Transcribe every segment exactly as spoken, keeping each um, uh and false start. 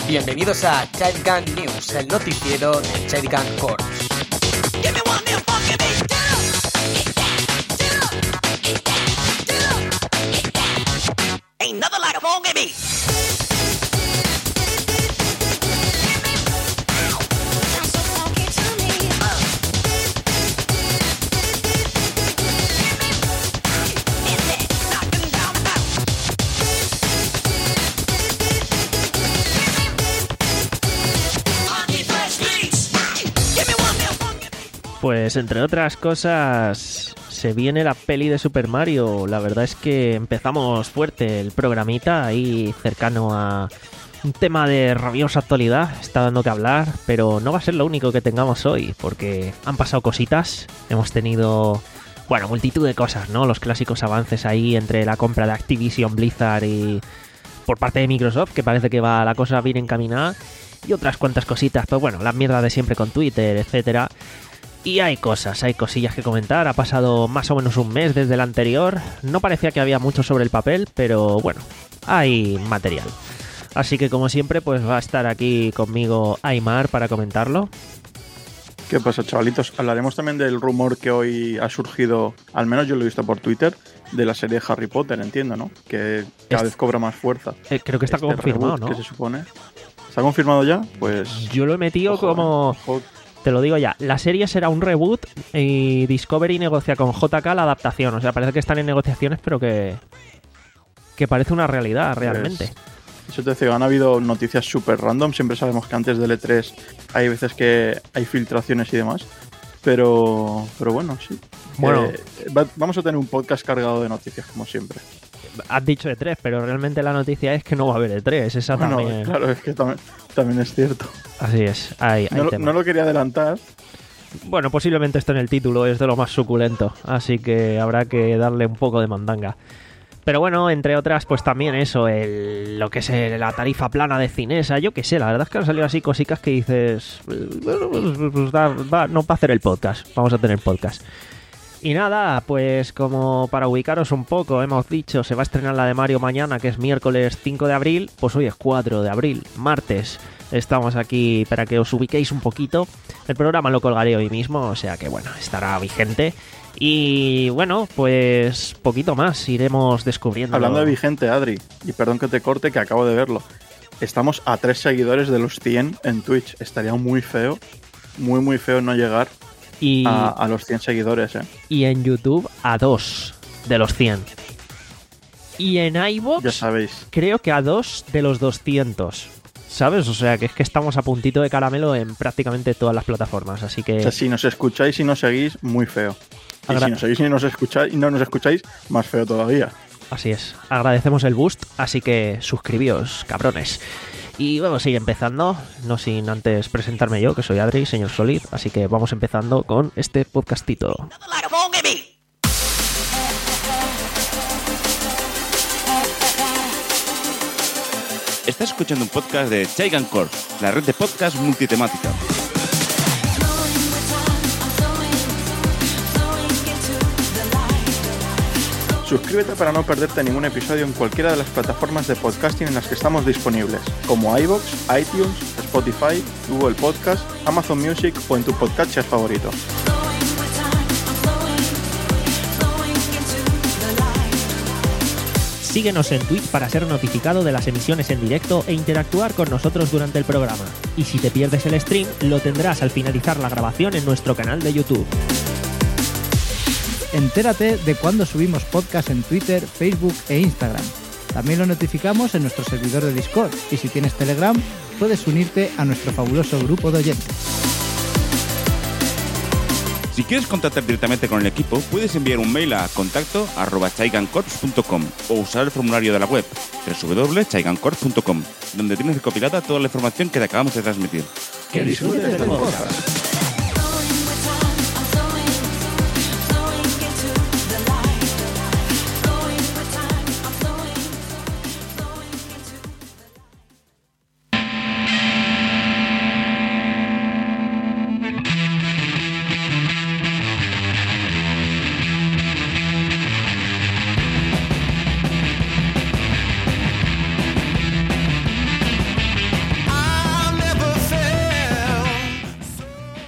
Bienvenidos a Child Gang News, el noticiero de Child Gang Corps. Pues entre otras cosas, se viene la peli de Super Mario. La verdad es que empezamos fuerte el programita, ahí cercano a un tema de rabiosa actualidad. Está dando que hablar, pero no va a ser lo único que tengamos hoy, porque han pasado cositas. Hemos tenido, bueno, multitud de cosas, ¿no? Los clásicos avances ahí entre la compra de Activision Blizzard y por parte de Microsoft, que parece que va la cosa bien encaminada, y otras cuantas cositas. Pues bueno, la mierda de siempre con Twitter, etcétera. Y hay cosas, hay cosillas que comentar. Ha pasado más o menos un mes desde el anterior. No parecía que había mucho sobre el papel, pero bueno, hay material. Así que como siempre, pues va a estar aquí conmigo Aymar para comentarlo. ¿Qué pasa, chavalitos? Hablaremos también del rumor que hoy ha surgido, al menos yo lo he visto por Twitter, de la serie de Harry Potter, entiendo, ¿no? Que cada es... vez cobra más fuerza. Eh, creo que está este confirmado, reboot, ¿no? ¿Qué se supone? ¿Está confirmado ya? Pues... Yo lo he metido ojo, como... Ojo. Te lo digo ya, la serie será un reboot y Discovery negocia con J K la adaptación. O sea, parece que están en negociaciones, pero que que parece una realidad realmente. Pues, eso te decía, han habido noticias súper random. Siempre sabemos que antes del E tres hay veces que hay filtraciones y demás. Pero, pero bueno, sí. Bueno, eh, va, vamos a tener un podcast cargado de noticias, como siempre. Has dicho E tres, pero realmente la noticia es que no va a haber E tres. Esa bueno, también... claro, es que también, también es cierto. Así es, hay, hay no, tema. no lo quería adelantar. Bueno, posiblemente esto en el título es de lo más suculento, así que habrá que darle un poco de mandanga. Pero bueno, entre otras, pues también eso, el, lo que es el, la tarifa plana de Cinesa, yo qué sé, la verdad es que han salido así cositas que dices, bueno, pues, pues da, va, no para hacer el podcast, vamos a tener podcast. Y nada, pues como para ubicaros un poco, hemos dicho, se va a estrenar la de Mario mañana, que es miércoles cinco de abril, pues hoy es cuatro de abril, martes. Estamos aquí para que os ubiquéis un poquito. El programa lo colgaré hoy mismo, o sea que bueno, estará vigente. Y bueno, pues poquito más iremos descubriendo. Hablando de vigente, Adri, y perdón que te corte, que acabo de verlo. Estamos a tres seguidores de los cien en Twitch. Estaría muy feo, muy muy feo no llegar y... a, a los cien seguidores, ¿eh? Y en YouTube a dos de los cien. Y en iVoox, ya sabéis, creo que a dos de los doscientos. ¿Sabes? O sea, que es que estamos a puntito de caramelo en prácticamente todas las plataformas, así que... O sea, si nos escucháis y nos seguís, muy feo. Y Agra... si nos seguís y, nos escucháis, y no nos escucháis, más feo todavía. Así es. Agradecemos el boost, así que suscribíos, cabrones. Y vamos a ir empezando, no sin antes presentarme yo, que soy Adri, señor Solid, así que vamos empezando con este podcastito. Estás escuchando un podcast de Child Gang Corps, la red de podcast multitemática. Suscríbete para no perderte ningún episodio en cualquiera de las plataformas de podcasting en las que estamos disponibles, como iVoox, iTunes, Spotify, Google Podcast, Amazon Music o en tu podcatcher favorito. Síguenos en Twitch para ser notificado de las emisiones en directo e interactuar con nosotros durante el programa. Y si te pierdes el stream, lo tendrás al finalizar la grabación en nuestro canal de YouTube. Entérate de cuando subimos podcast en Twitter, Facebook e Instagram. También lo notificamos en nuestro servidor de Discord. Y si tienes Telegram, puedes unirte a nuestro fabuloso grupo de oyentes. Si quieres contactar directamente con el equipo, puedes enviar un mail a contacto arroba chaigancorps punto com o usar el formulario de la web doble u doble u doble u punto chaigancorps punto com, donde tienes recopilada toda la información que te acabamos de transmitir. ¡Que disfrutes del podcast!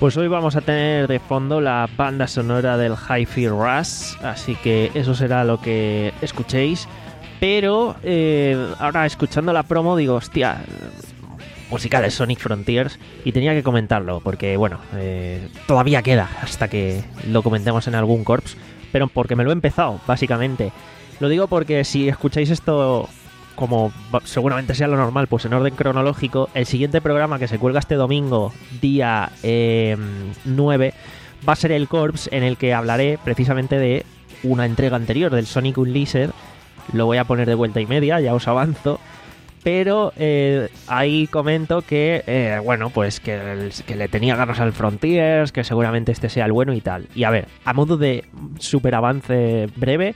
Pues hoy vamos a tener de fondo la banda sonora del Hi-Fi Rush, así que eso será lo que escuchéis. Pero eh, ahora escuchando la promo digo, hostia, música de Sonic Frontiers, y tenía que comentarlo porque, bueno, eh, todavía queda hasta que lo comentemos en algún corps, pero porque me lo he empezado, básicamente. Lo digo porque si escucháis esto, como seguramente sea lo normal, pues en orden cronológico, el siguiente programa que se cuelga este domingo, día eh, nueve, va a ser el corps en el que hablaré precisamente de una entrega anterior del Sonic Unleashed. Lo voy a poner de vuelta y media, ya os avanzo. Pero eh, ahí comento que, eh, bueno, pues que, el, que le tenía ganas al Frontiers, que seguramente este sea el bueno y tal. Y a ver, a modo de super avance breve...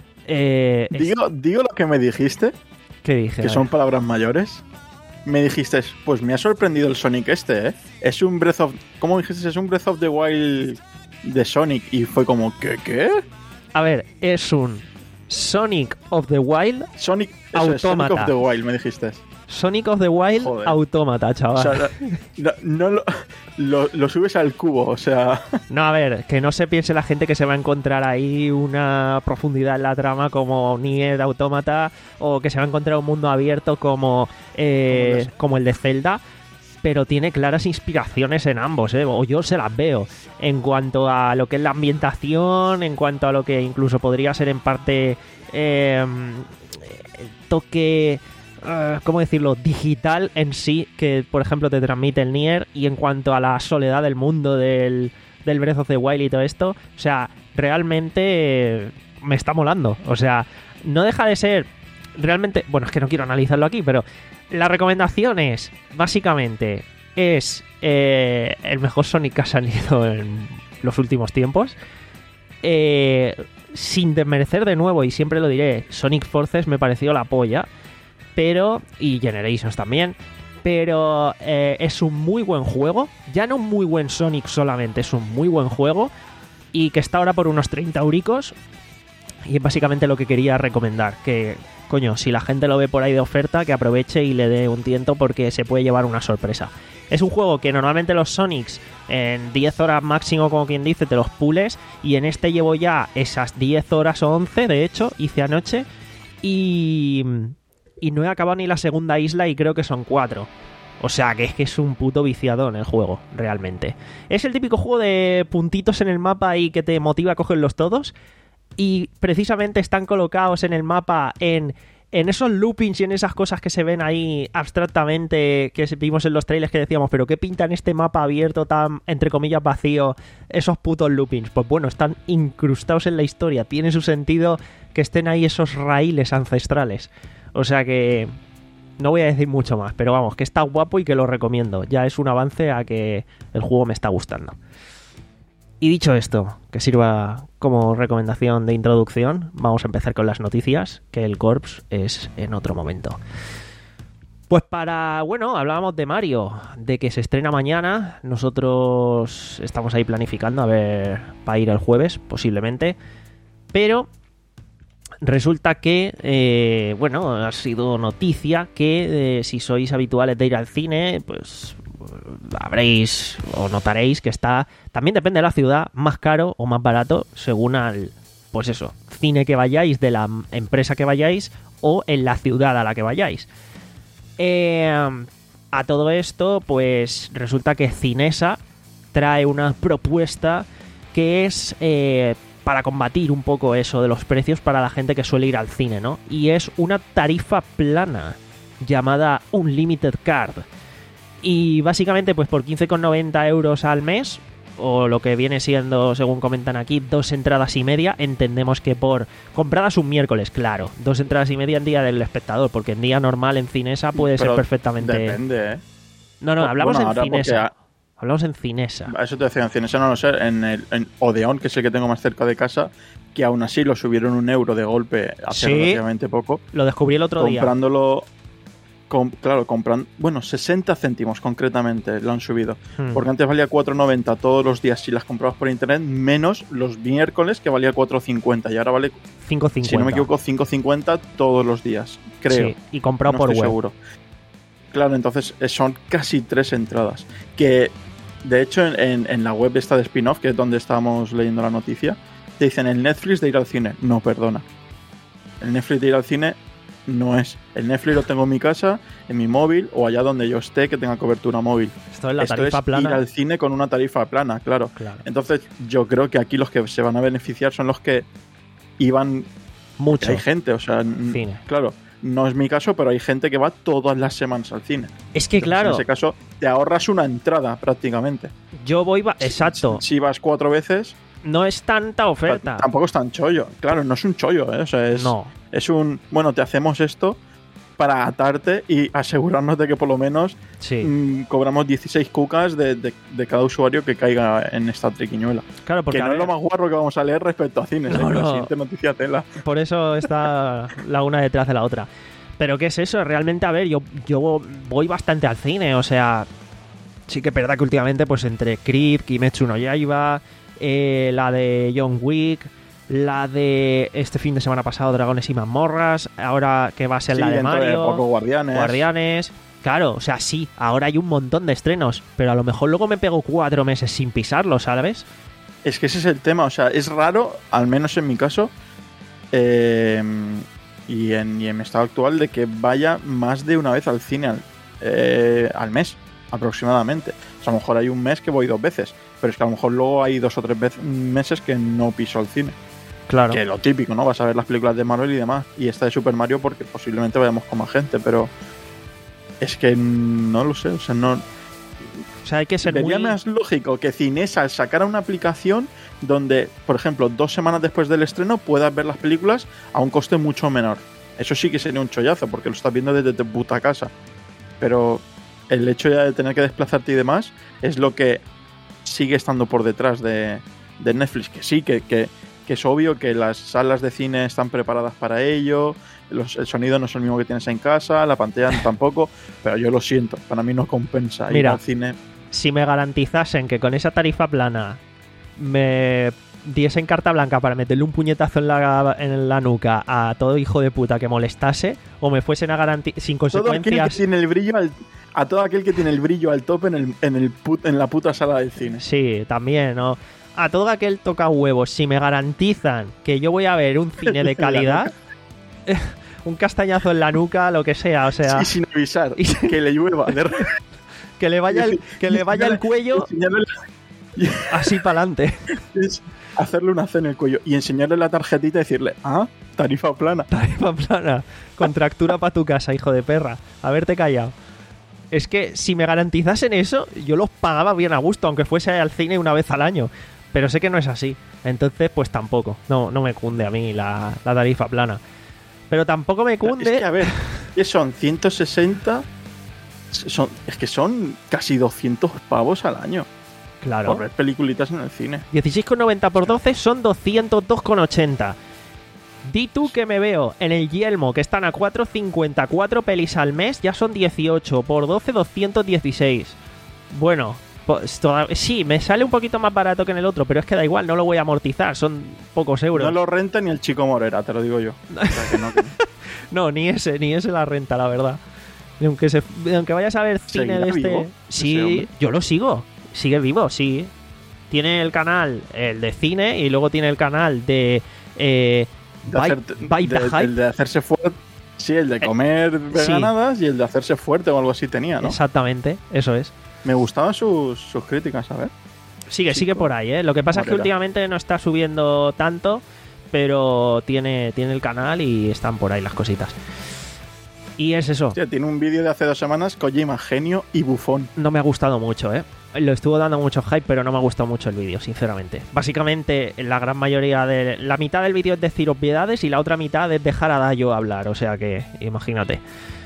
Eh, digo, es... digo lo que me dijiste. ¿Qué dije? Que son palabras mayores. Me dijiste, pues me ha sorprendido el Sonic este, ¿eh? Es un Breath of... ¿Cómo dijiste? Es un Breath of the Wild de Sonic. Y fue como, ¿qué? ¿Qué? A ver, es un... Sonic of the Wild Sonic, eso es, Sonic of the Wild, me dijiste. Sonic of the Wild Joder. Autómata, chaval. O sea, no, no lo, lo, lo subes al cubo, o sea... No, a ver, que no se piense la gente que se va a encontrar ahí una profundidad en la trama como Nier Automata, o que se va a encontrar un mundo abierto como, eh, como el de Zelda, pero tiene claras inspiraciones en ambos, ¿eh? O yo se las veo. En cuanto a lo que es la ambientación, en cuanto a lo que incluso podría ser en parte eh, el toque, uh, ¿cómo decirlo?, digital en sí, que por ejemplo te transmite el Nier, y en cuanto a la soledad del mundo del, del Breath of the Wild y todo esto, o sea, realmente eh, me está molando. O sea, no deja de ser realmente... Bueno, es que no quiero analizarlo aquí, pero... La recomendación es, básicamente, es eh, el mejor Sonic que ha salido en los últimos tiempos. Eh, sin desmerecer de nuevo, y siempre lo diré, Sonic Forces me pareció la polla, pero y Generations también, pero eh, es un muy buen juego. Ya no un muy buen Sonic solamente, es un muy buen juego, y que está ahora por unos treinta euricos. Y es básicamente lo que quería recomendar, que, coño, si la gente lo ve por ahí de oferta, que aproveche y le dé un tiento porque se puede llevar una sorpresa. Es un juego que normalmente los Sonics en diez horas máximo, como quien dice, te los pules, y en este llevo ya esas diez horas o once, de hecho, hice anoche, y, y no he acabado ni la segunda isla y creo que son cuatro. O sea, que es que es un puto viciadón el juego, realmente. Es el típico juego de puntitos en el mapa y que te motiva a cogerlos todos. Y precisamente están colocados en el mapa en, en esos loopings y en esas cosas que se ven ahí abstractamente, que vimos en los trailers, que decíamos, pero ¿qué pinta en este mapa abierto tan, entre comillas, vacío, esos putos loopings? Pues bueno, están incrustados en la historia, tiene su sentido que estén ahí esos raíles ancestrales. O sea que no voy a decir mucho más, pero vamos, que está guapo y que lo recomiendo. Ya es un avance a que el juego me está gustando. Y dicho esto, que sirva como recomendación de introducción, vamos a empezar con las noticias, que el Corps es en otro momento. Pues para, bueno, hablábamos de Mario, de que se estrena mañana. Nosotros estamos ahí planificando, a ver, para ir el jueves, posiblemente. Pero resulta que, eh, bueno, ha sido noticia que eh, si sois habituales de ir al cine, pues habréis o notaréis que está, también depende de la ciudad, más caro o más barato según al, pues eso, cine que vayáis, de la empresa que vayáis o en la ciudad a la que vayáis. Eh, a todo esto, pues resulta que Cinesa trae una propuesta que es eh, para combatir un poco eso de los precios para la gente que suele ir al cine, ¿no? Y es una tarifa plana llamada Unlimited Card. Y básicamente, pues por quince con noventa euros al mes, o lo que viene siendo, según comentan aquí, dos entradas y media, entendemos que por compradas un miércoles, claro, dos entradas y media en Día del Espectador, porque en día normal en Cinesa puede Pero ser perfectamente... Depende, ¿eh? No, no, hablamos bueno, en Cinesa. Porque... Hablamos en Cinesa. Eso te decía, en Cinesa no lo sé, en, el, en Odeón, que es el que tengo más cerca de casa, que aún así lo subieron un euro de golpe hace ¿Sí? relativamente poco. Lo descubrí el otro comprándolo, día. Com, claro, compran, bueno, sesenta céntimos concretamente lo han subido. Hmm. Porque antes valía cuatro noventa todos los días si las comprabas por internet, menos los miércoles que valía cuatro cincuenta y ahora vale cinco cincuenta. Si no me equivoco, cinco cincuenta todos los días, creo. Sí, y comprado no por estoy web. Seguro. Claro, entonces son casi tres entradas. Que De hecho, en, en, en la web esta de spin-off, que es donde estábamos leyendo la noticia, te dicen el Netflix de ir al cine. No, perdona. El Netflix de ir al cine no es. El Netflix lo tengo en mi casa, en mi móvil o allá donde yo esté que tenga cobertura móvil. Esto es la Esto tarifa es plana. ir al cine con una tarifa plana, claro. Claro. Entonces, yo creo que aquí los que se van a beneficiar son los que iban... Mucho. Hay gente, o sea, n- Cine. claro, no es mi caso, pero hay gente que va todas las semanas al cine. Es que Entonces, claro, en ese caso, te ahorras una entrada prácticamente. yo voy... ba- Exacto. Si vas cuatro veces, No es tanta oferta. tampoco es tan chollo. Claro, no es un chollo, ¿eh? O sea, es, No. es un... Bueno, te hacemos esto para atarte y asegurarnos de que por lo menos Sí. mm, cobramos dieciséis cucas de, de- de cada usuario que caiga en esta triquiñuela. Claro, porque Que a no es ver, lo más guarro que vamos a leer respecto a cines. No, ¿eh? Que no. La siguiente noticia tela. por eso está la una detrás de la otra. Pero ¿qué es eso? Realmente, a ver, yo, yo voy bastante al cine, o sea... Sí que es verdad que últimamente, pues entre Creep, Kimetsu no Yaiba, eh, la de John Wick, la de este fin de semana pasado, Dragones y Mazmorras, ahora que va a ser Sí, la de dentro de Mario, poco Guardianes. Guardianes... Claro, o sea, sí, ahora hay un montón de estrenos, pero a lo mejor luego me pego cuatro meses sin pisarlo, ¿sabes? Es que ese es el tema, o sea, es raro, al menos en mi caso, eh, y, en, y en mi estado actual, de que vaya más de una vez al cine al, eh, al mes, aproximadamente. O sea, a lo mejor hay un mes que voy dos veces, pero es que a lo mejor luego hay dos o tres veces, meses que no piso al cine. Claro. Que lo típico, ¿no? Vas a ver las películas de Marvel y demás, y esta de Super Mario porque posiblemente vayamos con más gente, pero es que no lo sé, o sea, no... O sea, hay que ser Sería muy... más lógico que Cinesa sacara una aplicación donde, por ejemplo, dos semanas después del estreno puedas ver las películas a un coste mucho menor. Eso sí que sería un chollazo, porque lo estás viendo desde tu puta casa. Pero el hecho ya de tener que desplazarte y demás es lo que sigue estando por detrás de, de Netflix. Que sí, que, que, que es obvio que las salas de cine están preparadas para ello, los, el sonido no es el mismo que tienes en casa, la pantalla tampoco, pero yo lo siento, para mí no compensa ir Mira. al cine. Si me garantizasen que con esa tarifa plana me diesen carta blanca para meterle un puñetazo en la, en la nuca a todo hijo de puta que molestase, o me fuesen a garantizar sin Todo aquel que consecuencias... tiene el brillo al, a todo aquel que tiene el brillo al tope en, el, en, el put- en la puta sala del cine. Sí, también, ¿no? A todo aquel toca huevos, si me garantizan que yo voy a ver un cine de En la calidad, un castañazo en la nuca, lo que sea, o sea, Y sin avisar, y- que le llueva. De re- que le vaya el, que le vaya el cuello enseñarle, así para adelante. es hacerle una C en el cuello y enseñarle la tarjetita y decirle, ah, tarifa plana. Tarifa plana, contractura para tu casa, hijo de perra, haberte callado. Es que si me garantizasen eso, yo los pagaba bien a gusto, aunque fuese al cine una vez al año. Pero sé que no es así. Entonces, pues tampoco. No, no me cunde a mí la, la tarifa plana. Pero tampoco me cunde... Es que, a ver, ¿qué son? ciento sesenta... Son, es que son casi doscientos pavos al año Claro. por ver peliculitas en el cine. dieciséis con noventa por doce son doscientos dos con ochenta. Di tú que me veo en el Yelmo, que están a cuatro cincuenta y cuatro pelis al mes, ya son dieciocho. Por doce, doscientos dieciséis. Bueno, pues toda- sí, me sale un poquito más barato que en el otro, pero es que da igual, no lo voy a amortizar, son pocos euros. No lo renta ni el Chico Morera, te lo digo yo. O sea, que no, que no. No, ni ese, ni ese la renta, la verdad. Y aunque, se, aunque vayas a ver cine de ¿Seguirá este... vivo ese Sí, hombre? yo lo sigo. Sigue vivo, sí. Tiene el canal, el de cine, y luego tiene el canal de... Eh, De Bite, hacerte- Bite the de- Hype. el de hacerse fuerte. Sí, el de comer veganadas y el de hacerse fuerte o algo así tenía, ¿no? Exactamente, eso es. Me gustaban sus, sus críticas, a ver. Sigue, Sí, sigue por ahí, ¿eh? Lo que pasa es que Morera. últimamente no está subiendo tanto, pero tiene, tiene el canal y están por ahí las cositas. Y es eso. Hostia, tiene un vídeo de hace dos semanas, Kojima, genio y bufón. No me ha gustado mucho, ¿eh? Lo estuvo dando mucho hype, pero no me ha gustado mucho el vídeo, sinceramente. Básicamente, la gran mayoría de... La mitad del vídeo es decir obviedades y la otra mitad es dejar a Dayo hablar, o sea que, imagínate.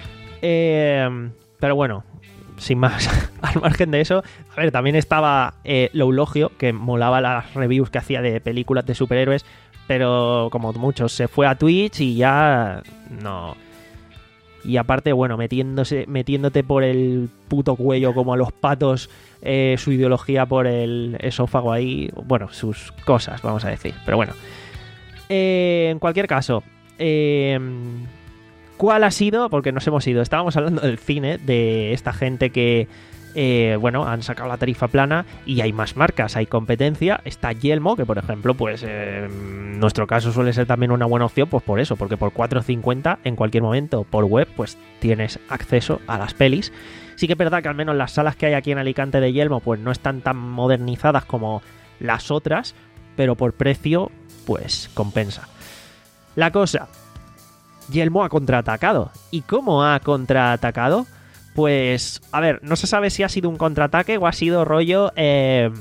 Eh, pero bueno, sin más, al margen de eso, a ver, también estaba eh, Loulogio, que molaba las reviews que hacía de películas de superhéroes, pero como muchos, se fue a Twitch y ya no... Y aparte, bueno, metiéndose, metiéndote por el puto cuello como a los patos, eh, su ideología por el esófago ahí, bueno, sus cosas, vamos a decir. Pero bueno, eh, en cualquier caso, eh, ¿cuál ha sido? Porque nos hemos ido, estábamos hablando del cine, de esta gente que eh, bueno, han sacado la tarifa plana y hay más marcas, hay competencia. Está Yelmo, que por ejemplo, pues eh, en nuestro caso suele ser también una buena opción, pues por eso, porque por cuatro cincuenta en cualquier momento por web, pues tienes acceso a las pelis. Sí que es verdad que al menos las salas que hay aquí en Alicante de Yelmo, pues no están tan modernizadas como las otras, pero por precio, pues compensa. La cosa, Yelmo ha contraatacado. ¿Y cómo ha contraatacado? Pues, a ver, no se sabe si ha sido un contraataque o ha sido rollo eh,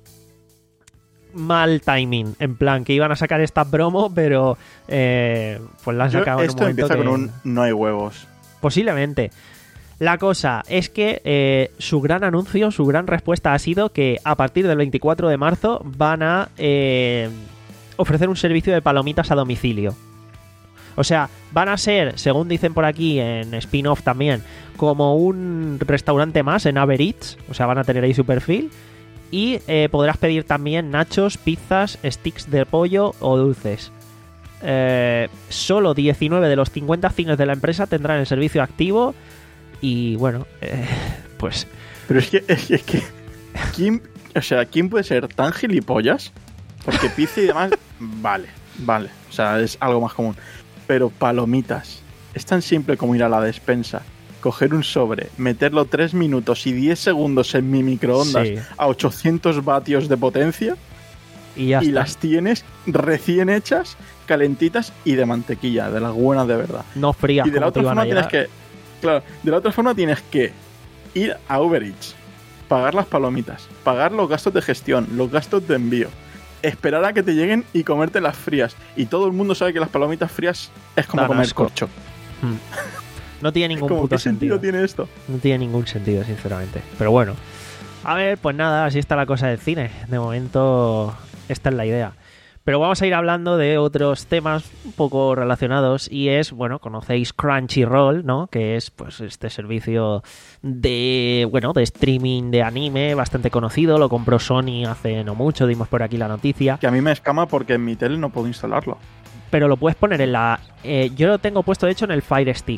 mal timing. En plan, que iban a sacar esta promo, pero eh, pues la han sacado en un Esto momento empieza que... con un no hay huevos. Posiblemente. La cosa es que eh, su gran anuncio, su gran respuesta ha sido que a partir del veinticuatro de marzo van a eh, ofrecer un servicio de palomitas a domicilio. O sea, van a ser, según dicen por aquí en spin-off también, como un restaurante más en Uber Eats. O sea, van a tener ahí su perfil. Y eh, podrás pedir también nachos, pizzas, sticks de pollo o dulces. Eh, solo diecinueve de los cincuenta cines de la empresa tendrán el servicio activo. Y bueno, eh, pues... Pero es que, es que, es que ¿quién, o sea, ¿quién puede ser tan gilipollas? Porque pizza y demás, vale, vale. O sea, es algo más común. Pero palomitas, es tan simple como ir a la despensa, coger un sobre, meterlo tres minutos y diez segundos en mi microondas sí. a ochocientos vatios de potencia y, ya y está. las tienes recién hechas, calentitas y de mantequilla, de las buenas de verdad. No frías Y de la como te otra iban a forma tienes llegar. que, claro, de la otra forma tienes que ir a Uber Eats, pagar las palomitas, pagar los gastos de gestión, los gastos de envío, esperar a que te lleguen y comerte las frías. Y todo el mundo sabe que las palomitas frías es como Dan comer asco. corcho. Hmm. No tiene ningún Como, puto ¿qué sentido sentido. tiene esto? No tiene ningún sentido, sinceramente. Pero bueno. A ver, pues nada, así está la cosa del cine. De momento, esta es la idea. Pero vamos a ir hablando de otros temas un poco relacionados. Y es, bueno, conocéis Crunchyroll, ¿no? Que es, pues, este servicio de, bueno, de streaming de anime bastante conocido. Lo compró Sony hace no mucho, dimos por aquí la noticia. Que a mí me escama porque en mi tele no puedo instalarlo. Pero lo puedes poner en la... Eh, yo lo tengo puesto, de hecho, en el Fire Stick.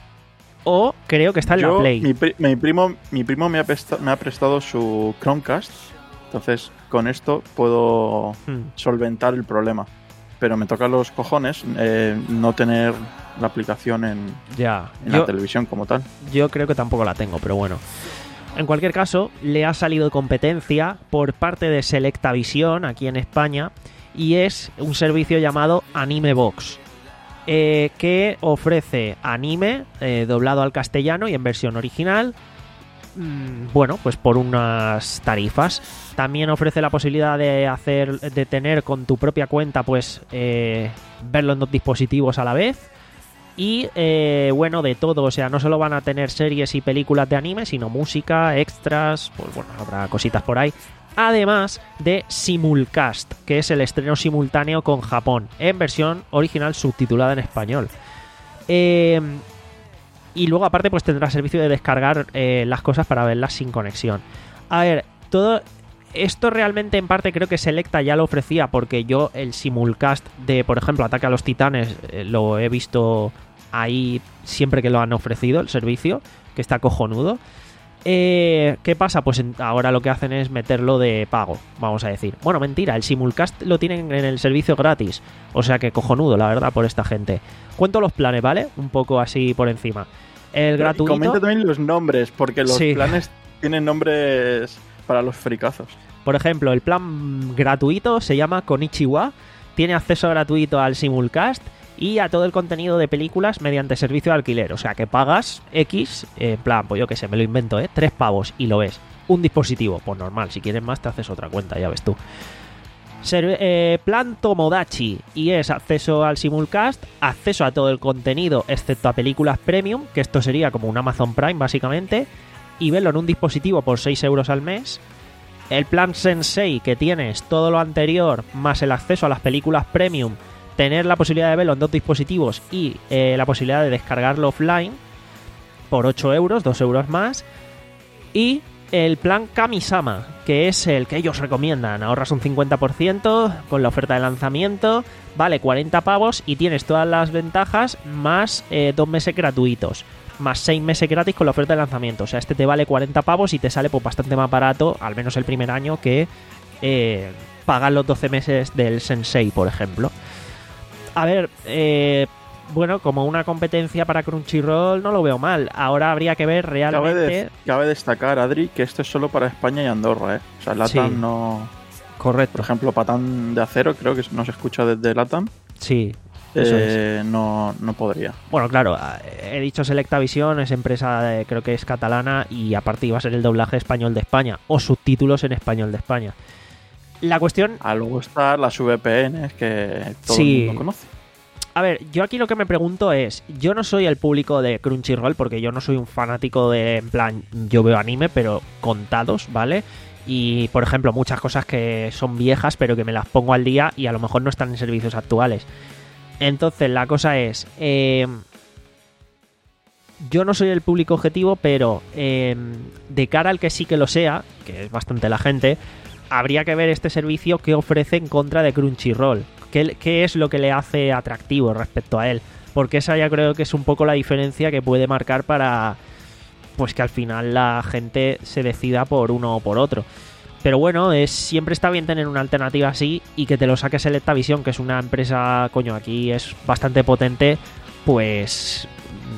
O creo que está en Yo, la Play. Mi, pri- mi primo, mi primo me, ha presta- me ha prestado su Chromecast. Entonces, con esto puedo Hmm. solventar el problema. Pero me toca los cojones eh, no tener la aplicación en, Ya. en Yo, la televisión como tal. yo creo que tampoco la tengo, pero bueno. En cualquier caso, le ha salido competencia por parte de Selectavision aquí en España. Y es un servicio llamado Anime Box. Eh, que ofrece anime eh, doblado al castellano y en versión original. Mm, bueno, pues por unas tarifas. También ofrece la posibilidad de hacer, de tener con tu propia cuenta, pues eh, verlo en dos dispositivos a la vez. Y eh, bueno, de todo, o sea, no solo van a tener series y películas de anime, sino música, extras, pues bueno, habrá cositas por ahí. Además de Simulcast, que es el estreno simultáneo con Japón, en versión original subtitulada en español. Eh, y luego aparte pues tendrá servicio de descargar eh, las cosas para verlas sin conexión. A ver, todo esto realmente en parte creo que Selecta ya lo ofrecía, porque yo el Simulcast de, por ejemplo, Ataque a los Titanes eh, lo he visto ahí siempre que lo han ofrecido, el servicio, que está cojonudo. Eh, ¿Qué pasa? Pues en, ahora lo que hacen es meterlo de pago, vamos a decir. Bueno, mentira, el Simulcast lo tienen en el servicio gratis. O sea que cojonudo, la verdad, por esta gente. Cuento los planes, ¿vale? Un poco así por encima. El Pero, gratuito... y comenta también los nombres, porque los Sí. planes tienen nombres para los fricazos. Por ejemplo, el plan gratuito se llama Konichiwa. Tiene acceso gratuito al Simulcast y a todo el contenido de películas mediante servicio de alquiler. O sea que pagas X, eh, en plan, pues yo que sé, me lo invento, ¿eh? Tres pavos y lo ves. Un dispositivo, pues normal. Si quieres más te haces otra cuenta, ya ves tú. Ser- eh, plan Tomodachi, y es acceso al Simulcast, acceso a todo el contenido excepto a películas premium, que esto sería como un Amazon Prime básicamente, y verlo en un dispositivo por seis euros al mes. El plan Sensei, que tienes todo lo anterior más el acceso a las películas premium, tener la posibilidad de verlo en dos dispositivos y eh, la posibilidad de descargarlo offline por ocho euros, dos euros más. Y el plan Kamisama, que es el que ellos recomiendan. Ahorras un cincuenta por ciento con la oferta de lanzamiento, vale cuarenta pavos y tienes todas las ventajas más eh, dos meses gratuitos. más seis meses gratis con la oferta de lanzamiento. O sea, este te vale cuarenta pavos y te sale pues bastante más barato, al menos el primer año, que eh, pagar los doce meses del Sensei, por ejemplo. A ver, eh, bueno, como una competencia para Crunchyroll no lo veo mal. Ahora habría que ver realmente... Cabe, de, cabe destacar, Adri, que esto es solo para España y Andorra, ¿eh? O sea, LATAM Sí. no... Correcto. Por ejemplo, Patán de Acero, creo que no se escucha desde LATAM. Sí, eso eh, es. no, no podría. Bueno, claro, he dicho Selectavision, es empresa, de, creo que es catalana, y aparte iba a ser el doblaje español de España, o subtítulos en español de España. La cuestión... Ah, luego están las V P Ns que todo Sí. el mundo conoce. A ver, yo aquí lo que me pregunto es, yo no soy el público de Crunchyroll, porque yo no soy un fanático de, en plan, yo veo anime, pero contados, ¿vale? Y, por ejemplo, muchas cosas que son viejas, pero que me las pongo al día y a lo mejor no están en servicios actuales. Entonces, la cosa es, eh, yo no soy el público objetivo, pero eh, de cara al que sí que lo sea, que es bastante la gente, habría que ver este servicio que ofrece en contra de Crunchyroll. ¿Qué, qué es lo que le hace atractivo respecto a él? Porque esa ya creo que es un poco la diferencia que puede marcar para... pues que al final la gente se decida por uno o por otro. Pero bueno, es, siempre está bien tener una alternativa así y que te lo saque Selectavision, que es una empresa, coño, aquí es bastante potente, pues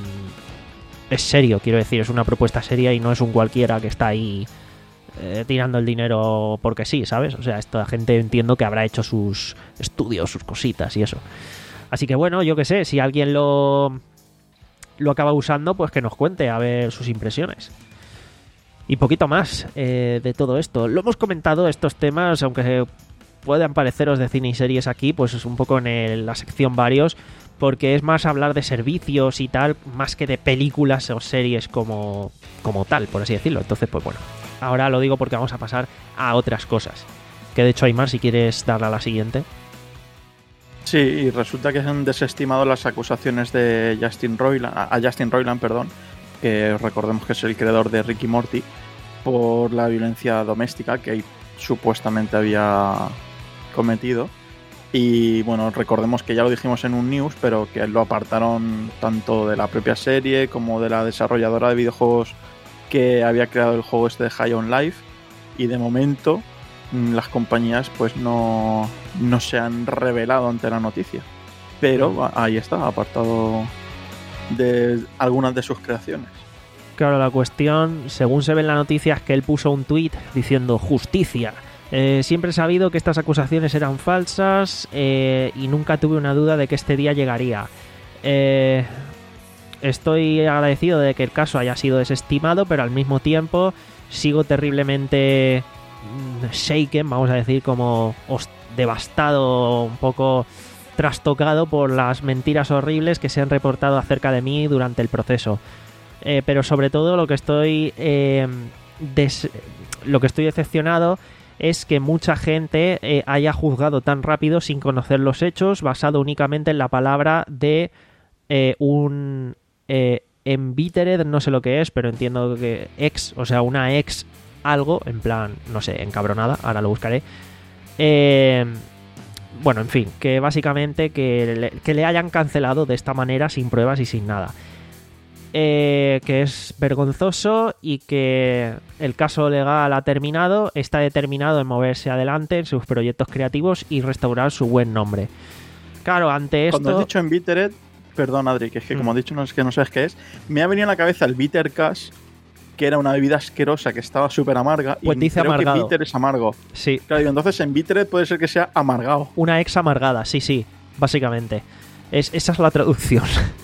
mmm, es serio, quiero decir, es una propuesta seria y no es un cualquiera que está ahí eh, tirando el dinero porque sí, ¿sabes? O sea, esta gente entiendo que habrá hecho sus estudios, sus cositas y eso. Así que bueno, yo qué sé, si alguien lo... lo acaba usando, pues que nos cuente a ver sus impresiones. Y poquito más eh, de todo esto. Lo hemos comentado estos temas, aunque puedan pareceros de cine y series aquí, pues es un poco en el, la sección varios, porque es más hablar de servicios y tal, más que de películas o series como, como tal, por así decirlo. Entonces, pues bueno, ahora lo digo porque vamos a pasar a otras cosas. Que de hecho, Aymar, si quieres darle a la siguiente. Sí, y resulta que han desestimado las acusaciones de Justin Roiland, a Justin Roiland, perdón, que recordemos que es el creador de Rick y Morty, por la violencia doméstica que supuestamente había cometido. Y bueno, recordemos que ya lo dijimos en un news, pero que lo apartaron tanto de la propia serie como de la desarrolladora de videojuegos que había creado el juego este de High on Life. Y de momento las compañías pues no, no se han revelado ante la noticia, pero ahí está, apartado de algunas de sus creaciones. Claro, la cuestión, según se ve en la noticia, es que él puso un tuit diciendo justicia. Eh, siempre he sabido que estas acusaciones eran falsas eh, y nunca tuve una duda de que este día llegaría. Eh, estoy agradecido de que el caso haya sido desestimado, pero al mismo tiempo sigo terriblemente shaken, vamos a decir, como devastado, un poco trastocado por las mentiras horribles que se han reportado acerca de mí durante el proceso. Eh, pero sobre todo lo que estoy eh, des- lo que estoy decepcionado es que mucha gente eh, haya juzgado tan rápido sin conocer los hechos, basado únicamente en la palabra de eh, un eh, embittered, no sé lo que es, pero entiendo que ex, o sea, una ex algo, en plan, no sé, encabronada, ahora lo buscaré. Eh, bueno, en fin, que básicamente que le, que le hayan cancelado de esta manera, sin pruebas y sin nada. Eh, que es vergonzoso y que el caso legal ha terminado, está determinado en moverse adelante en sus proyectos creativos y restaurar su buen nombre. Claro, ante esto... Cuando has dicho en Bittered, perdón Adri, que es que mm. como he dicho no es que no sabes qué es, me ha venido a la cabeza el Bitter Cash, que era una bebida asquerosa que estaba súper amarga. Pues y dice creo amargado. Que bitter es amargo. Sí. Claro, y entonces en Bittered puede ser que sea amargado. Una ex amargada, sí, sí, básicamente. Es, esa es la traducción.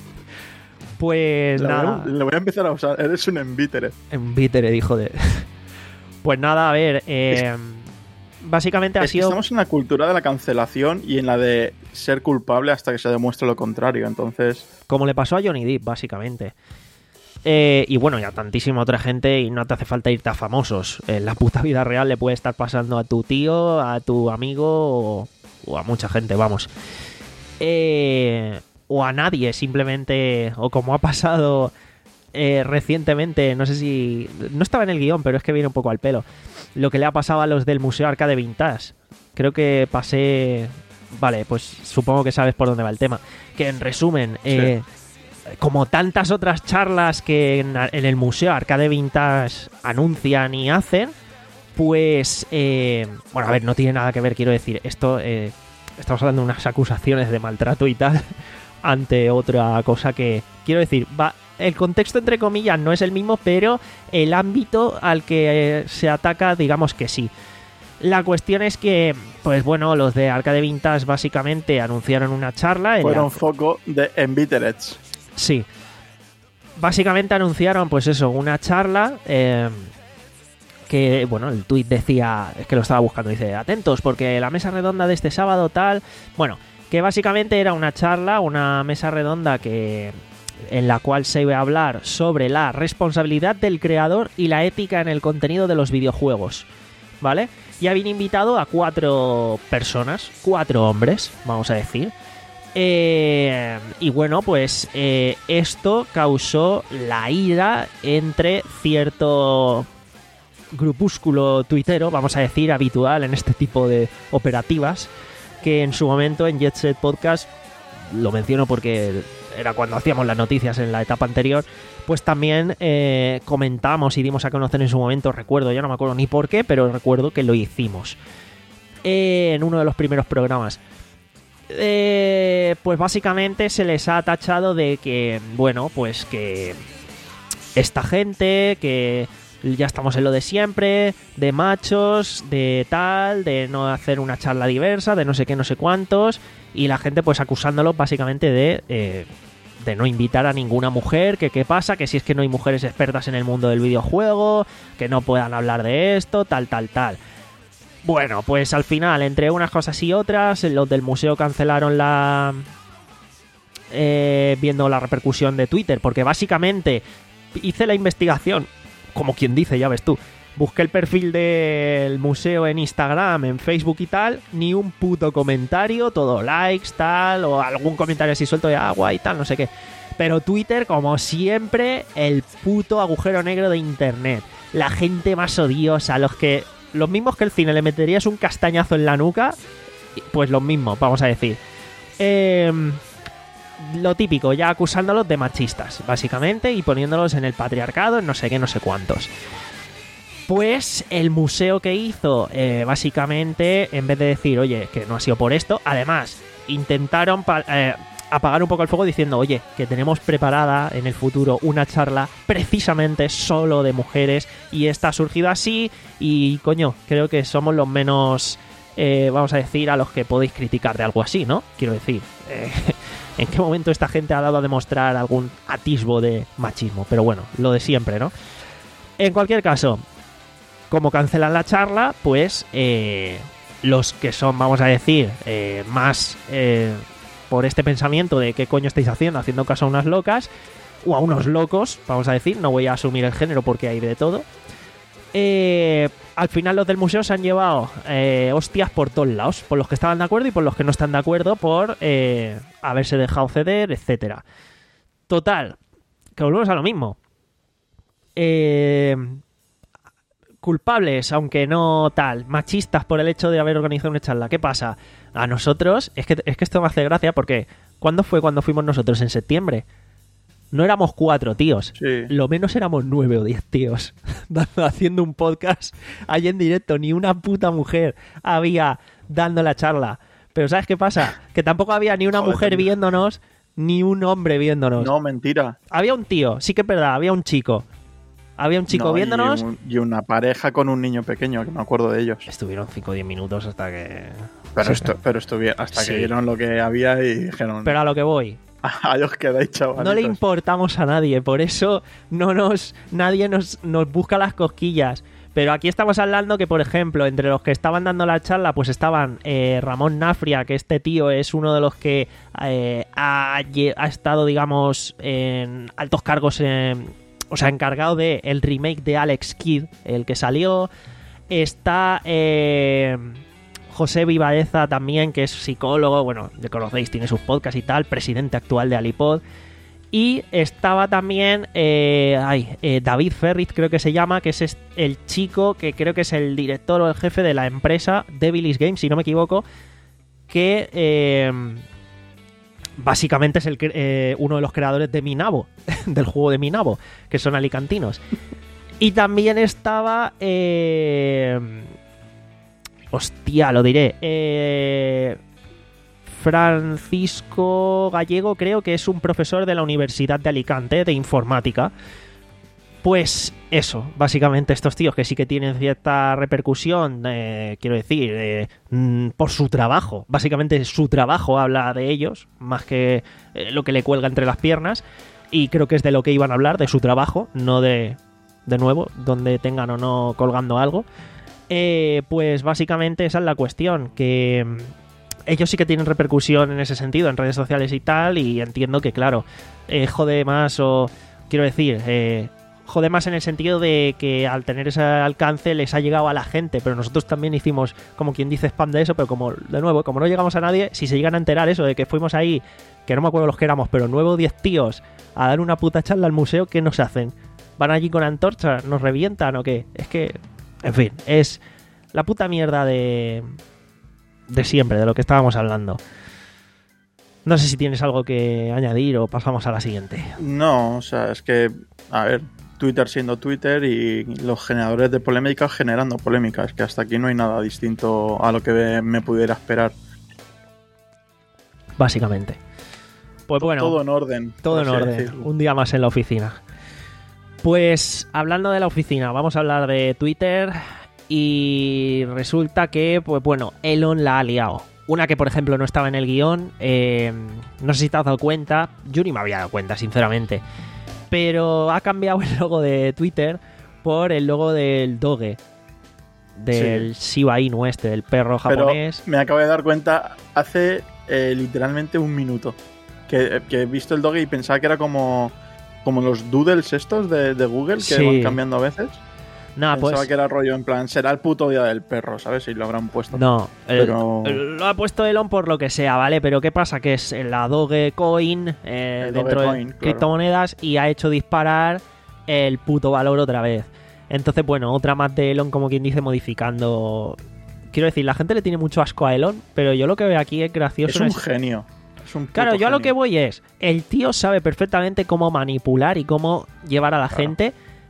Pues le nada. Voy a, le voy a empezar a usar. Eres un embittered. Embittered, hijo de... Pues nada, a ver. Eh, es, básicamente ha es sido... Estamos en la cultura de la cancelación y en la de ser culpable hasta que se demuestre lo contrario. Entonces... Como le pasó a Johnny Depp, básicamente. Eh, y bueno, y a tantísima otra gente, y no te hace falta irte a famosos. En la puta vida real le puede estar pasando a tu tío, a tu amigo o, o a mucha gente, vamos. Eh... o a nadie, simplemente, o como ha pasado eh, recientemente, no sé si... no estaba en el guión, pero es que viene un poco al pelo, lo que le ha pasado a los del Museo Arcade Vintage. Creo que pasé... Vale, pues supongo que sabes por dónde va el tema. Que en resumen, eh, como tantas otras charlas que en, en el Museo Arcade Vintage anuncian y hacen, pues, eh, bueno, a ver, no tiene nada que ver, quiero decir, esto, eh, estamos hablando de unas acusaciones de maltrato y tal, ante otra cosa que, quiero decir, va, el contexto entre comillas no es el mismo, pero el ámbito al que eh, se ataca, digamos que sí. La cuestión es que, pues bueno, los de Arcade Vintage básicamente anunciaron una charla. Fueron la... foco de Embittereds. Sí. Básicamente anunciaron, pues eso, una charla eh, que, bueno, el tuit decía, es que lo estaba buscando, dice, atentos, porque la mesa redonda de este sábado tal... Bueno, que básicamente era una charla, una mesa redonda que en la cual se iba a hablar sobre la responsabilidad del creador y la ética en el contenido de los videojuegos, ¿vale? Y habían invitado a cuatro personas, cuatro hombres, vamos a decir. Eh, y bueno, pues eh, esto causó la ira entre cierto grupúsculo tuitero, vamos a decir, habitual en este tipo de operativas, que en su momento en Jet Set Podcast, lo menciono porque era cuando hacíamos las noticias en la etapa anterior, pues también eh, comentamos y dimos a conocer en su momento, recuerdo, ya no me acuerdo ni por qué, pero recuerdo que lo hicimos eh, en uno de los primeros programas. Eh, pues básicamente se les ha tachado de que, bueno, pues que esta gente, que ya estamos en lo de siempre, de machos, de tal, de no hacer una charla diversa, de no sé qué, no sé cuántos, y la gente pues acusándolos básicamente de... Eh, de no invitar a ninguna mujer, que qué pasa, que si es que no hay mujeres expertas en el mundo del videojuego, que no puedan hablar de esto, tal, tal, tal. Bueno, pues al final, entre unas cosas y otras, los del museo cancelaron la... Eh, viendo la repercusión de Twitter, porque básicamente hice la investigación, como quien dice, ya ves tú, busqué el perfil del museo en Instagram, en Facebook y tal, ni un puto comentario, todo likes, tal, o algún comentario así suelto de agua y tal, no sé qué. Pero Twitter, como siempre, el puto agujero negro de internet. La gente más odiosa, los que... Los mismos que el cine le meterías un castañazo en la nuca, pues los mismos, vamos a decir. Eh, lo típico, ya acusándolos de machistas, básicamente, y poniéndolos en el patriarcado, en no sé qué, no sé cuántos. Pues el museo que hizo, eh, básicamente, en vez de decir, oye, que no ha sido por esto, además, intentaron pa- eh, apagar un poco el fuego diciendo, oye, que tenemos preparada en el futuro una charla precisamente solo de mujeres y esta ha surgido así y, coño, creo que somos los menos, eh, vamos a decir, a los que podéis criticar de algo así, ¿no? Quiero decir, eh, ¿en qué momento esta gente ha dado a demostrar algún atisbo de machismo? Pero bueno, lo de siempre, ¿no? En cualquier caso... Como cancelan la charla, pues eh, los que son, vamos a decir, eh, más eh, por este pensamiento de qué coño estáis haciendo, haciendo caso a unas locas, o a unos locos, vamos a decir, no voy a asumir el género porque hay de todo, eh, al final los del museo se han llevado eh, hostias por todos lados, por los que estaban de acuerdo y por los que no están de acuerdo, por eh, haberse dejado ceder, etcétera. Total, que volvemos a lo mismo. Eh... culpables, aunque no tal, machistas por el hecho de haber organizado una charla. ¿Qué pasa? A nosotros, es que, es que esto me hace gracia porque ¿cuándo fue cuando fuimos nosotros? En septiembre. No éramos cuatro tíos, Sí. Lo menos éramos nueve o diez tíos haciendo un podcast ahí en directo. Ni una puta mujer había dando la charla. Pero ¿sabes qué pasa? Que tampoco había ni una Joder, mujer tío. viéndonos, ni un hombre viéndonos. No, mentira. Había un tío, sí que es verdad, había un chico. Había un chico No, viéndonos. Y, un- y una pareja con un niño pequeño, que me acuerdo de ellos. Estuvieron cinco o diez minutos hasta que... Pero esto, pero estuvieron hasta Sí. que vieron lo que había y dijeron, Pero a lo que voy, adiós quedáis, chavalitos. no le importamos a nadie, por eso no nos nadie nos, nos busca las cosquillas. Pero aquí estamos hablando que, por ejemplo, entre los que estaban dando la charla, pues estaban eh, Ramón Nafria, que este tío es uno de los que eh, ha, lle- ha estado, digamos, en altos cargos, en, o sea, encargado de el remake de Alex Kidd, el que salió. Está eh, José Vivaeza también, que es psicólogo, bueno, le conocéis, tiene sus podcasts y tal, presidente actual de Alipod. Y estaba también eh, ay, eh, David Ferriz, creo que se llama, que es est- el chico que creo que es el director o el jefe de la empresa Devilis Games, si no me equivoco, que eh, básicamente es el, eh, uno de los creadores de Minabo, del juego de Minabo, que son alicantinos. Y también estaba... Eh, hostia, lo diré. Eh, Francisco Gallego, creo que es un profesor de la Universidad de Alicante, de informática. Pues eso, básicamente estos tíos que sí que tienen cierta repercusión, eh, quiero decir, eh, mm, por su trabajo. Básicamente su trabajo habla de ellos, más que eh, lo que le cuelga entre las piernas. Y creo que es de lo que iban a hablar, de su trabajo, no de, de nuevo, donde tengan o no colgando algo. Eh, pues básicamente esa es la cuestión, que ellos sí que tienen repercusión en ese sentido, en redes sociales y tal, y entiendo que, claro, eh, jode más o, quiero decir... Eh, jode más en el sentido de que al tener ese alcance les ha llegado a la gente, pero nosotros también hicimos, como quien dice, spam de eso, pero como, de nuevo, como no llegamos a nadie, si se llegan a enterar eso de que fuimos ahí, que no me acuerdo los que éramos, pero nueve o diez tíos a dar una puta charla al museo, ¿qué nos hacen? ¿Van allí con antorchas? ¿Nos revientan o qué? Es que, en fin, es la puta mierda de de siempre, de lo que estábamos hablando. No sé si tienes algo que añadir o pasamos a la siguiente. No, o sea, es que, a ver, Twitter siendo Twitter y los generadores de polémicas generando polémicas, que hasta aquí no hay nada distinto a lo que me pudiera esperar. Básicamente. Pues bueno, todo en orden. Todo en orden. Decirlo. Un día más en la oficina. Pues hablando de la oficina, vamos a hablar de Twitter y resulta que, pues bueno, Elon la ha liado. Una que, por ejemplo, no estaba en el guión. Eh, no sé si te has dado cuenta. Yo ni me había dado cuenta, sinceramente. Pero ha cambiado el logo de Twitter por el logo del Doge. Del sí. Shiba Inu este, del perro japonés. Pero me acabo de dar cuenta hace eh, literalmente un minuto. Que, que he visto el Doge y pensaba que era como, como los doodles estos de, de Google, que sí. van cambiando a veces. Nah, Pensaba pues, que era rollo en plan, será el puto día del perro, ¿sabes? Si lo habrán puesto. No, pero... el, el, lo ha puesto Elon por lo que sea, ¿vale? Pero ¿qué pasa? Que es la Dogecoin eh, dentro Dogecoin, de claro. criptomonedas y ha hecho disparar el puto valor otra vez. Entonces, bueno, otra más de Elon, como quien dice, modificando... Quiero decir, la gente le tiene mucho asco a Elon, pero yo lo que veo aquí es gracioso. Es un es... genio. Es un claro, yo genio. a lo que voy es, el tío sabe perfectamente cómo manipular y cómo llevar a la claro. gente...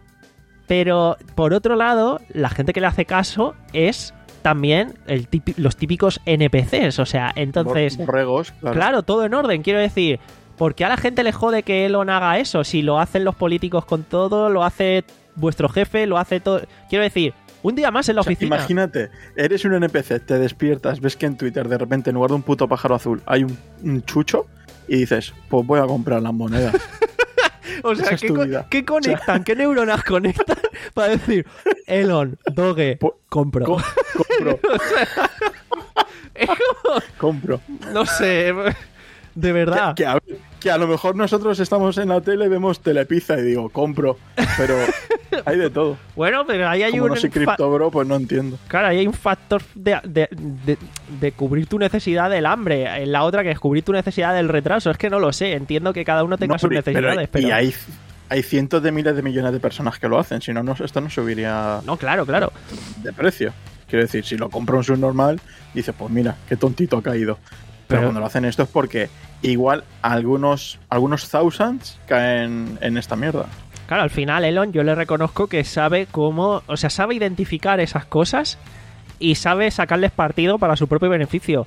Pero, por otro lado, la gente que le hace caso es también el típi- los típicos N P Cs. O sea, entonces... Borregos, claro. Claro, todo en orden. Quiero decir, ¿por qué a la gente le jode que Elon haga eso? Si lo hacen los políticos con todo, lo hace vuestro jefe, lo hace todo... Quiero decir, un día más en la o sea, oficina. Imagínate, eres un N P C, te despiertas, ves que en Twitter de repente en lugar de un puto pájaro azul hay un, un chucho y dices, pues voy a comprar las monedas. O sea, ¿qué, co- ¿qué conectan? O sea, ¿qué neuronas conectan para decir Elon, Doge, po- compro? Co- compro. O sea, es como, compro. No sé, de verdad. Que, que, a, que a lo mejor nosotros estamos en la tele, vemos Telepizza y digo, compro. Pero hay de todo. Bueno, pero ahí hay Como un... no soy cripto, bro, pues no entiendo. Claro, ahí hay un factor de, de, de, de cubrir tu necesidad del hambre. En la otra que es cubrir tu necesidad del retraso. Es que no lo sé. Entiendo que cada uno tenga no, sus pero, necesidades, pero... Y hay, hay cientos de miles de millones de personas que lo hacen. Si no, no esto no subiría... No, claro, claro. De precio. Quiero decir, si lo compra un subnormal, dice, pues mira, qué tontito ha caído. Pero, pero cuando lo hacen esto es porque igual algunos, algunos thousands caen en esta mierda. Claro, al final Elon yo le reconozco que sabe cómo, o sea, sabe identificar esas cosas y sabe sacarles partido para su propio beneficio.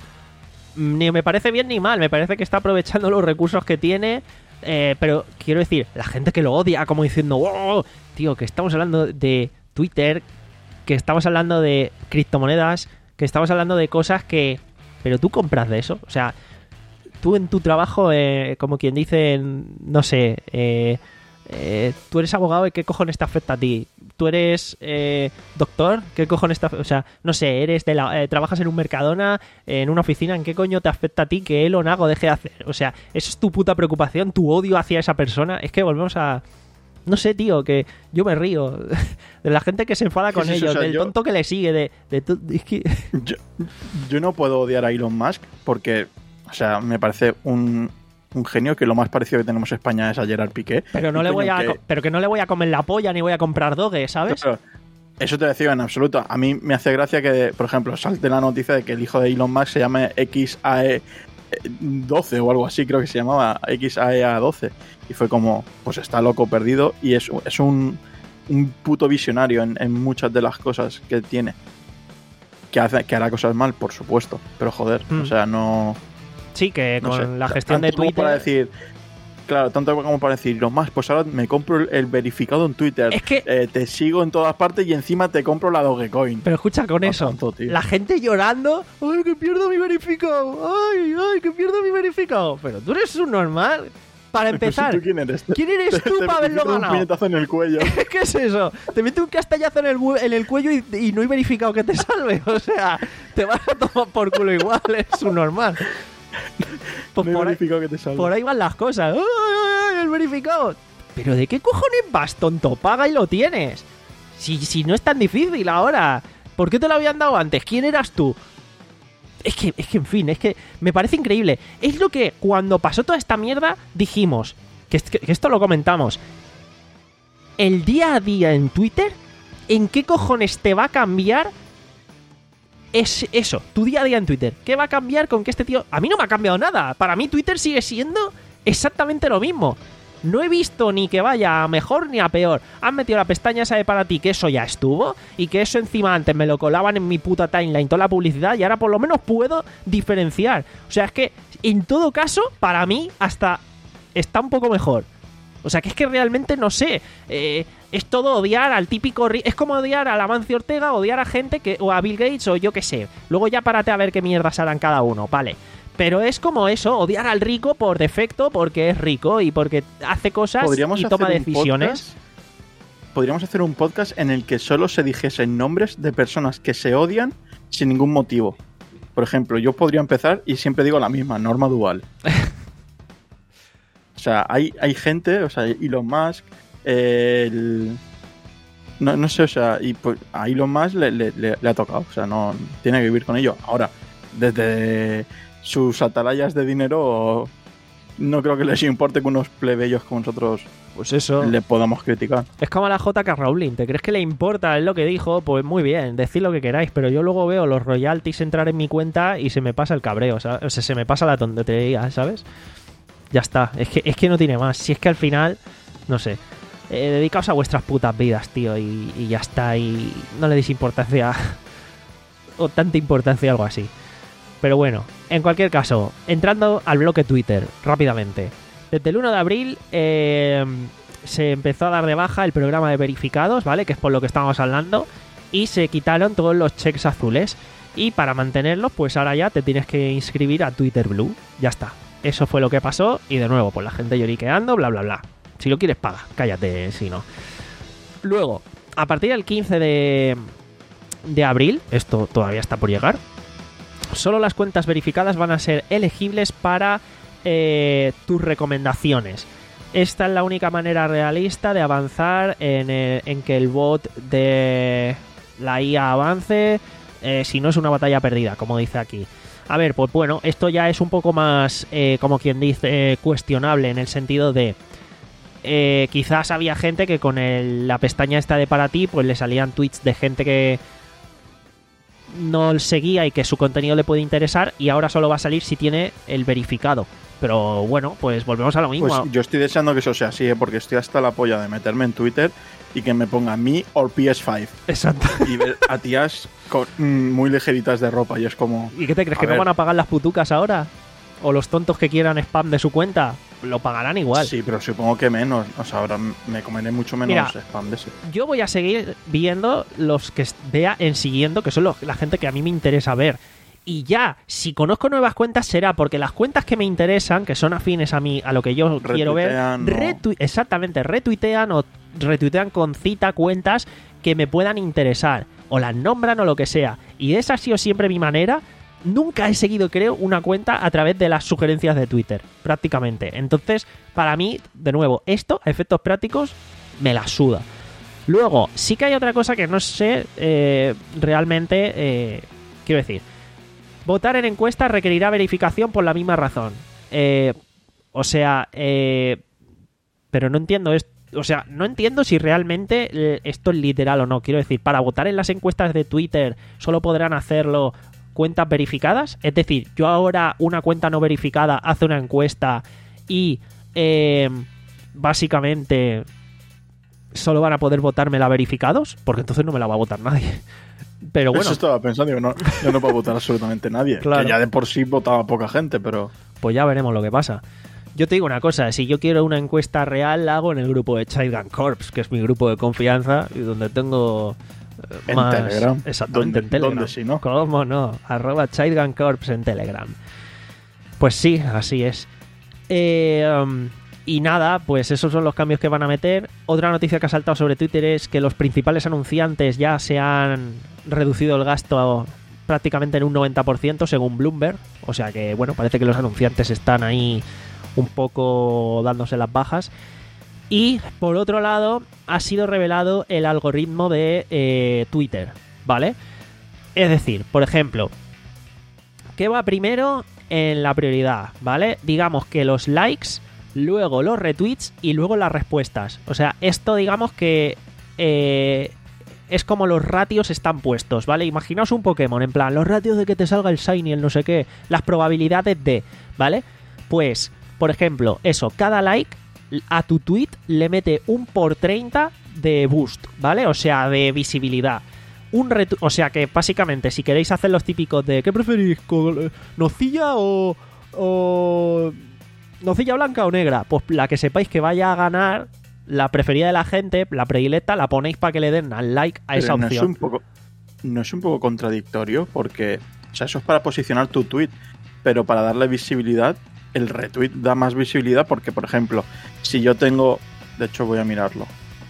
Ni me parece bien ni mal, me parece que está aprovechando los recursos que tiene, eh, pero quiero decir, la gente que lo odia como diciendo, wow, tío, que estamos hablando de Twitter, que estamos hablando de criptomonedas, que estamos hablando de cosas que... Pero tú compras de eso, o sea, tú en tu trabajo, eh, como quien dice, no sé... Eh, Eh, tú eres abogado y ¿qué cojones te afecta a ti? Tú eres eh, doctor, ¿qué cojones te afecta? O sea, no sé, eres de la, eh, trabajas en un Mercadona, eh, en una oficina, ¿en qué coño te afecta a ti que Elon haga o deje de hacer? O sea, eso es tu puta preocupación, tu odio hacia esa persona. Es que volvemos a... No sé, tío, que yo me río de la gente que se enfada con sí, sí, ellos, o sea, del yo... tonto que le sigue, de... de tu... es que... yo, yo no puedo odiar a Elon Musk porque, o sea, me parece un... un genio que lo más parecido que tenemos en España es a Gerard Piqué. Pero no le voy a que... pero que no le voy a comer la polla ni voy a comprar Doge, ¿sabes? Pero eso te decía en absoluto. A mí me hace gracia que, por ejemplo, salte la noticia de que el hijo de Elon Musk se llame X A E doce o algo así, creo que se llamaba X A E A doce. Y fue como, pues está loco perdido y es, es un, un puto visionario en, en muchas de las cosas que tiene. Que, hace, que hará cosas mal, por supuesto, pero joder, mm. o sea, no... Sí, que no con sé, la gestión de Twitter... Para decir, claro, tanto como para decir, lo más, pues ahora me compro el, el verificado en Twitter, es que... eh, te sigo en todas partes y encima te compro la Dogecoin. Pero escucha, con no eso, tanto, la gente llorando, ¡ay, que pierdo mi verificado! ¡Ay, ay, que pierdo mi verificado! Pero tú eres un normal... Para empezar, ¿tú quién eres? ¿Quién eres tú te, para haberlo ganado? Un puñetazo en el cuello. ¿Qué es eso? Te mete un castallazo en el, en el cuello y, y no hay verificado que te salve. O sea, te vas a tomar por culo igual, es un normal. Pues no hay por, verificado ahí, que te salve. Por ahí van las cosas. ¡Ay, ay, ay, el verificado! ¿Pero de qué cojones vas, tonto? Paga y lo tienes. Si, si no es tan difícil ahora. ¿Por qué te lo habían dado antes? ¿Quién eras tú? Es que, es que, en fin, es que me parece increíble. Es lo que cuando pasó toda esta mierda dijimos, que, que esto lo comentamos. El día a día en Twitter, ¿en qué cojones te va a cambiar es eso? Tu día a día en Twitter. ¿Qué va a cambiar con que este tío...? A mí no me ha cambiado nada. Para mí Twitter sigue siendo exactamente lo mismo. No he visto ni que vaya a mejor ni a peor. Han metido la pestaña esa de para ti, que eso ya estuvo, y que eso encima antes me lo colaban en mi puta timeline toda la publicidad, y ahora por lo menos puedo diferenciar. O sea, es que en todo caso, para mí, hasta está un poco mejor. O sea, que es que realmente no sé. Eh, es todo odiar al típico... Es como odiar a Amancio Ortega, odiar a gente que... o a Bill Gates, o yo qué sé. Luego ya párate a ver qué mierdas harán cada uno, vale. Pero es como eso, odiar al rico por defecto porque es rico y porque hace cosas y toma decisiones. Podríamos hacer un podcast en el que solo se dijesen nombres de personas que se odian sin ningún motivo. Por ejemplo, yo podría empezar y siempre digo la misma, Norma Duval. O sea, hay, hay gente, o sea, Elon Musk, eh, el... no, no sé, o sea, y pues a Elon Musk le, le, le, le ha tocado, o sea, no tiene que vivir con ello. Ahora, desde... sus atalayas de dinero, no creo que les importe que unos plebeyos como nosotros pues eso le podamos criticar. Es como a la J K Rowling. ¿Te crees que le importa? Es lo que dijo. Pues muy bien, decid lo que queráis, pero yo luego veo los royalties entrar en mi cuenta y se me pasa el cabreo, ¿sabes? O sea, se me pasa la tontería, ¿sabes? Ya está, es que, es que no tiene más. Si es que al final, no sé, eh, dedicaos a vuestras putas vidas, tío, y, y ya está, y no le deis importancia o tanta importancia a algo así. Pero bueno, en cualquier caso, entrando al bloque Twitter, rápidamente. Desde el uno de abril eh, se empezó a dar de baja el programa de verificados, ¿vale? Que es por lo que estábamos hablando. Y se quitaron todos los checks azules. Y para mantenerlos, pues ahora ya te tienes que inscribir a Twitter Blue. Ya está. Eso fue lo que pasó. Y de nuevo, pues la gente lloriqueando, bla, bla, bla. Si lo quieres, paga. Cállate, si no. Luego, a partir del quince de, de abril, esto todavía está por llegar, solo las cuentas verificadas van a ser elegibles para eh, tus recomendaciones. Esta es la única manera realista de avanzar en, el, en que el bot de la I A avance, eh, si no es una batalla perdida, como dice aquí. A ver, pues bueno, esto ya es un poco más, eh, como quien dice, eh, cuestionable en el sentido de... Eh, quizás había gente que con el, la pestaña esta de para ti, pues le salían tweets de gente que no seguía y que su contenido le puede interesar, y ahora solo va a salir si tiene el verificado. Pero bueno, pues volvemos a lo mismo. Pues yo estoy deseando que eso sea así, ¿eh? Porque estoy hasta la polla de meterme en Twitter y que me ponga me or P S cinco. Exacto. Y ver a tías con, mm, muy ligeritas de ropa, y es como... ¿Y qué te crees? ¿Que ver. no van a pagar las putucas ahora? ¿O los tontos que quieran spam de su cuenta? Lo pagarán igual. Sí, pero supongo que menos. O sea, ahora me comeré mucho menos Mira, spam de ese. Yo voy a seguir viendo los que vea en siguiendo, que son los, la gente que a mí me interesa ver. Y ya, si conozco nuevas cuentas será porque las cuentas que me interesan, que son afines a mí, a lo que yo retuitean, quiero ver, retu- exactamente, retuitean o retuitean con cita cuentas que me puedan interesar, o las nombran o lo que sea. Y esa ha sido siempre mi manera. Nunca he seguido, creo, una cuenta a través de las sugerencias de Twitter, prácticamente. Entonces, para mí, de nuevo, esto, a efectos prácticos, me la suda. Luego, sí que hay otra cosa que no sé eh, realmente, eh, quiero decir, votar en encuestas requerirá verificación por la misma razón. Eh, o sea, eh, pero no entiendo esto. O sea, no entiendo si realmente eh, esto es literal o no. Quiero decir, para votar en las encuestas de Twitter solo podrán hacerlo cuentas verificadas. Es decir, yo ahora una cuenta no verificada hace una encuesta y eh, básicamente solo van a poder votármela verificados, porque entonces no me la va a votar nadie. Pero bueno. Eso estaba pensando, digo, no, yo no puedo votar absolutamente nadie. Claro. Que ya de por sí votaba poca gente, pero... Pues ya veremos lo que pasa. Yo te digo una cosa, si yo quiero una encuesta real, la hago en el grupo de Child Corps, que es mi grupo de confianza y donde tengo eh, En más... Telegram. Exactamente, ¿Dónde- en Telegram. dónde si no? ¿Cómo no? Arroba Child Corps en Telegram. Pues sí, así es. Eh, um, y nada, pues esos son los cambios que van a meter. Otra noticia que ha saltado sobre Twitter es que los principales anunciantes ya se han reducido el gasto prácticamente en un noventa por ciento según Bloomberg. O sea que, bueno, parece que los anunciantes están ahí un poco dándose las bajas. Y por otro lado, ha sido revelado el algoritmo de eh, Twitter, ¿vale? Es decir, por ejemplo, ¿qué va primero en la prioridad? ¿Vale? Digamos que los likes, luego los retweets y luego las respuestas. O sea, esto digamos que eh, es como los ratios están puestos, ¿vale? Imaginaos un Pokémon, en plan, los ratios de que te salga el Shiny, el no sé qué, las probabilidades de, ¿vale? Pues, por ejemplo, eso, cada like a tu tweet le mete un por treinta de boost, ¿vale? O sea, de visibilidad. Un retu- o sea que básicamente si queréis hacer los típicos de ¿qué preferís? ¿Con- ¿Nocilla o, o nocilla blanca o negra? Pues la que sepáis que vaya a ganar, la preferida de la gente, la predilecta, la ponéis para que le den al like a Pero esa no opción. Es un poco, no es un poco contradictorio porque, o sea, eso es para posicionar tu tweet, pero para darle visibilidad, el retweet da más visibilidad porque, por ejemplo, si yo tengo, de hecho voy a mirarlo,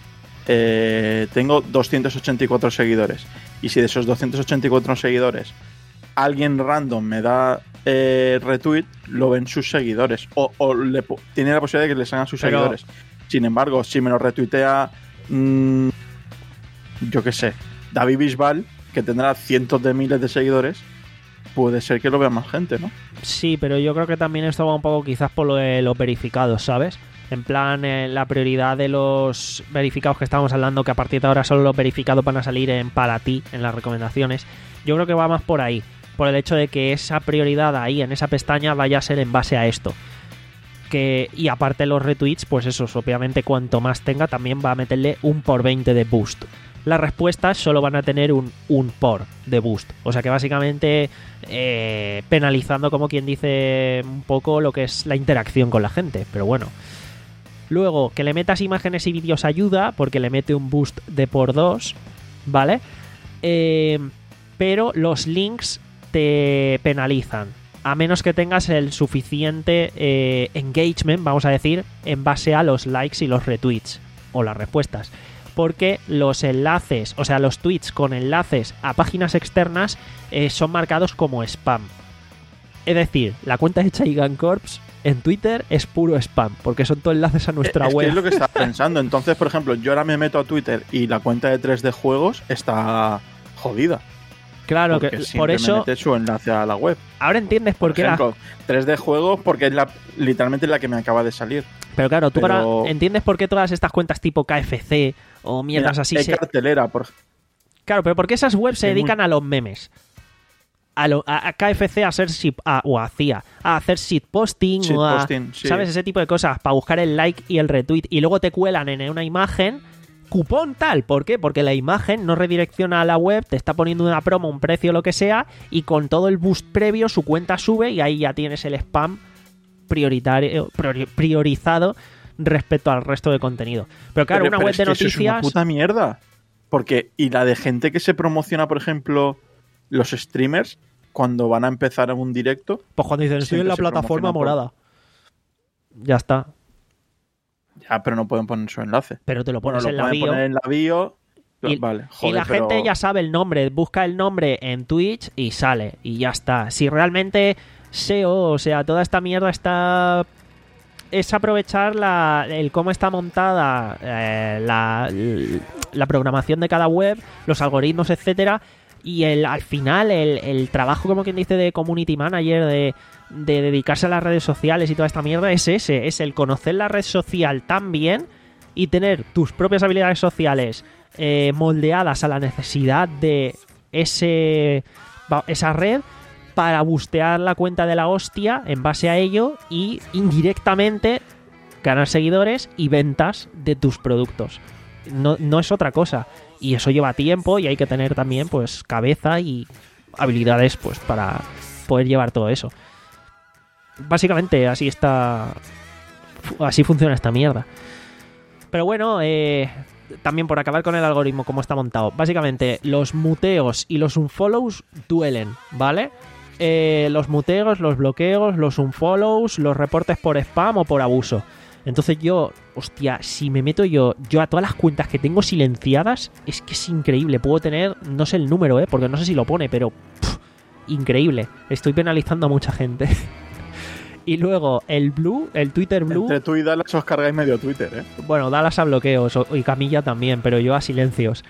eh, tengo doscientos ochenta y cuatro seguidores y si de esos doscientos ochenta y cuatro seguidores alguien random me da eh, retweet, lo ven sus seguidores o, o le, tiene la posibilidad de que le salgan sus Pero... seguidores. Sin embargo, si me lo retuitea mmm, yo qué sé, David Bisbal, que tendrá cientos de miles de seguidores, puede ser que lo vea más gente, ¿no? Sí, pero yo creo que también esto va un poco quizás por lo de los verificados, ¿sabes? En plan, eh, la prioridad de los verificados que estábamos hablando, que a partir de ahora solo los verificados van a salir en para ti, en las recomendaciones. Yo creo que va más por ahí, por el hecho de que esa prioridad ahí, en esa pestaña, vaya a ser en base a esto. Que, y aparte los retweets, pues eso, obviamente cuanto más tenga, también va a meterle un por veinte de boost. Las respuestas solo van a tener un, un por de boost. O sea que básicamente eh, penalizando, como quien dice, un poco lo que es la interacción con la gente. Pero bueno. Luego, que le metas imágenes y vídeos ayuda, porque le mete un boost de por dos, ¿vale? Eh, pero los links te penalizan. A menos que tengas el suficiente eh, engagement, vamos a decir, en base a los likes y los retweets. O las respuestas. Porque los enlaces, o sea, los tweets con enlaces a páginas externas eh, son marcados como spam. Es decir, la cuenta de Chigan Corps en Twitter es puro spam, porque son todos enlaces a nuestra es web. Que es lo que estaba pensando. Entonces, por ejemplo, yo ahora me meto a Twitter y la cuenta de tres D Juegos está jodida. Claro, que por eso... mete su enlace a la web. Ahora entiendes por, por qué ejemplo, la... tres D Juegos porque es la, literalmente la que me acaba de salir. Pero claro, tú Pero... ahora entiendes por qué todas estas cuentas tipo K F C o mierdas Mira, así hay se... cartelera, por Claro, pero porque esas webs se Hay dedican muy... a los memes. A, lo, a, a K F C a hacer shit, a, o hacía a hacer shitposting Shit o a, posting, sí. ¿sabes? Ese tipo de cosas para buscar el like y el retweet y luego te cuelan en una imagen cupón tal. ¿Por qué? Porque la imagen no redirecciona a la web, te está poniendo una promo, un precio, lo que sea, y con todo el boost previo su cuenta sube y ahí ya tienes el spam prioritario, priori, priorizado respecto al resto de contenido. Pero claro, pero, una pero web es de que noticias... Eso es una puta mierda. Porque, y la de gente que se promociona, por ejemplo, los streamers, cuando van a empezar en un directo... Pues cuando dicen, estoy en la plataforma morada. Por... Ya está. Ya, pero no pueden poner su enlace. Pero te lo pones bueno, en lo la bio. poner en la bio. Y, vale, joder, y la pero... gente ya sabe el nombre, busca el nombre en Twitch y sale. Y ya está. Si realmente S E O, o sea, toda esta mierda está... Es aprovechar la, el cómo está montada eh, la, la programación de cada web, los algoritmos, etcétera, y el, al final el, el trabajo, como quien dice, de community manager, de, de dedicarse a las redes sociales y toda esta mierda es ese, es el conocer la red social tan bien y tener tus propias habilidades sociales eh, moldeadas a la necesidad de ese esa red para bustear la cuenta de la hostia en base a ello y indirectamente ganar seguidores y ventas de tus productos. No, no es otra cosa. Y eso lleva tiempo y hay que tener también pues cabeza y habilidades pues para poder llevar todo eso. Básicamente así está, así funciona esta mierda. Pero bueno, eh, también por acabar con el algoritmo, cómo está montado. Básicamente los muteos y los unfollows duelen, ¿vale? Eh, los muteos, los bloqueos, los unfollows, los reportes por spam o por abuso. Entonces yo, hostia, si me meto yo yo a todas las cuentas que tengo silenciadas, es que es increíble. Puedo tener, no sé el número, ¿eh? Porque no sé si lo pone, pero pff, increíble. Estoy penalizando a mucha gente. Y luego el Blue, el Twitter Blue... Entre tú y Dallas os cargáis medio Twitter, ¿eh? Bueno, Dallas a bloqueos y Camilla también, pero yo a silencios.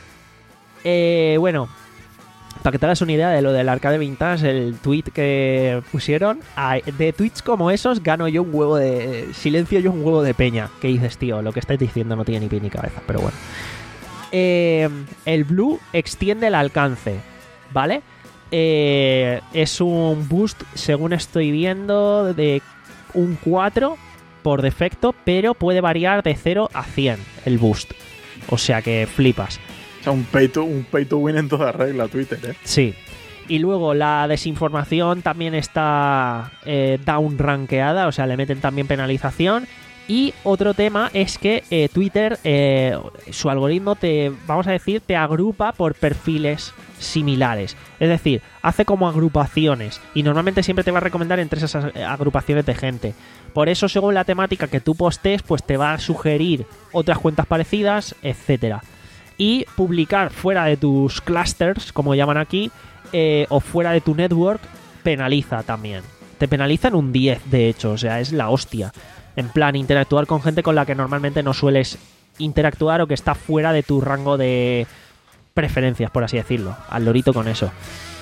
Eh, bueno... Para que te hagas una idea de lo del arcade vintage, el tweet que pusieron, de tweets como esos gano yo un huevo de... Silencio yo un huevo de peña. ¿Qué dices, tío? Lo que estáis diciendo no tiene ni pie ni cabeza, pero bueno. Eh, el Blue extiende el alcance, ¿vale? Eh, es un boost, según estoy viendo, de un cuatro por defecto, pero puede variar de cero a cien el boost. O sea que flipas. O sea, un pay to, un pay to win en toda regla Twitter, ¿eh? Sí. Y luego la desinformación también está eh, down rankeada, o sea, le meten también penalización. Y otro tema es que eh, Twitter, eh, su algoritmo te, vamos a decir, te agrupa por perfiles similares. Es decir, hace como agrupaciones y normalmente siempre te va a recomendar entre esas agrupaciones de gente. Por eso, según la temática que tú postes, pues te va a sugerir otras cuentas parecidas, etcétera. Y publicar fuera de tus clusters, como llaman aquí, eh, o fuera de tu network, penaliza también. Te penaliza en un diez, de hecho, o sea, es la hostia. En plan, interactuar con gente con la que normalmente no sueles interactuar o que está fuera de tu rango de preferencias, por así decirlo. Al lorito con eso.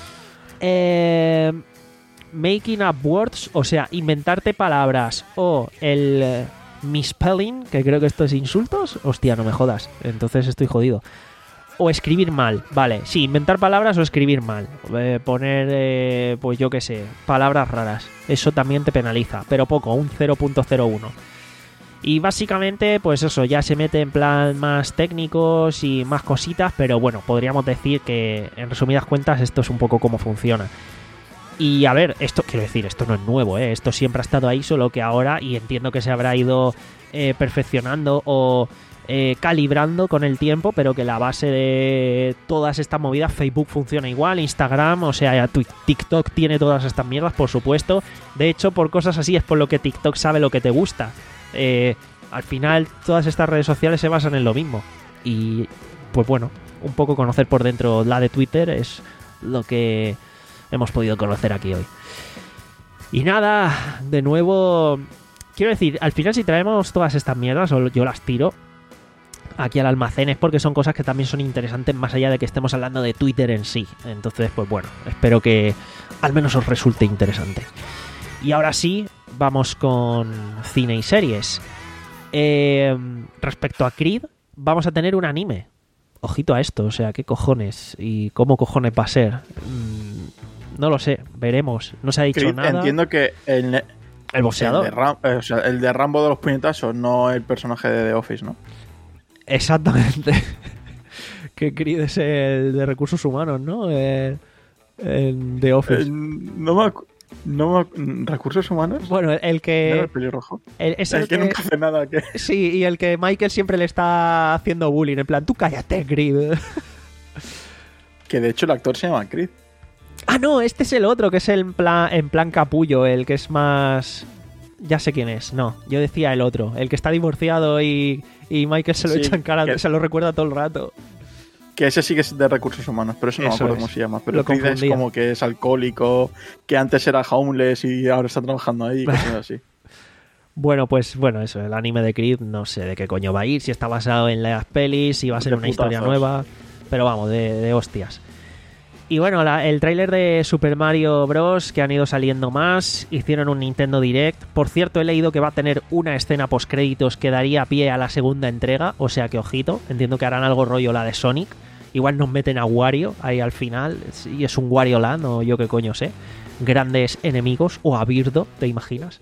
Eh, making up words, o sea, inventarte palabras o el... Eh, misspelling, que creo que esto es insultos. Hostia, no me jodas. Entonces estoy jodido. O escribir mal. Vale, sí, inventar palabras o escribir mal. Eh, poner, eh, pues yo qué sé, palabras raras. Eso también te penaliza, pero poco, un cero punto cero uno. Y básicamente, pues eso, ya se mete en plan más técnicos y más cositas, pero bueno, podríamos decir que en resumidas cuentas esto es un poco cómo funciona. Y a ver, esto, quiero decir, esto no es nuevo, ¿eh? Esto siempre ha estado ahí, solo que ahora, y entiendo que se habrá ido eh, perfeccionando o eh, calibrando con el tiempo, pero que la base de todas estas movidas, Facebook funciona igual, Instagram, o sea, TikTok tiene todas estas mierdas, por supuesto. De hecho, por cosas así es por lo que TikTok sabe lo que te gusta. Eh, al final, todas estas redes sociales se basan en lo mismo. Y, pues bueno, un poco conocer por dentro la de Twitter es lo que... hemos podido conocer aquí hoy. Y nada, de nuevo, quiero decir, al final si traemos todas estas mierdas, o yo las tiro aquí al almacén, es porque son cosas que también son interesantes más allá de que estemos hablando de Twitter en sí. Entonces, pues bueno, espero que al menos os resulte interesante. Y ahora sí, vamos con cine y series. Eh, respecto a Creed, vamos a tener un anime. Ojito a esto, o sea, ¿qué cojones? ¿Y cómo cojones va a ser? No lo sé, veremos. No se ha dicho Creed, nada. Entiendo que el, el boxeador. El de, Ram, eh, o sea, el de Rambo de los puñetazos, no el personaje de The Office, ¿no? Exactamente. Que Creed es el de recursos humanos, ¿no? El, el de Office. Eh, no me acuerdo. No, ¿recursos humanos? Bueno, el que... ¿No el pelirrojo? El, es el, el que, que nunca hace nada. Que... Sí, y el que Michael siempre le está haciendo bullying. En plan, tú cállate, Creed. Que de hecho el actor se llama Creed. Ah, no, este es el otro, que es el en plan, en plan capullo, el que es más... Ya sé quién es. No, yo decía el otro. El que está divorciado y, y Michael se lo sí, echa en cara, que... se lo recuerda todo el rato. Que ese sí que es de recursos humanos, pero eso no eso me acuerdo es. Cómo se llama. Pero Creed es como que es alcohólico, que antes era homeless y ahora está trabajando ahí y cosas así. Bueno, pues bueno, eso, el anime de Creed, no sé de qué coño va a ir, si está basado en las pelis, si va a ser una historia nueva, pero vamos, de, de hostias. Y bueno, la, el tráiler de Super Mario Bros. Que han ido saliendo más, hicieron un Nintendo Direct. Por cierto, he leído que va a tener una escena postcréditos que daría pie a la segunda entrega, o sea que ojito, entiendo que harán algo rollo la de Sonic, Igual nos meten a Wario ahí al final, y es un Wario Land o yo qué coño sé. Grandes enemigos, o a Birdo, ¿te imaginas?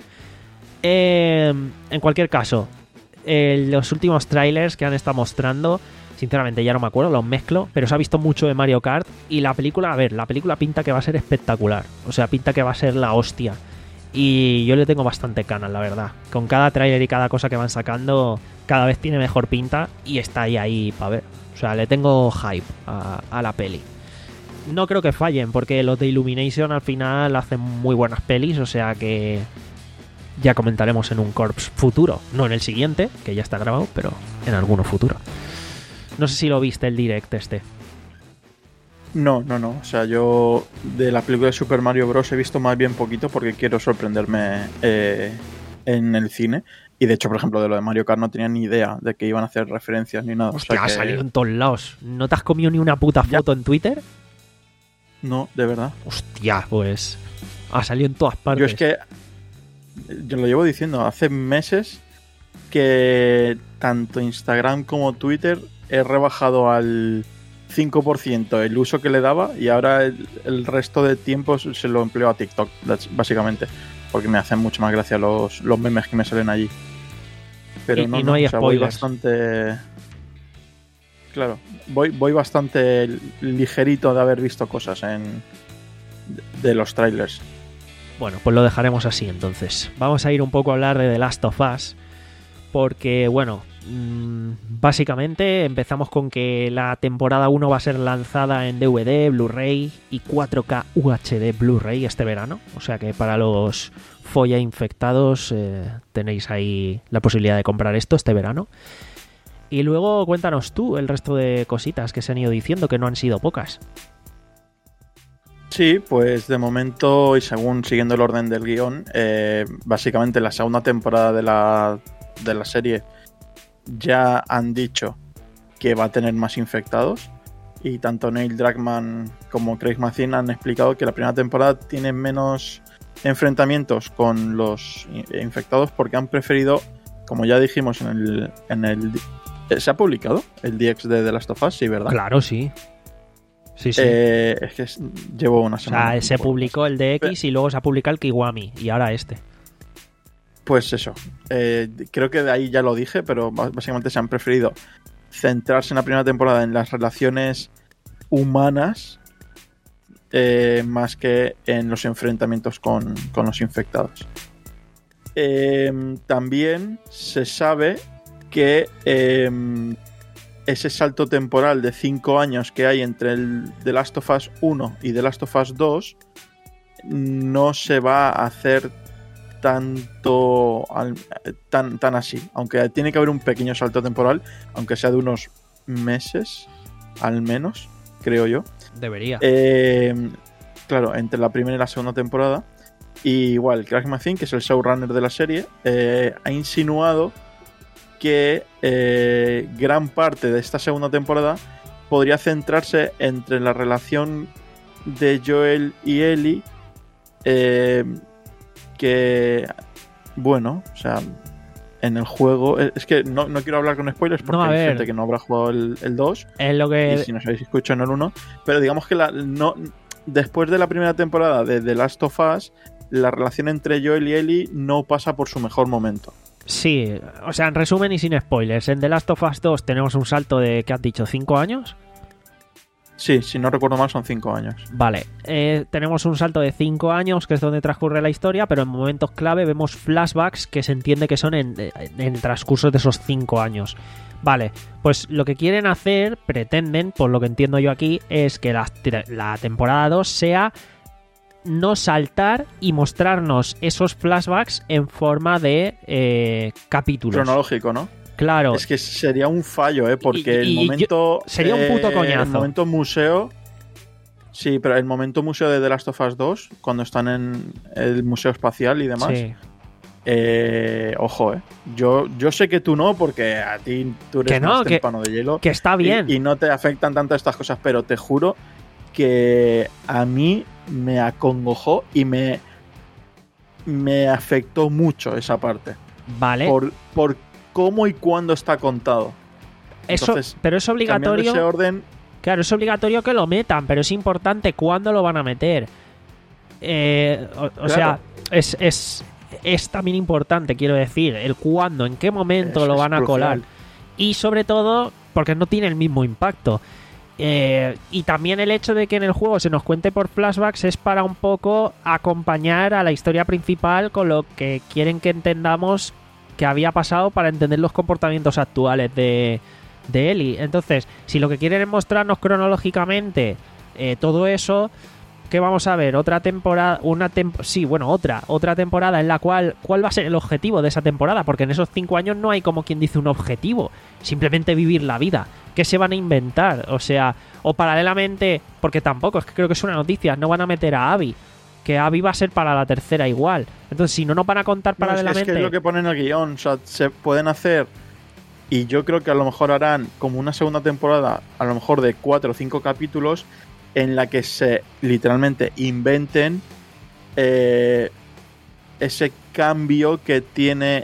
Eh, en cualquier caso, eh, los últimos trailers que han estado mostrando, sinceramente ya no me acuerdo, los mezclo, pero se ha visto mucho de Mario Kart, y la película, a ver, la película pinta que va a ser espectacular, o sea, pinta que va a ser la hostia, y yo le tengo bastante ganas, la verdad. Con cada trailer y cada cosa que van sacando, cada vez tiene mejor pinta, y está ahí, ahí para ver, o sea, le tengo hype a, a la peli. No creo que fallen, porque los de Illumination al final hacen muy buenas pelis, o sea que ya comentaremos en un Corps futuro, no en el siguiente, que ya está grabado, pero en alguno futuro. No sé si lo viste el direct este. No, no, no. O sea, yo de la película de Super Mario Bros. He visto más bien poquito porque quiero sorprenderme eh, en el cine. Y de hecho, por ejemplo, de lo de Mario Kart no tenía ni idea de que iban a hacer referencias ni nada. Hostia, o sea ha que... salido en todos lados. ¿No te has comido ni una puta foto ya en Twitter? No, de verdad. Hostia, pues ha salido en todas partes. Yo es que, yo lo llevo diciendo hace meses que tanto Instagram como Twitter he rebajado al cinco por ciento el uso que le daba, y ahora el, el resto de tiempo se lo empleo a TikTok, básicamente, porque me hacen mucho más gracia los, los memes que me salen allí. Pero y, no, y no no hay o sea, voy bastante... Claro, voy, voy bastante ligerito de haber visto cosas en de los trailers. Bueno, pues lo dejaremos así entonces. Vamos a ir un poco a hablar de The Last of Us, porque, bueno, mmm, básicamente empezamos con que la temporada uno va a ser lanzada en D V D, Blu-ray y cuatro K U H D Blu-ray este verano. O sea que para los folla infectados eh, tenéis ahí la posibilidad de comprar esto este verano. Y luego cuéntanos tú el resto de cositas que se han ido diciendo, que no han sido pocas. Sí, pues de momento, y según siguiendo el orden del guión, eh, básicamente la segunda temporada de la, de la serie ya han dicho que va a tener más infectados, y tanto Neil Druckmann como Craig Mazin han explicado que la primera temporada tiene menos enfrentamientos con los infectados porque han preferido, como ya dijimos en el... En el ¿se ha publicado el D X de The Last of Us? Sí, ¿verdad? Claro, sí. Sí, sí. Eh, es que es, llevo una semana. O sea, se publicó el D X y luego se ha publicado el Kiwami, y ahora este. Pues eso. Eh, creo que de ahí ya lo dije, pero básicamente se han preferido centrarse en la primera temporada en las relaciones humanas eh, más que en los enfrentamientos con, con los infectados. Eh, también se sabe que eh, ese salto temporal de cinco años que hay entre el The Last of Us uno y The Last of Us dos no se va a hacer tanto al, tan, tan así, aunque tiene que haber un pequeño salto temporal, aunque sea de unos meses al menos, creo yo. Debería. Eh, claro, entre la primera y la segunda temporada. Y igual, Craig Mazin, que es el showrunner de la serie, eh, ha insinuado que eh, gran parte de esta segunda temporada podría centrarse entre la relación de Joel y Ellie, eh, que, bueno, o sea, en el juego... Es que no, no quiero hablar con spoilers porque no, hay ver. gente que no habrá jugado el, el dos, es lo que... y si no sabéis, escucho en el uno, pero digamos que la, no, después de la primera temporada de The Last of Us, la relación entre Joel y Ellie no pasa por su mejor momento. Sí, o sea, en resumen y sin spoilers, en The Last of Us dos tenemos un salto de, ¿qué has dicho? ¿cinco años? Sí, si no recuerdo mal son cinco años. Vale, eh, tenemos un salto de cinco años, que es donde transcurre la historia, pero en momentos clave vemos flashbacks que se entiende que son en, en el transcurso de esos cinco años. Vale, pues lo que quieren hacer, pretenden, por lo que entiendo yo aquí, es que la, la temporada dos sea no saltar y mostrarnos esos flashbacks en forma de eh, capítulos. Cronológico, ¿no? Claro. Es que sería un fallo, ¿eh? Porque y, y el momento... Yo, sería un puto coñazo. Eh, el momento museo... Sí, pero el momento museo de The Last of Us dos, cuando están en el museo espacial y demás... Sí. Eh, ojo, eh. Yo, yo sé que tú no, porque a ti tú eres que no, más que, témpano de hielo. Que está bien. Y, y no te afectan tanto estas cosas, pero te juro que a mí me acongojó y me, me afectó mucho esa parte. Vale. Por, por cómo y cuándo está contado. Eso, Entonces, pero es obligatorio. Ese orden, Claro, es obligatorio que lo metan, pero es importante cuándo lo van a meter. Eh, o o Claro. sea, es, es, es también importante, quiero decir, el cuándo, en qué momento Eso lo es van a colar. crucial. Y sobre todo, porque no tiene el mismo impacto. Eh, y también el hecho de que en el juego se nos cuente por flashbacks es para un poco acompañar a la historia principal con lo que quieren que entendamos que había pasado para entender los comportamientos actuales de, de Ellie. Entonces, si lo que quieren es mostrarnos cronológicamente eh, todo eso, ¿qué vamos a ver? Otra temporada, una temp- sí, bueno, otra, otra temporada en la cual, ¿cuál va a ser el objetivo de esa temporada? Porque en esos cinco años no hay, como quien dice, un objetivo, simplemente vivir la vida. ¿Qué se van a inventar? O sea, o paralelamente, porque tampoco, es que creo que es una noticia, no van a meter a Abby, que Abby va a ser para la tercera igual. Entonces, si no nos van a contar No, es, que, paralelamente... es que es lo que pone en el guión. O sea, se pueden hacer. Y yo creo que a lo mejor harán como una segunda temporada, a lo mejor de cuatro o cinco capítulos, en la que se literalmente inventen eh, ese cambio que tiene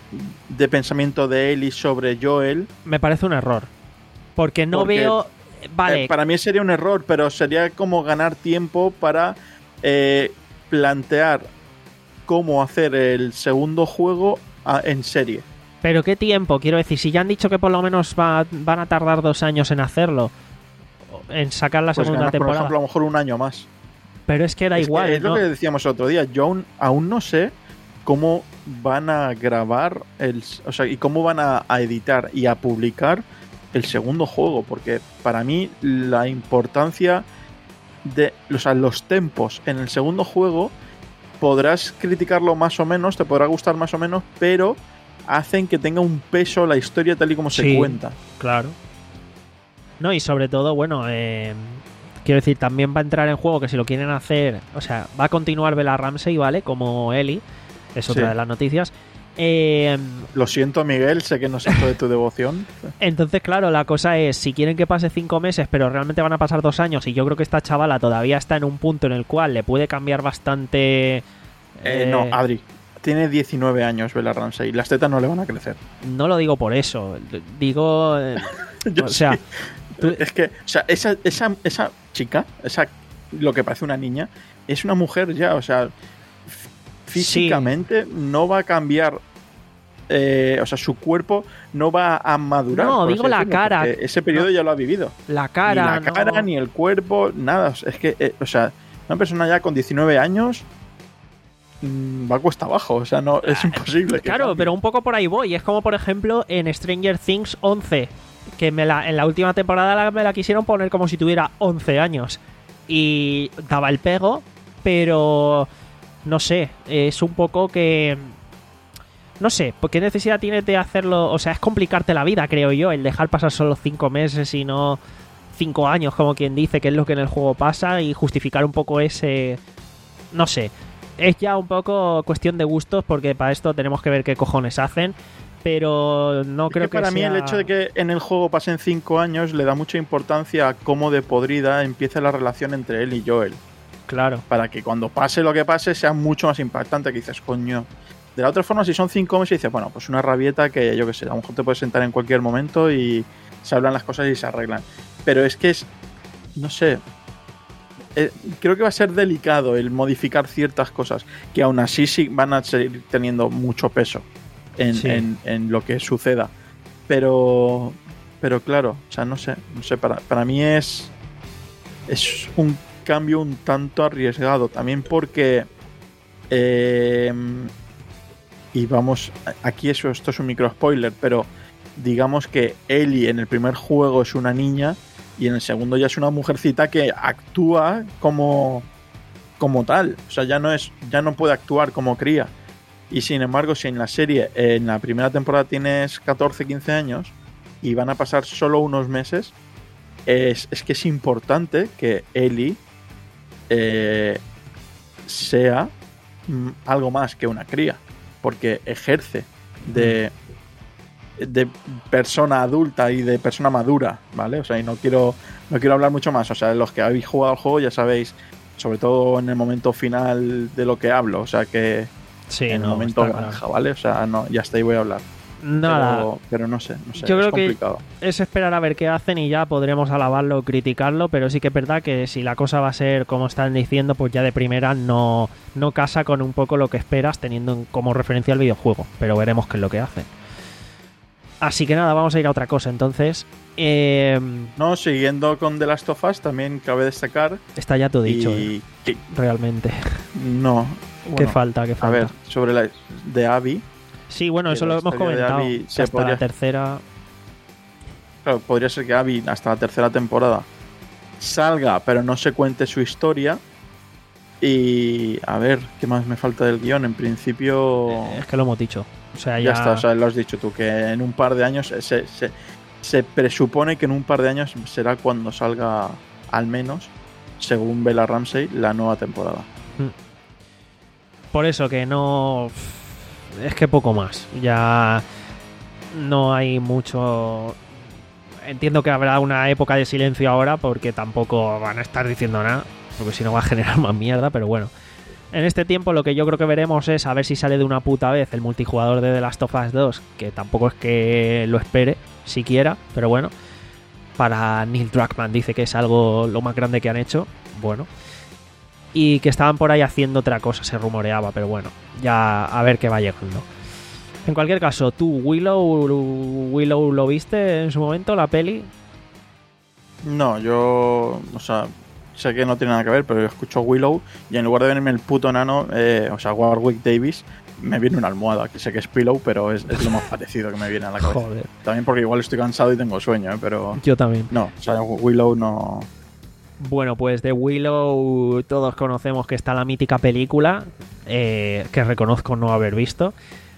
de pensamiento de Ellie sobre Joel. Me parece un error. Porque no Porque, veo... Vale, Eh, para mí sería un error, pero sería como ganar tiempo para eh, plantear cómo hacer el segundo juego a- en serie. pero ¿qué tiempo? Quiero decir, si ya han dicho que por lo menos va- van a tardar dos años en hacerlo, en sacar la Pues segunda ganar, por temporada. ejemplo, a lo mejor un año más. Pero es que da Es que igual, es ¿no? lo que decíamos otro día. Yo aún, aún no sé cómo van a grabar el, o sea, y cómo van a, a editar y a publicar el segundo juego, porque para mí la importancia de, o sea, los tempos en el segundo juego, podrás criticarlo más o menos, te podrá gustar más o menos, pero hacen que tenga un peso la historia tal y como Sí. se cuenta. Claro. No, y sobre todo, bueno, eh, quiero decir, también va a entrar en juego que si lo quieren hacer, o sea, va a continuar Bella Ramsey, ¿vale? Como Ellie, es otra Sí. de las noticias. Eh, Lo siento, Miguel, sé que no siento de tu devoción. entonces, claro, la cosa es, si quieren que pase cinco meses, pero realmente van a pasar dos años, y yo creo que esta chavala todavía está en un punto en el cual le puede cambiar bastante... Eh, eh, no, Adri, tiene diecinueve años Bella Ramsey, las tetas no le van a crecer. no lo digo por eso, digo... eh, Yo o sea, sí. tú- Es que, o sea, esa, esa, esa chica, esa, lo que parece una niña, es una mujer ya, o sea, f- físicamente no va a cambiar, eh, o sea, su cuerpo no va a madurar. No, por digo así la decirlo, cara. porque ese periodo No. ya lo ha vivido. la cara... ni la cara, no- ni el cuerpo, nada. Es que, eh, o sea, una persona ya con diecinueve años mm, va cuesta abajo, o sea, no es imposible. que Claro, cambie. pero un poco por ahí voy. Es como, por ejemplo, en Stranger Things once, que me la, en la última temporada la- me la quisieron poner como si tuviera once años. Y daba el pego, pero no sé, es un poco que... No sé, ¿por qué necesidad tienes de hacerlo? O sea, es complicarte la vida, creo yo, el dejar pasar solo cinco meses y no cinco años, como quien dice, que es lo que en el juego pasa, y justificar un poco ese... No sé, es ya un poco cuestión de gustos, porque para esto tenemos que ver qué cojones hacen, pero no Es creo que que para mí sea- el hecho de que en el juego pasen cinco años le da mucha importancia a cómo de podrida empieza la relación entre él y Joel. Claro, Para que cuando pase lo que pase sea mucho más impactante, que dices, coño. De la otra forma, si son cinco meses, dices, bueno, pues una rabieta que yo qué sé, a lo mejor te puedes sentar en cualquier momento y se hablan las cosas y se arreglan. Pero es que es, no sé, eh, creo que va a ser delicado el modificar ciertas cosas, que aún así sí van a seguir teniendo mucho peso en, Sí. en- en lo que suceda. Pero, pero claro, o sea, no sé, no sé, para, para mí es, es un cambio un tanto arriesgado, también porque eh, y vamos, aquí eso, esto es un micro spoiler, pero digamos que Ellie en el primer juego es una niña y en el segundo ya es una mujercita que actúa como como tal, o sea, ya no es ya no puede actuar como cría. Y sin embargo, si en la serie en la primera temporada tienes catorce, quince años y van a pasar solo unos meses, es, es que es importante que Ellie eh, sea mm, algo más que una cría, porque ejerce de, de persona adulta y de persona madura, ¿vale? O sea, y no quiero, no quiero hablar mucho más. O sea, los que habéis jugado al juego ya sabéis, sobre todo en el momento final de lo que hablo, o sea que sí, en el no, momento está claro. granja, ¿vale? O sea, no, ya está, ahí voy a hablar. Nada. Pero, pero no sé, no sé, Yo es creo complicado. que es esperar a ver qué hacen y ya podremos alabarlo o criticarlo, pero sí que es verdad que si la cosa va a ser como están diciendo, pues ya de primera no, no casa con un poco lo que esperas teniendo como referencia el videojuego, pero veremos qué es lo que hacen. Así que nada, vamos a ir a otra cosa entonces. Eh, No, siguiendo con The Last of Us, también cabe destacar. está ya todo dicho, y eh, que- realmente. no. ¿Qué bueno, falta? ¿Qué A falta? ver, sobre la de Abby. Sí, bueno, que eso la lo hemos historia de comentado. Abby que se hasta podría- la tercera. Claro, podría ser que Abby hasta la tercera temporada salga, pero no se cuente su historia. Y a ver, ¿qué más me falta del guión? En principio, Es que lo hemos dicho. O sea, ya ya, está, o sea, lo has dicho tú, que en un par de años se, se, se presupone que en un par de años será cuando salga, al menos, según Bella Ramsey, la nueva temporada. Por eso que no. Es que poco más. Ya no hay mucho. Entiendo que habrá una época de silencio ahora porque tampoco van a estar diciendo nada, porque si no va a generar más mierda, pero bueno. En este tiempo lo que yo creo que veremos es a ver si sale de una puta vez el multijugador de The Last of Us dos, que tampoco es que lo espere siquiera, pero bueno. Para Neil Druckmann dice que es algo lo más grande que han hecho. Bueno. Y que estaban por ahí haciendo otra cosa, se rumoreaba, pero bueno, ya a ver qué va llegando. En cualquier caso, ¿tú Willow, Willow lo viste en su momento, la peli? No, yo, o sea, sé que no tiene nada que ver, pero yo escucho Willow y en lugar de venirme el puto nano, eh, o sea, Warwick Davis, me viene una almohada, que sé que es Pillow, pero es, es lo más parecido que me viene a la cabeza. Joder, También porque igual estoy cansado y tengo sueño, ¿eh? Pero yo también. no, o sea, Willow no... Bueno, pues de Willow todos conocemos que está la mítica película, eh, que reconozco no haber visto.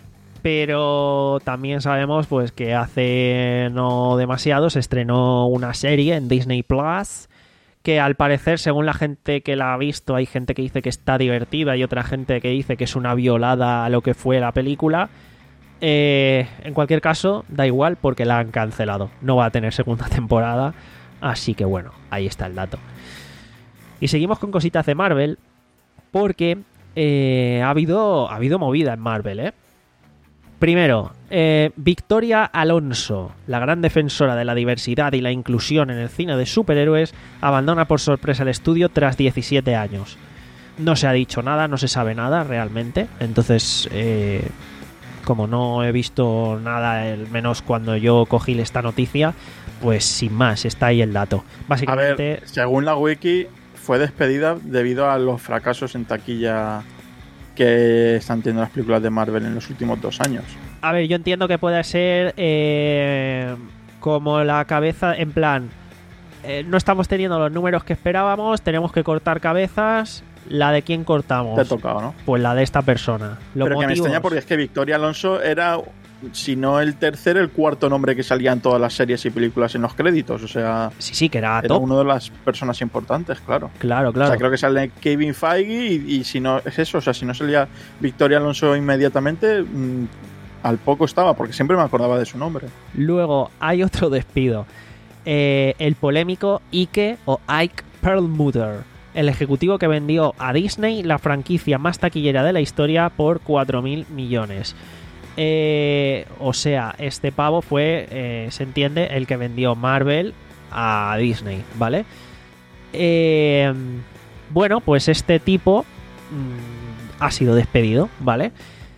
Pero también sabemos pues que hace no demasiado se estrenó una serie en Disney Plus que al parecer, según la gente que la ha visto, hay gente que dice que está divertida y otra gente que dice que es una violada a lo que fue la película. Eh, en cualquier caso, da igual porque la han cancelado. No va a tener segunda temporada. Así que bueno, ahí está el dato. Y seguimos con cositas de Marvel porque eh, ha, habido, ha habido movida en Marvel, ¿eh? Primero, eh, Victoria Alonso, la gran defensora de la diversidad y la inclusión en el cine de superhéroes, abandona por sorpresa el estudio tras diecisiete años. No se ha dicho nada, no se sabe nada realmente. Entonces, eh, como no he visto nada, al menos cuando yo cogí esta noticia, pues sin más, está ahí el dato. A Básicamente, ver, según la wiki, fue despedida debido a los fracasos en taquilla que están teniendo las películas de Marvel en los últimos dos años. a ver, yo entiendo que puede ser eh, como la cabeza, en plan, eh, no estamos teniendo los números que esperábamos, tenemos que cortar cabezas. ¿La de quién cortamos? Te ha tocado, ¿no? Pues la de esta persona. Los Pero que me motivos- extraña porque es que Victoria Alonso era, si no el tercer, el cuarto nombre que salía en todas las series y películas en los créditos. O sea, Sí, sí, que era era top. una de las personas importantes, claro. Claro, claro. O sea, creo que sale Kevin Feige y, y si no es eso, o sea, si no salía Victoria Alonso inmediatamente, mmm, al poco estaba, porque siempre me acordaba de su nombre. Luego hay otro despido. Eh, el polémico Ike o Ike Perlmutter, el ejecutivo que vendió a Disney la franquicia más taquillera de la historia por cuatro mil millones. Eh, o sea, este pavo fue, eh, se entiende, el que vendió Marvel a Disney, ¿vale? Eh, bueno, pues este tipo mm, ha sido despedido, ¿vale?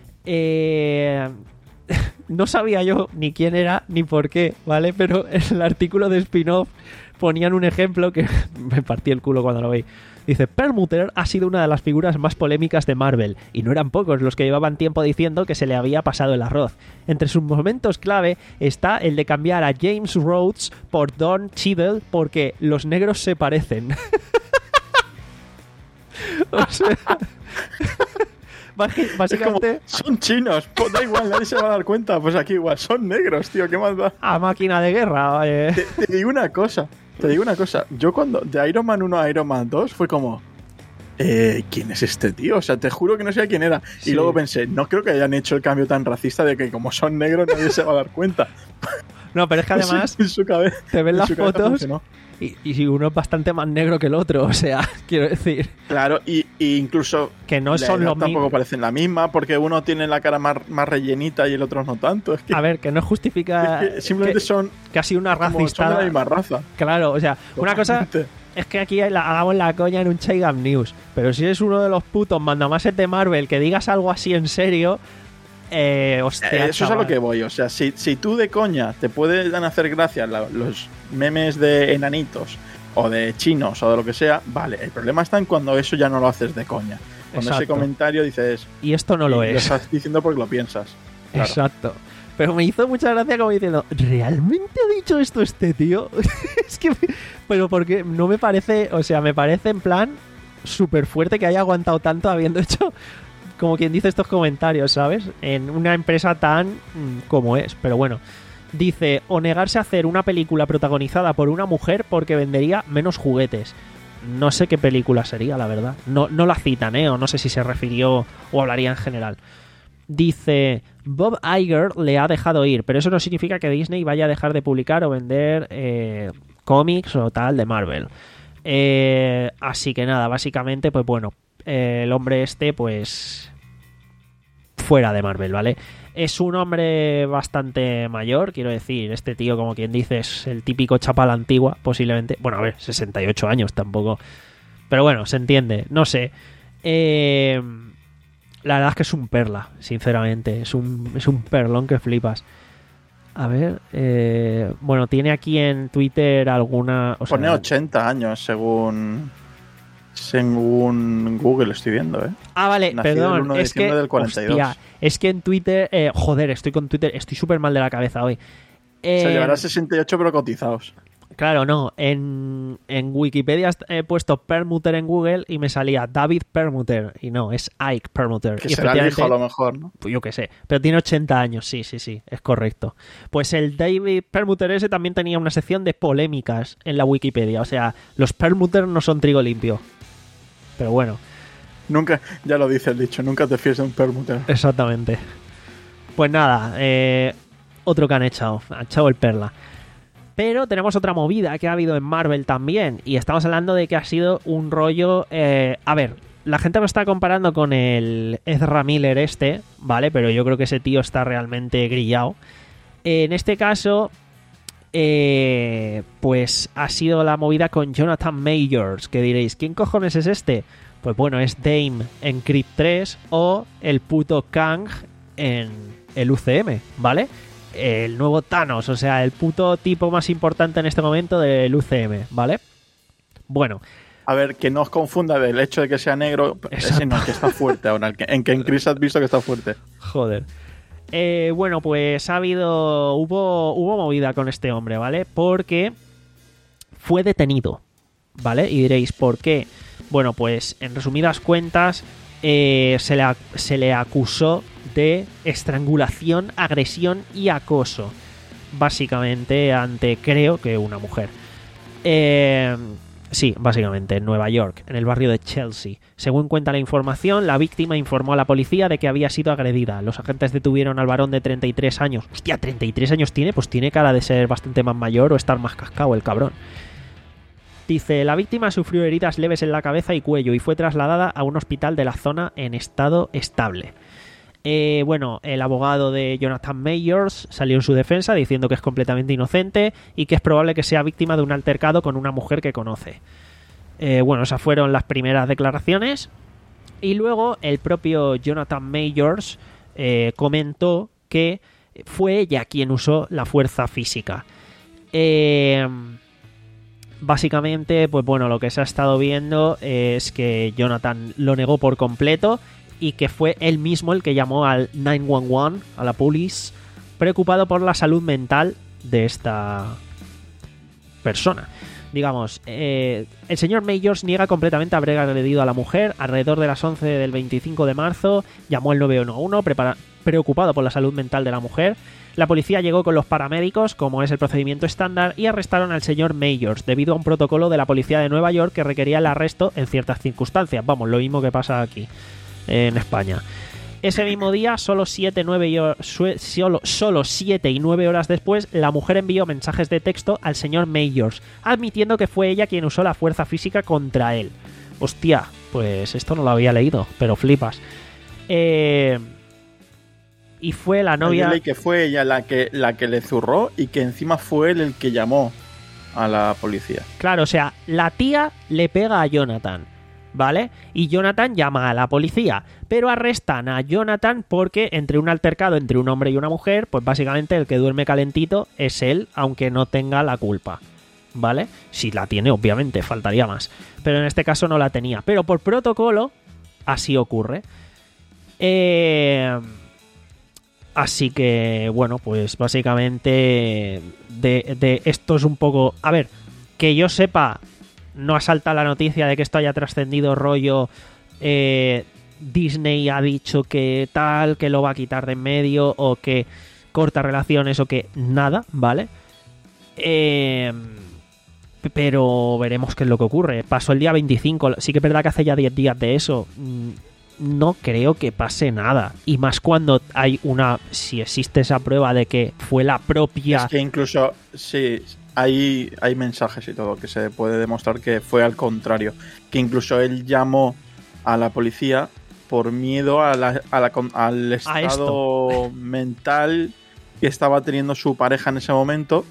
Eh, no sabía yo ni quién era ni por qué, ¿vale? Pero en el artículo de spin-off ponían un ejemplo que me partí el culo cuando lo veí. Dice, Perlmutter ha sido una de las figuras más polémicas de Marvel, y no eran pocos los que llevaban tiempo diciendo que se le había pasado el arroz. Entre sus momentos clave está el de cambiar a James Rhodes por Don Cheadle porque los negros se parecen. O sea, basi- básicamente, Son chinos, pues da igual, nadie se va a dar cuenta. Pues aquí igual, son negros, tío, ¿qué más da? a máquina de guerra. eh. Te, te digo una cosa, te digo una cosa. Yo cuando de Iron Man uno a Iron Man dos fue como, eh, ¿quién es este tío? O sea, te juro que no sé quién era. Sí. Y luego pensé, no creo que hayan hecho el cambio tan racista de que como son negros nadie se va a dar cuenta. No, pero es que además en su cabeza, te ven en las su cabeza fotos funcionó. y, y uno es bastante más negro que el otro. O sea, quiero decir Claro, y, y incluso que no la son edad los tampoco mismos. parecen la misma, porque uno tiene la cara más, más rellenita y el otro no tanto. Es que, A ver, que no justifica es que simplemente que, son, que ha sido una como, son de racistada. la misma raza. Claro, o sea, una cosa Totalmente. es que aquí la- hagamos la coña en un Chaigam News, pero si eres uno de los putos mandamases de Marvel que digas algo así en serio, eh, hostia, Eh, Eso es a chaval. lo que voy. O sea, si, si tú de coña te pueden hacer gracia la- los memes de enanitos o de chinos o de lo que sea, vale. El problema está en cuando eso ya no lo haces de coña. Cuando ese Exacto. comentario dices, Y esto no lo y es. Lo estás diciendo porque lo piensas. Claro. Exacto. Pero me hizo mucha gracia como diciendo, ¿realmente ha dicho esto este tío? Es que... me- Pero porque no me parece... O sea, me parece en plan súper fuerte que haya aguantado tanto habiendo hecho, como quien dice, estos comentarios, ¿sabes? En una empresa tan mm, como es. Pero bueno. Dice, o negarse a hacer una película protagonizada por una mujer porque vendería menos juguetes. No sé qué película sería, la verdad. No, no la citan, ¿eh? O no sé si se refirió o hablaría en general. Dice, Bob Iger le ha dejado ir, pero eso no significa que Disney vaya a dejar de publicar o vender eh, cómics o tal de Marvel. Eh, así que nada, básicamente, pues bueno, eh, el hombre este, pues... fuera de Marvel, ¿vale? Es un hombre bastante mayor, quiero decir, este tío, como quien dice, es el típico chapa a la antigua, posiblemente. Bueno, a ver, sesenta y ocho años tampoco. Pero bueno, se entiende, no sé. Eh, la verdad es que es un perla, sinceramente. Es un, es un perlón que flipas. A ver, eh, bueno, tiene aquí en Twitter alguna... O sea, Pone ochenta años según según Google, estoy viendo, ¿eh? Ah, vale, Nacido el perdón. uno de Es que, diciembre del cuarenta y dos. hostia, es que en Twitter... eh, joder, estoy con Twitter. Estoy súper mal de la cabeza hoy. O sea, Eh, llevará sesenta y ocho pero cotizados. Claro, no. En, en Wikipedia he puesto Permuter en Google y me salía David Permuter. Y no, es Ike Permuter. Que y será el hijo a efectivamente- lo mejor, ¿no? Pues yo qué sé. Pero tiene ochenta años, sí, sí, sí. Es correcto. Pues el David Permuter ese también tenía una sección de polémicas en la Wikipedia. O sea, los Permuter no son trigo limpio. Pero bueno. Nunca, ya lo dice el dicho, nunca te fíes de un permuter. Exactamente. Pues nada, eh, otro que han echado. Han echado el Perla. Pero tenemos otra movida que ha habido en Marvel también. Y estamos hablando de que ha sido un rollo... eh, a ver, la gente lo está comparando con el Ezra Miller este, ¿vale? Pero yo creo que ese tío está realmente grillado. En este caso, eh, pues ha sido la movida con Jonathan Majors. Que diréis, ¿quién cojones es este? Pues bueno, es Dame en Creed tres o el puto Kang en el U C M, ¿vale? El nuevo Thanos, o sea, el puto tipo más importante en este momento del U C M, ¿vale? Bueno, A ver, que no os confunda del hecho de que sea negro, ese no, el que está fuerte ahora, el que, en que en Chris has visto que está fuerte. joder. Eh, bueno, pues ha habido... Hubo, hubo movida con este hombre, ¿vale? Porque fue detenido, ¿vale? Y diréis, ¿por qué? Bueno, pues en resumidas cuentas, eh, se, le, ac- se le acusó de estrangulación, agresión y acoso. Básicamente ante, creo que una mujer. Eh, sí, básicamente en Nueva York, en el barrio de Chelsea. Según cuenta la información, la víctima informó a la policía de que había sido agredida. Los agentes detuvieron al varón de treinta y tres años. Hostia, ¿treinta y tres años tiene? Pues tiene cara de ser bastante más mayor o estar más cascado el cabrón. Dice, la víctima sufrió heridas leves en la cabeza y cuello y fue trasladada a un hospital de la zona en estado estable. Eh, bueno, el abogado de Jonathan Majors salió en su defensa diciendo que es completamente inocente y que es probable que sea víctima de un altercado con una mujer que conoce. Eh, bueno, esas fueron las primeras declaraciones. Y luego el propio Jonathan Majors eh, comentó que fue ella quien usó la fuerza física. Eh... Básicamente, pues bueno, lo que se ha estado viendo es que Jonathan lo negó por completo y que fue él mismo el que llamó al nueve uno uno, a la police, preocupado por la salud mental de esta persona. Digamos, eh, el señor Majors niega completamente haber agredido a la mujer. Alrededor de las once del veinticinco de marzo llamó al nueve uno uno prepara- preocupado por la salud mental de la mujer. La policía llegó con los paramédicos, como es el procedimiento estándar, y arrestaron al señor Majors debido a un protocolo de la policía de Nueva York que requería el arresto en ciertas circunstancias. Vamos, lo mismo que pasa aquí en España. ese mismo día, solo siete, nueve y ho- sue- solo, solo siete y nueve horas después, la mujer envió mensajes de texto al señor Mayors, admitiendo que fue ella quien usó la fuerza física contra él. Hostia, pues esto no lo había leído, pero flipas. Eh, y fue la novia... Yo leí que fue ella la que, la que le zurró y que encima fue él el que llamó a la policía. Claro, o sea, la tía le pega a Jonathan, ¿vale? Y Jonathan llama a la policía, pero arrestan a Jonathan porque entre un altercado entre un hombre y una mujer, pues básicamente el que duerme calentito es él, aunque no tenga la culpa, ¿vale? Si la tiene, obviamente, faltaría más. Pero en este caso no la tenía. Pero por protocolo, así ocurre. Eh... Así que, bueno, pues básicamente de, de esto es un poco... A ver, que yo sepa, no asalta la noticia de que esto haya trascendido rollo... Eh, Disney ha dicho que tal, que lo va a quitar de en medio, o que corta relaciones, o que nada, ¿vale? Eh, pero veremos qué es lo que ocurre. Pasó el día veinticinco, sí que es verdad que hace ya diez días de eso. No creo que pase nada. Y más cuando hay una... Si existe esa prueba de que fue la propia... Es que incluso, sí, hay, hay mensajes y todo que se puede demostrar que fue al contrario. Que incluso él llamó a la policía por miedo a la, a la, al estado mental que estaba teniendo su pareja en ese momento.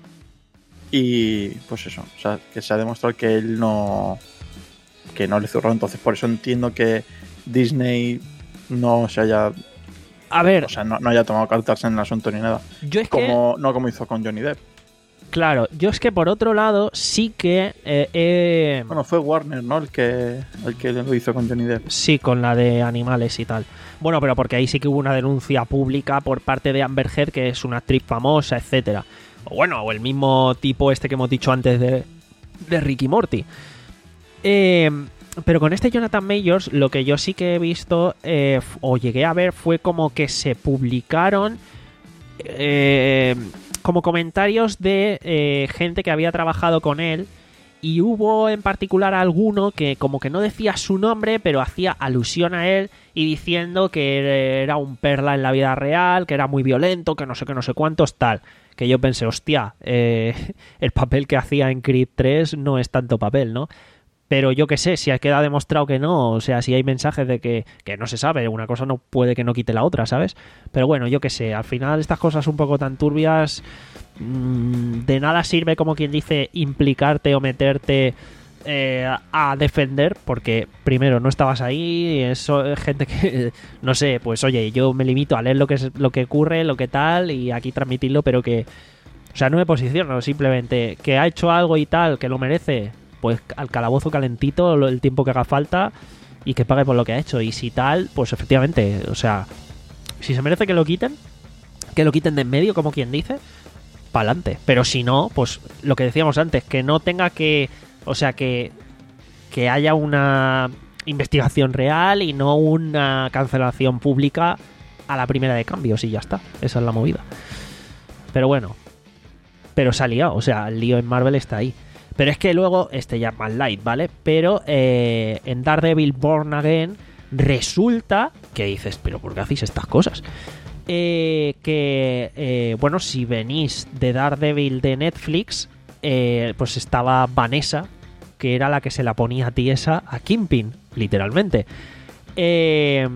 Y pues eso, o sea, que se ha demostrado que él no... Que no le zurró. Entonces por eso entiendo que Disney no se haya... A ver... O sea, no, no haya tomado cartas en el asunto ni nada. Yo es como, que... No como hizo con Johnny Depp. Claro, yo es que por otro lado sí que... Eh, eh... Bueno, fue Warner, ¿no? El que, el que lo hizo con Johnny Depp. Sí, con la de animales y tal. Bueno, pero porque ahí sí que hubo una denuncia pública por parte de Amber Heard, que es una actriz famosa, etcétera. O bueno, o el mismo tipo este que hemos dicho antes de, de Ricky Morty. Eh... Pero con este Jonathan Mayors, lo que yo sí que he visto, eh, o llegué a ver, fue como que se publicaron eh, como comentarios de eh, gente que había trabajado con él, y hubo en particular alguno que como que no decía su nombre, pero hacía alusión a él y diciendo que era un perla en la vida real, que era muy violento, que no sé qué, no sé cuántos, tal. Que yo pensé, hostia, eh, el papel que hacía en Creed tres no es tanto papel, ¿no? Pero yo qué sé, si queda demostrado que no, o sea, si hay mensajes de que, que no se sabe, una cosa no puede que no quite la otra, ¿sabes? Pero bueno, yo qué sé, al final estas cosas un poco tan turbias, mmm, de nada sirve, como quien dice, implicarte o meterte eh, a defender, porque primero no estabas ahí, es gente que, no sé, pues oye, yo me limito a leer lo que, es, lo que ocurre, lo que tal, y aquí transmitirlo, pero que, o sea, no me posiciono, simplemente que ha hecho algo y tal, que lo merece, pues al calabozo calentito el tiempo que haga falta y que pague por lo que ha hecho. Y si tal, pues efectivamente, o sea, si se merece que lo quiten, que lo quiten de en medio, como quien dice, pa'lante. Pero si no, pues lo que decíamos antes, que no tenga que, o sea, que, que haya una investigación real y no una cancelación pública a la primera de cambios y ya está. Esa es la movida. Pero bueno, pero se ha liado, o sea, el lío en Marvel está ahí. Pero es que luego, este ya es más light, ¿vale? Pero eh, en Daredevil Born Again resulta que dices, ¿pero por qué hacéis estas cosas? Eh, que, eh, bueno, si venís de Daredevil de Netflix, eh, pues estaba Vanessa, que era la que se la ponía tiesa a Kingpin, literalmente. Eh,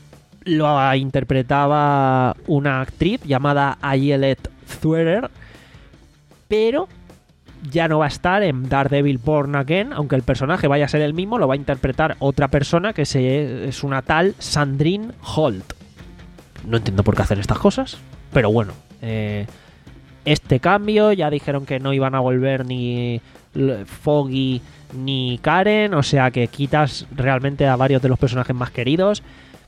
lo interpretaba una actriz llamada Ayelet Thuerer, pero ya no va a estar en Daredevil Born Again, aunque el personaje vaya a ser el mismo, lo va a interpretar otra persona que se, es una tal Sandrine Holt. No entiendo por qué hacer estas cosas, pero bueno, eh, este cambio, ya dijeron que no iban a volver ni Foggy ni Karen, o sea que quitas realmente a varios de los personajes más queridos.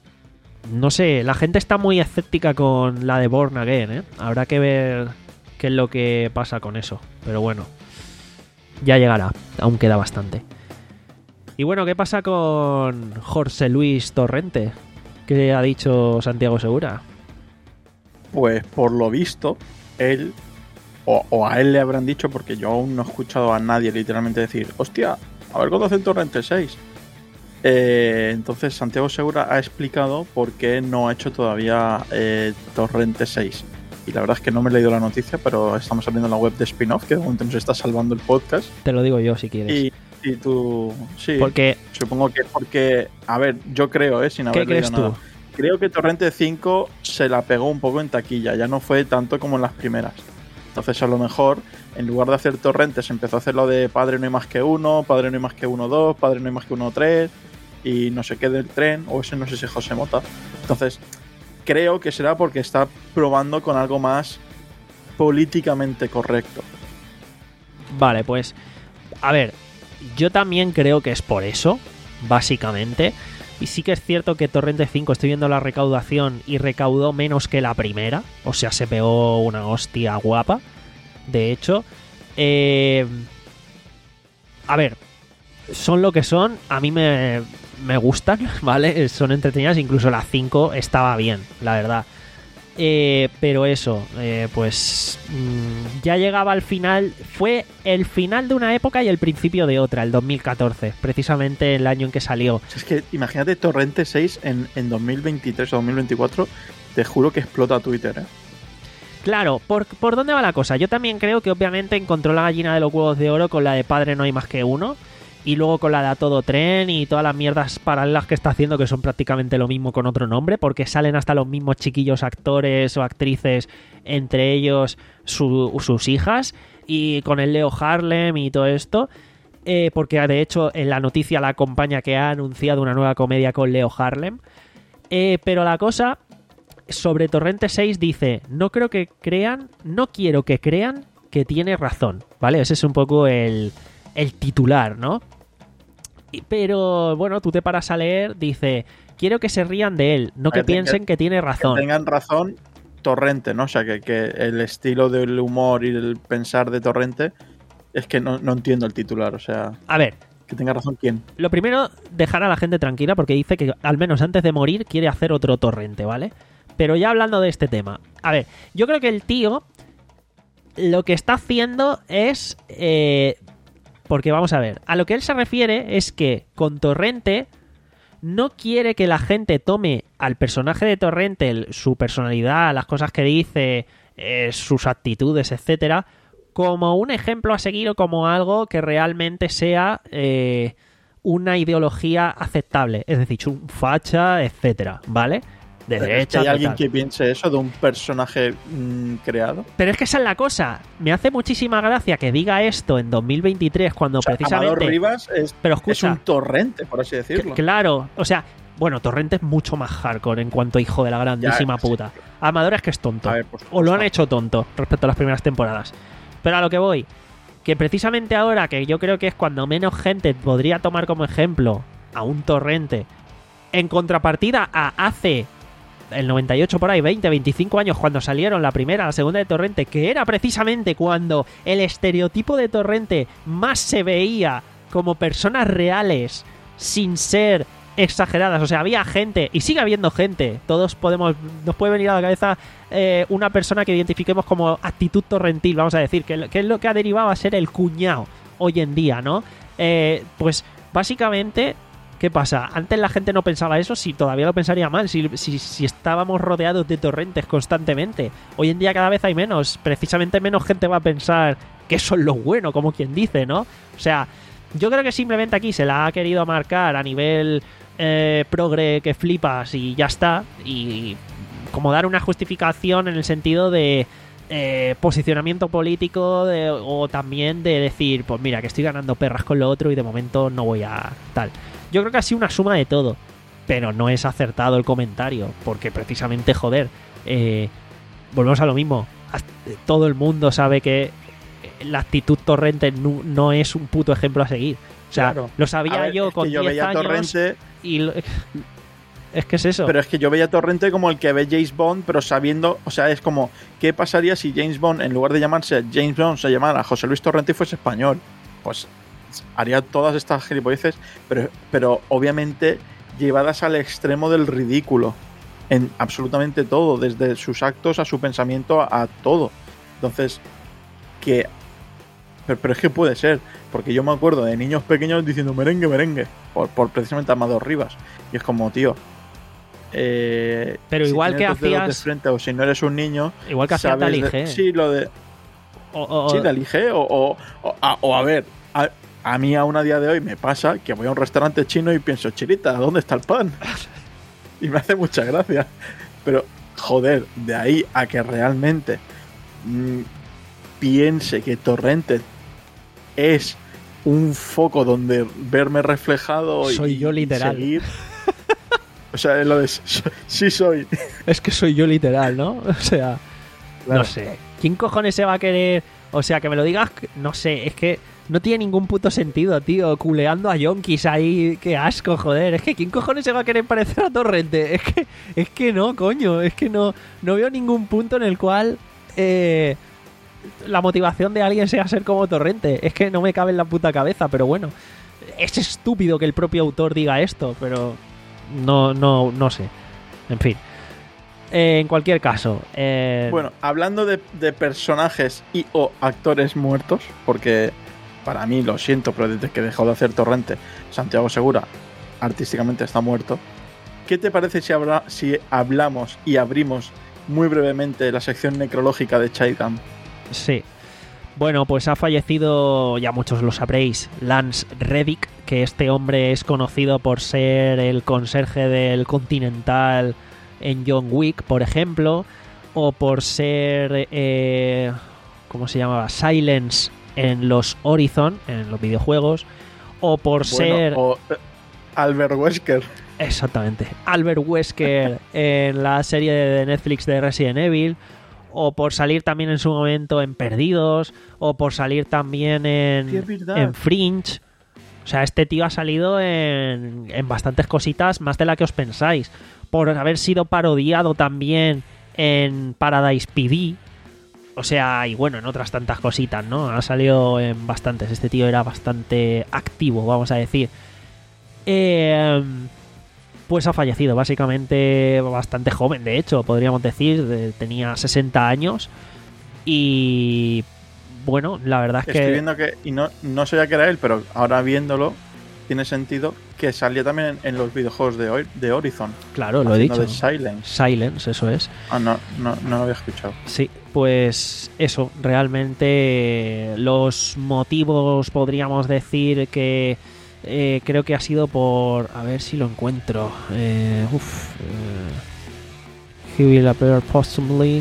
No sé, la gente está muy escéptica con la de Born Again, ¿eh? Habrá que ver qué es lo que pasa con eso, pero bueno, ya llegará, aún queda bastante. Y bueno, ¿qué pasa con Jorge Luis Torrente? ¿Qué ha dicho Santiago Segura? Pues por lo visto, él, o, o a él le habrán dicho, porque yo aún no he escuchado a nadie literalmente decir, hostia, a ver cuándo hace el Torrente seis. Eh, entonces Santiago Segura ha explicado por qué no ha hecho todavía eh, Torrente seis. Y la verdad es que no me he leído la noticia, pero estamos abriendo la web de Spin-Off, que de momento nos está salvando el podcast. Te lo digo yo si quieres. Y, y tú... Sí, porque... supongo que porque... A ver, yo creo, ¿eh? Sin haber ¿Qué crees leído tú? nada. Creo que Torrente cinco se la pegó un poco en taquilla. Ya no fue tanto como en las primeras. Entonces, a lo mejor, en lugar de hacer Torrentes, empezó a hacer lo de Padre no hay más que uno, Padre no hay más que uno dos, Padre no hay más que uno tres, y no sé qué del tren, o ese no sé si es José Mota. Entonces, creo que será porque está probando con algo más políticamente correcto. Vale, pues, a ver, yo también creo que es por eso, básicamente. Y sí que es cierto que Torrente cinco, estoy viendo la recaudación y recaudó menos que la primera. O sea, se pegó una hostia guapa. De hecho, eh, a ver, son lo que son. A mí me, me gustan, ¿vale? Son entretenidas. Incluso la cinco estaba bien, la verdad. Eh, pero eso, eh, pues mmm, ya llegaba al final. Fue el final de una época y el principio de otra, el dos mil catorce, precisamente el año en que salió. Es que imagínate Torrente seis en, en dos mil veintitrés o dos mil veinticuatro, te juro que explota Twitter, ¿eh? Claro, ¿por, ¿por dónde va la cosa? Yo también creo que obviamente encontró la gallina de los huevos de oro con la de Padre no hay más que uno. Y luego con la de A Todo Tren y todas las mierdas paralelas que está haciendo, que son prácticamente lo mismo con otro nombre, porque salen hasta los mismos chiquillos actores o actrices, entre ellos su, sus hijas, y con el Leo Harlem y todo esto, eh, porque de hecho en la noticia la acompaña que ha anunciado una nueva comedia con Leo Harlem. Eh, pero la cosa sobre Torrente seis dice, no creo que crean, no quiero que crean que tiene razón, ¿vale? Ese es un poco el... el titular, ¿no? Y, pero, bueno, tú te paras a leer, dice, quiero que se rían de él, no que, que piensen que, que tiene razón. Que tengan razón Torrente, ¿no? O sea, que, que el estilo del humor y el pensar de Torrente es que no, no entiendo el titular, o sea... A ver... Que tenga razón, ¿quién? Lo primero, dejar a la gente tranquila porque dice que al menos antes de morir quiere hacer otro Torrente, ¿vale? Pero ya hablando de este tema, a ver, yo creo que el tío lo que está haciendo es... Eh, Porque vamos a ver, a lo que él se refiere es que con Torrente no quiere que la gente tome al personaje de Torrente, el, su personalidad, las cosas que dice, eh, sus actitudes, etcétera, como un ejemplo a seguir o como algo que realmente sea eh, una ideología aceptable. Es decir, un facha, etcétera, ¿vale? De derecha. ¿Hay alguien tal. que piense eso de un personaje mmm, creado? Pero es que esa es la cosa. Me hace muchísima gracia que diga esto en dos mil veintitrés cuando, o sea, precisamente... Amador Rivas es, pero escucha, es un Torrente, por así decirlo. Que, claro, o sea, bueno, Torrente es mucho más hardcore en cuanto a hijo de la grandísima ya, puta. sí. Amador es que es tonto. Ver, o lo han hecho tonto respecto a las primeras temporadas. Pero a lo que voy, que precisamente ahora, que yo creo que es cuando menos gente podría tomar como ejemplo a un Torrente, en contrapartida a hace... el noventa y ocho por ahí, veinte, veinticinco años cuando salieron la primera, la segunda de Torrente, que era precisamente cuando el estereotipo de Torrente más se veía como personas reales sin ser exageradas. O sea, había gente, y sigue habiendo gente, todos podemos, nos puede venir a la cabeza eh, una persona que identifiquemos como actitud torrentil, vamos a decir, que, que es lo que ha derivado a ser el cuñado hoy en día, ¿no? Eh, pues básicamente... ¿Qué pasa? Antes la gente no pensaba eso, si todavía lo pensaría mal, si, si, si estábamos rodeados de torrentes constantemente. Hoy en día cada vez hay menos, precisamente menos gente va a pensar que eso es lo bueno, como quien dice, ¿no? O sea, yo creo que simplemente aquí se la ha querido marcar a nivel eh, progre que flipas y ya está, y como dar una justificación en el sentido de... Eh, posicionamiento político de, o también de decir, pues mira, que estoy ganando perras con lo otro y de momento no voy a tal. Yo creo que ha sido una suma de todo, pero no es acertado el comentario, porque precisamente, joder, eh, volvemos a lo mismo. Todo el mundo sabe que la actitud Torrente no, no es un puto ejemplo a seguir. O sea, claro. Lo sabía ver, yo con diez años Torrente... y... Lo, es que es eso. Pero es que yo veía Torrente como el que ve James Bond, pero sabiendo, o sea, es como, ¿qué pasaría si James Bond, en lugar de llamarse James Bond, se llamara José Luis Torrente y fuese español? Pues haría todas estas gilipolleces, pero, pero obviamente llevadas al extremo del ridículo, en absolutamente todo, desde sus actos a su pensamiento, a, a todo. Entonces, que Pero, pero es que puede ser, porque yo me acuerdo de niños pequeños diciendo merengue, merengue, por, por precisamente Amador Rivas. Y es como, tío, eh, pero si igual que tienes dos dedos hacías... de frente, o si no eres un niño, igual que hacía sabes Dali de- G. Sí, lo de... O, o- Sí, Dali G, o, o, o, a, o a ver, a, a mí aún a día de hoy me pasa que voy a un restaurante chino y pienso, Chirita, ¿dónde está el pan? Y me hace mucha gracia. Pero, joder, de ahí a que realmente mmm, piense que Torrente es un foco donde verme reflejado Soy y, yo y literal. seguir. O sea, lo de so- sí soy. Es que soy yo literal, ¿no? O sea, Claro. no sé. ¿Quién cojones se va a querer? O sea, que me lo digas, no sé, es que no tiene ningún puto sentido, tío. Culeando a yonkis ahí, qué asco, joder. Es que ¿quién cojones se va a querer parecer a Torrente? Es que, es que no, coño. Es que no, no veo ningún punto en el cual eh, la motivación de alguien sea ser como Torrente. Es que no me cabe en la puta cabeza, pero bueno. Es estúpido que el propio autor diga esto, pero no, no, no sé. En fin. Eh, en cualquier caso. Eh, Bueno, hablando de, de personajes y o actores muertos, porque para mí, lo siento, pero desde que dejó de hacer Torrente, Santiago Segura artísticamente está muerto. ¿Qué te parece si, habrá, si hablamos y abrimos muy brevemente la sección necrológica de Chaidan? Sí. Bueno, pues ha fallecido, ya muchos lo sabréis, Lance Reddick, que este hombre es conocido por ser el conserje del Continental en John Wick, por ejemplo, o por ser, eh, ¿cómo se llamaba? Silence en los Horizon, en los videojuegos, o por ser... Bueno, o eh, Albert Wesker. Exactamente. Albert Wesker en la serie de Netflix de Resident Evil, o por salir también en su momento en Perdidos, o por salir también en, Sí, es verdad. en Fringe. O sea, este tío ha salido en, en bastantes cositas, más de la que os pensáis. Por haber sido parodiado también en Paradise P D. O sea, y bueno, en otras tantas cositas, ¿no? Ha salido en bastantes. Este tío era bastante activo, vamos a decir. Eh, pues ha fallecido, básicamente bastante joven, de hecho, podríamos decir. De- tenía sesenta años. Y bueno, la verdad es Estoy que... viendo que, y no, no sabía que era él, pero ahora viéndolo, tiene sentido que salía también en, en los videojuegos de, Hor- de Horizon. Claro, lo he haciendo dicho. de Silence. Silence, eso es. Ah, no, no, no lo había escuchado. Sí, pues eso, realmente los motivos podríamos decir que eh, creo que ha sido por... A ver si lo encuentro. Eh, uf, eh, he will appear posthumously.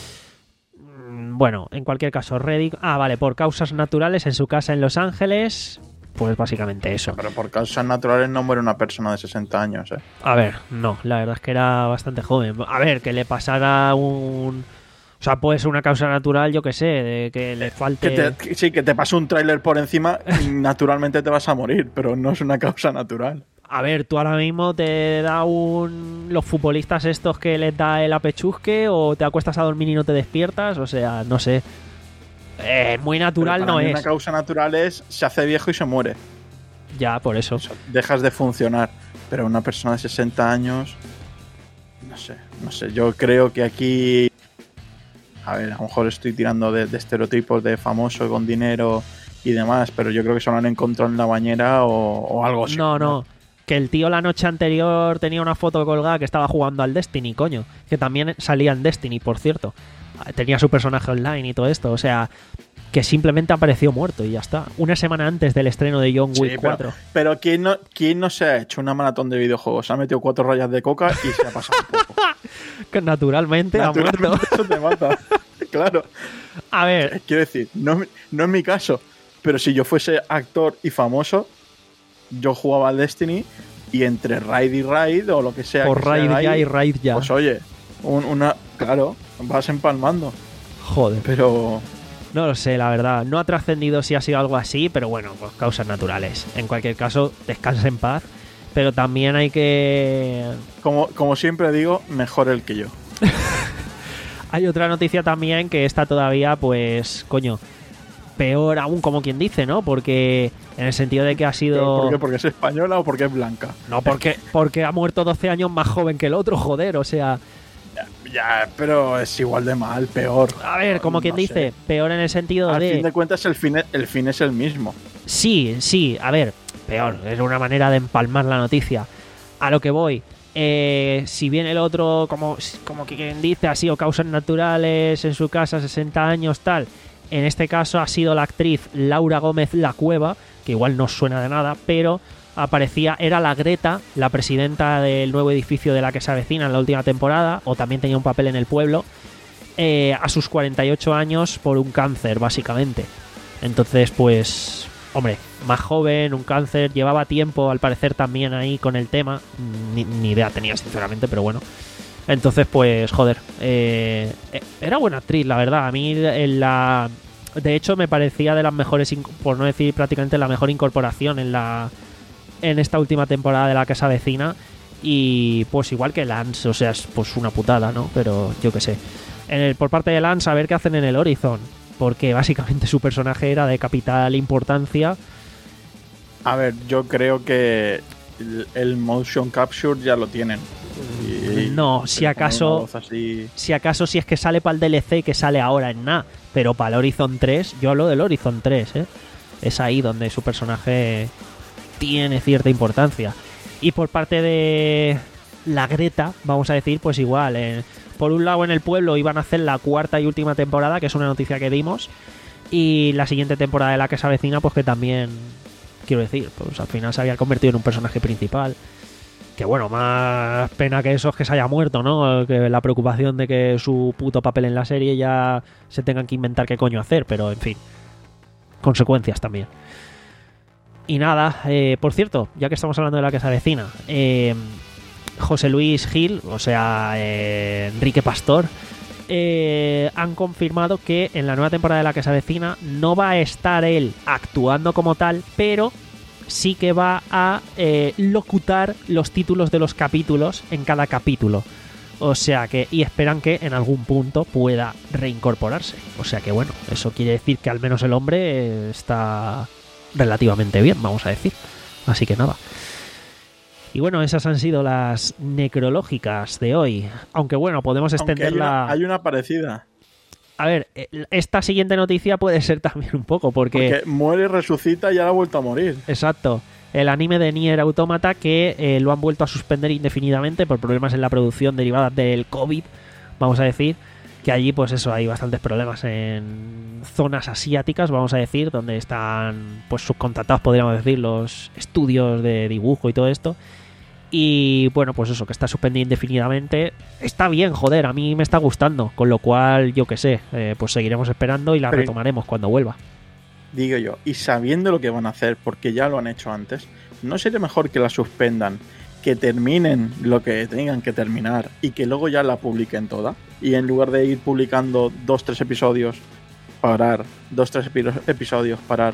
Mm, Bueno, en cualquier caso, Reddick... Ah, vale, por causas naturales en su casa en Los Ángeles. Pues básicamente eso. Pero por causas naturales no muere una persona de sesenta años, ¿eh? A ver, no, la verdad es que era bastante joven. A ver, que le pasara un... O sea, puede ser una causa natural, yo que sé, de que le falte... Que te, que- sí, que te pase un tráiler por encima y naturalmente te vas a morir, pero no es una causa natural. A ver, tú ahora mismo te da un... Los futbolistas estos que les da el apechusque o te acuestas a dormir y no te despiertas, o sea, no sé. Eh, muy natural Pero para no mí es. Una causa natural es se hace viejo y se muere. Ya, por eso. O sea, dejas de funcionar. Pero una persona de sesenta años, no sé, no sé. Yo creo que aquí, a ver, a lo mejor estoy tirando de, de estereotipos de famoso con dinero y demás, pero yo creo que se lo han encontrado en la bañera o, o algo así. No, no. Que el tío la noche anterior tenía una foto colgada que estaba jugando al Destiny, coño. Que también salía en Destiny, por cierto. Tenía su personaje online y todo esto. O sea, que simplemente apareció muerto y ya está. Una semana antes del estreno de John Sí, Wick pero- cuatro. Pero ¿quién no, ¿quién no se ha hecho una maratón de videojuegos? Se ha metido cuatro rayas de coca y se ha pasado un poco. Que naturalmente, ha muerto. Naturalmente eso te mata. Claro. A ver, Quiero decir, no, no es mi caso, pero si yo fuese actor y famoso, yo jugaba al Destiny y entre raid y raid o lo que sea por que sea raid ahí, ya y raid ya. pues oye, un- una, claro, vas empalmando, Joder. pero No lo sé, la verdad. No ha trascendido si ha sido algo así, pero bueno, pues causas naturales. En cualquier caso, descansa en paz. Pero también hay que... como, como siempre digo, mejor el que yo. Hay otra noticia también que está todavía, pues, coño, peor aún, como quien dice, ¿no? Porque en el sentido de que ha sido... ¿Por qué? ¿Porque es española o porque es blanca? No, porque, porque ha muerto doce años más joven que el otro, joder, o sea... Ya, pero es igual de mal, peor. A ver, como quien No dice, sé. peor en el sentido Al de... fin de cuentas, el fin, el fin es el mismo. Sí, sí, a ver, peor, es una manera de empalmar la noticia. A lo que voy, eh, si bien el otro, como, como quien dice, ha sido causas naturales en su casa, sesenta años, tal, en este caso ha sido la actriz Laura Gómez La Cueva, que igual no suena de nada, pero aparecía, era la Greta, la presidenta del nuevo edificio de la que se avecina en la última temporada, o también tenía un papel en El Pueblo, eh, a sus cuarenta y ocho años por un cáncer, básicamente. Entonces, pues, hombre, más joven, un cáncer, llevaba tiempo, al parecer, también ahí con el tema, ni, ni idea tenía, sinceramente, pero bueno. Entonces, pues, joder, eh, era buena actriz, la verdad. A mí, en la... de hecho, me parecía de las mejores, por no decir prácticamente la mejor incorporación en la en esta última temporada de la que se avecina. Y pues igual que Lance, o sea, es pues una putada, ¿no? Pero yo qué sé. En el, por parte de Lance, a ver qué hacen en el Horizon, porque básicamente su personaje era de capital importancia. A ver, yo creo que el, el motion capture ya lo tienen. Y, no, si acaso así... si acaso si es que sale para el D L C, que sale ahora en nada, pero para el Horizon tres, yo hablo del Horizon tres, ¿eh? Es ahí donde su personaje tiene cierta importancia. Y por parte de la Greta, vamos a decir, pues igual, eh, por un lado en El Pueblo iban a hacer la cuarta y última temporada, que es una noticia que dimos, y la siguiente temporada de la que se avecina, pues que también, quiero decir, pues al final se había convertido en un personaje principal. Que bueno, más pena que eso es que se haya muerto, ¿no? Que la preocupación de que su puto papel en la serie ya se tengan que inventar qué coño hacer, pero en fin, consecuencias también. Y nada, eh, por cierto, ya que estamos hablando de la que se avecina, eh, José Luis Gil, o sea, eh, Enrique Pastor, eh, han confirmado que en la nueva temporada de la que se avecina no va a estar él actuando como tal, pero sí que va a eh, locutar los títulos de los capítulos en cada capítulo. O sea que, y esperan que en algún punto pueda reincorporarse. O sea que bueno, eso quiere decir que al menos el hombre está relativamente bien, vamos a decir. Así que nada. Y bueno, esas han sido las necrológicas de hoy. Aunque bueno, podemos extenderla. Hay una, hay una parecida. A ver, esta siguiente noticia puede ser también un poco, porque... Porque muere y resucita y ahora ha vuelto a morir. Exacto. El anime de Nier Automata, que eh, lo han vuelto a suspender indefinidamente por problemas en la producción derivadas del COVID, vamos a decir. Que allí, pues eso, hay bastantes problemas en zonas asiáticas, vamos a decir, donde están pues subcontratados, podríamos decir, los estudios de dibujo y todo esto. Y bueno, pues eso, que está suspendido indefinidamente. Está bien, joder, a mí me está gustando. Con lo cual, yo qué sé, eh, pues seguiremos esperando y la Pero, retomaremos cuando vuelva. Digo yo, y sabiendo lo que van a hacer, porque ya lo han hecho antes, ¿no sería mejor que la suspendan, que terminen lo que tengan que terminar y que luego ya la publiquen toda? Y en lugar de ir publicando dos, tres episodios, parar, dos, tres epi- episodios, parar.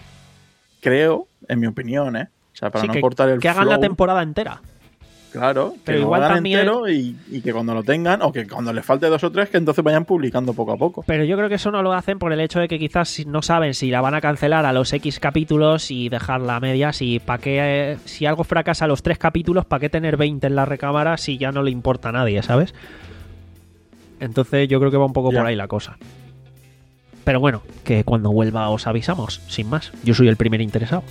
Creo, en mi opinión, ¿eh? O sea, para sí, no que, cortar el que hagan flow, la temporada entera. Claro, pero que igual lo hagan también... entero y, y que cuando lo tengan, o que cuando les falte dos o tres, que entonces vayan publicando poco a poco. Pero yo creo que eso no lo hacen por el hecho de que quizás no saben si la van a cancelar a los X capítulos y dejarla a medias. Y para qué, si algo fracasa a los tres capítulos, ¿para qué tener veinte en la recámara si ya no le importa a nadie, ¿sabes? Entonces yo creo que va un poco Ya. por ahí la cosa. Pero bueno, que cuando vuelva os avisamos, sin más. Yo soy el primer interesado.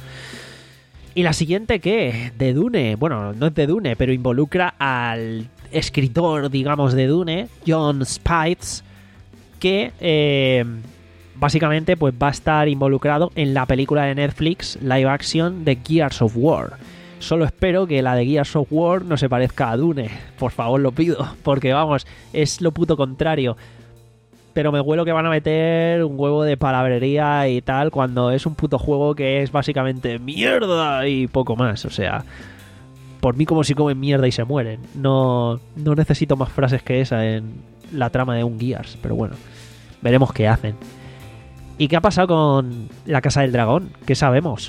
¿Y la siguiente qué? De Dune. Bueno, no es de Dune, pero involucra al escritor, digamos, de Dune, Jon Spites, que eh, básicamente pues va a estar involucrado en la película de Netflix live action de Gears of War. Solo espero que la de Gears of War no se parezca a Dune. Por favor, lo pido, porque vamos, es lo puto contrario. Pero me huelo que van a meter un huevo de palabrería y tal cuando es un puto juego que es básicamente mierda y poco más. O sea, por mí como si comen mierda y se mueren. No, no necesito más frases que esa en la trama de un Gears. Pero bueno, veremos qué hacen. ¿Y qué ha pasado con La Casa del Dragón? ¿Qué sabemos?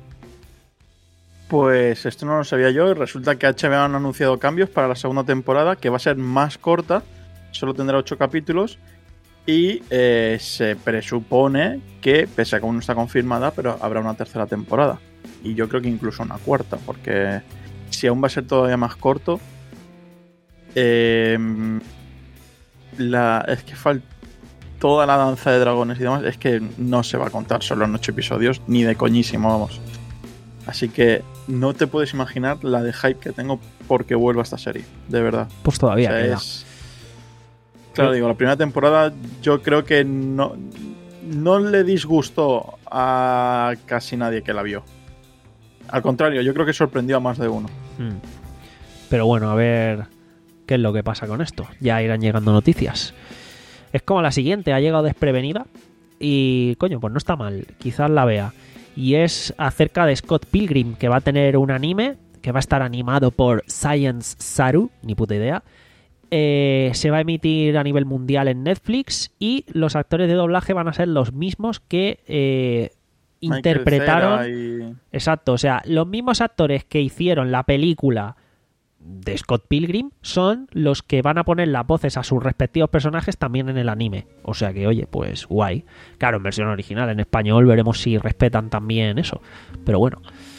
Pues esto no lo sabía yo y resulta que H B O han anunciado cambios para la segunda temporada, que va a ser más corta, solo tendrá ocho capítulos. Y eh, se presupone que, pese a que aún no está confirmada, pero habrá una tercera temporada. Y yo creo que incluso una cuarta, porque si aún va a ser todavía más corto, eh, la es que falta toda la danza de dragones y demás, es que no se va a contar solo en ocho episodios, ni de coñísimo, vamos. Así que no te puedes imaginar la de hype que tengo porque vuelva esta serie, de verdad. Pues todavía O sea, queda. es... Claro, digo, la primera temporada yo creo que no, no le disgustó a casi nadie que la vio. Al contrario, yo creo que sorprendió a más de uno. Mm. Pero bueno, a ver qué es lo que pasa con esto. Ya irán llegando noticias. Es como la siguiente, ha llegado desprevenida y, coño, pues no está mal, quizás la vea. Y es acerca de Scott Pilgrim, que va a tener un anime, que va a estar animado por Science Saru, ni puta idea. Eh, se va a emitir a nivel mundial en Netflix y los actores de doblaje van a ser los mismos que eh, interpretaron... Michael Cera y... Exacto, o sea, los mismos actores que hicieron la película de Scott Pilgrim son los que van a poner las voces a sus respectivos personajes también en el anime. O sea que, oye, pues guay. Claro, en versión original, en español veremos si respetan también eso. Pero bueno,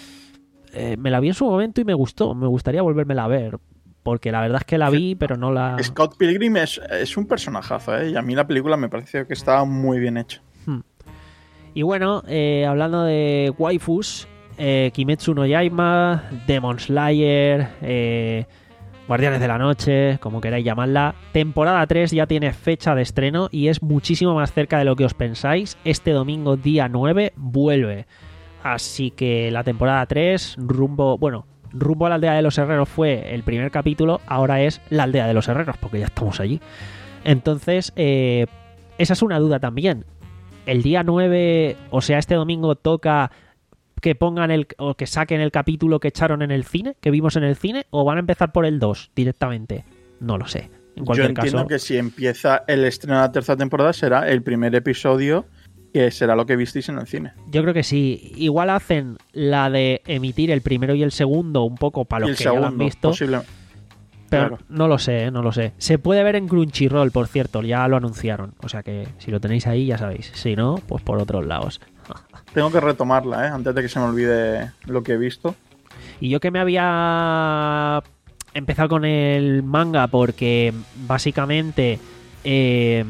eh, me la vi en su momento y me gustó. Me gustaría volvérmela a ver. Porque la verdad es que la vi, pero no la... Scott Pilgrim es, es un personajazo, ¿eh? Y a mí la película me pareció que estaba muy bien hecha. Hmm. Y bueno, eh, hablando de waifus... Eh, Kimetsu no Yaiba, Demon Slayer, eh, Guardianes de la Noche, como queráis llamarla. Temporada tres ya tiene fecha de estreno y es muchísimo más cerca de lo que os pensáis. Este domingo, día nueve, vuelve. Así que la temporada tres, rumbo... Bueno, rumbo a la aldea de los herreros fue el primer capítulo, ahora es la aldea de los herreros, porque ya estamos allí. Entonces, eh, esa es una duda también. El día nueve, o sea, este domingo toca... que pongan el o que saquen el capítulo que echaron en el cine, que vimos en el cine, o van a empezar por el dos directamente. No lo sé. En cualquier Yo entiendo caso, que si empieza el estreno de la tercera temporada será el primer episodio que será lo que visteis en el cine. yo creo que sí. Igual hacen la de emitir el primero y el segundo un poco para Y los el que ya lo han segundo, visto. posible. Pero Claro. no lo sé, no lo sé. Se puede ver en Crunchyroll, por cierto, ya lo anunciaron. O sea que si lo tenéis ahí ya sabéis. Si no, pues por otros lados. Tengo que retomarla, ¿eh? Antes de que se me olvide lo que he visto. Y yo que me había empezado con el manga porque básicamente eh,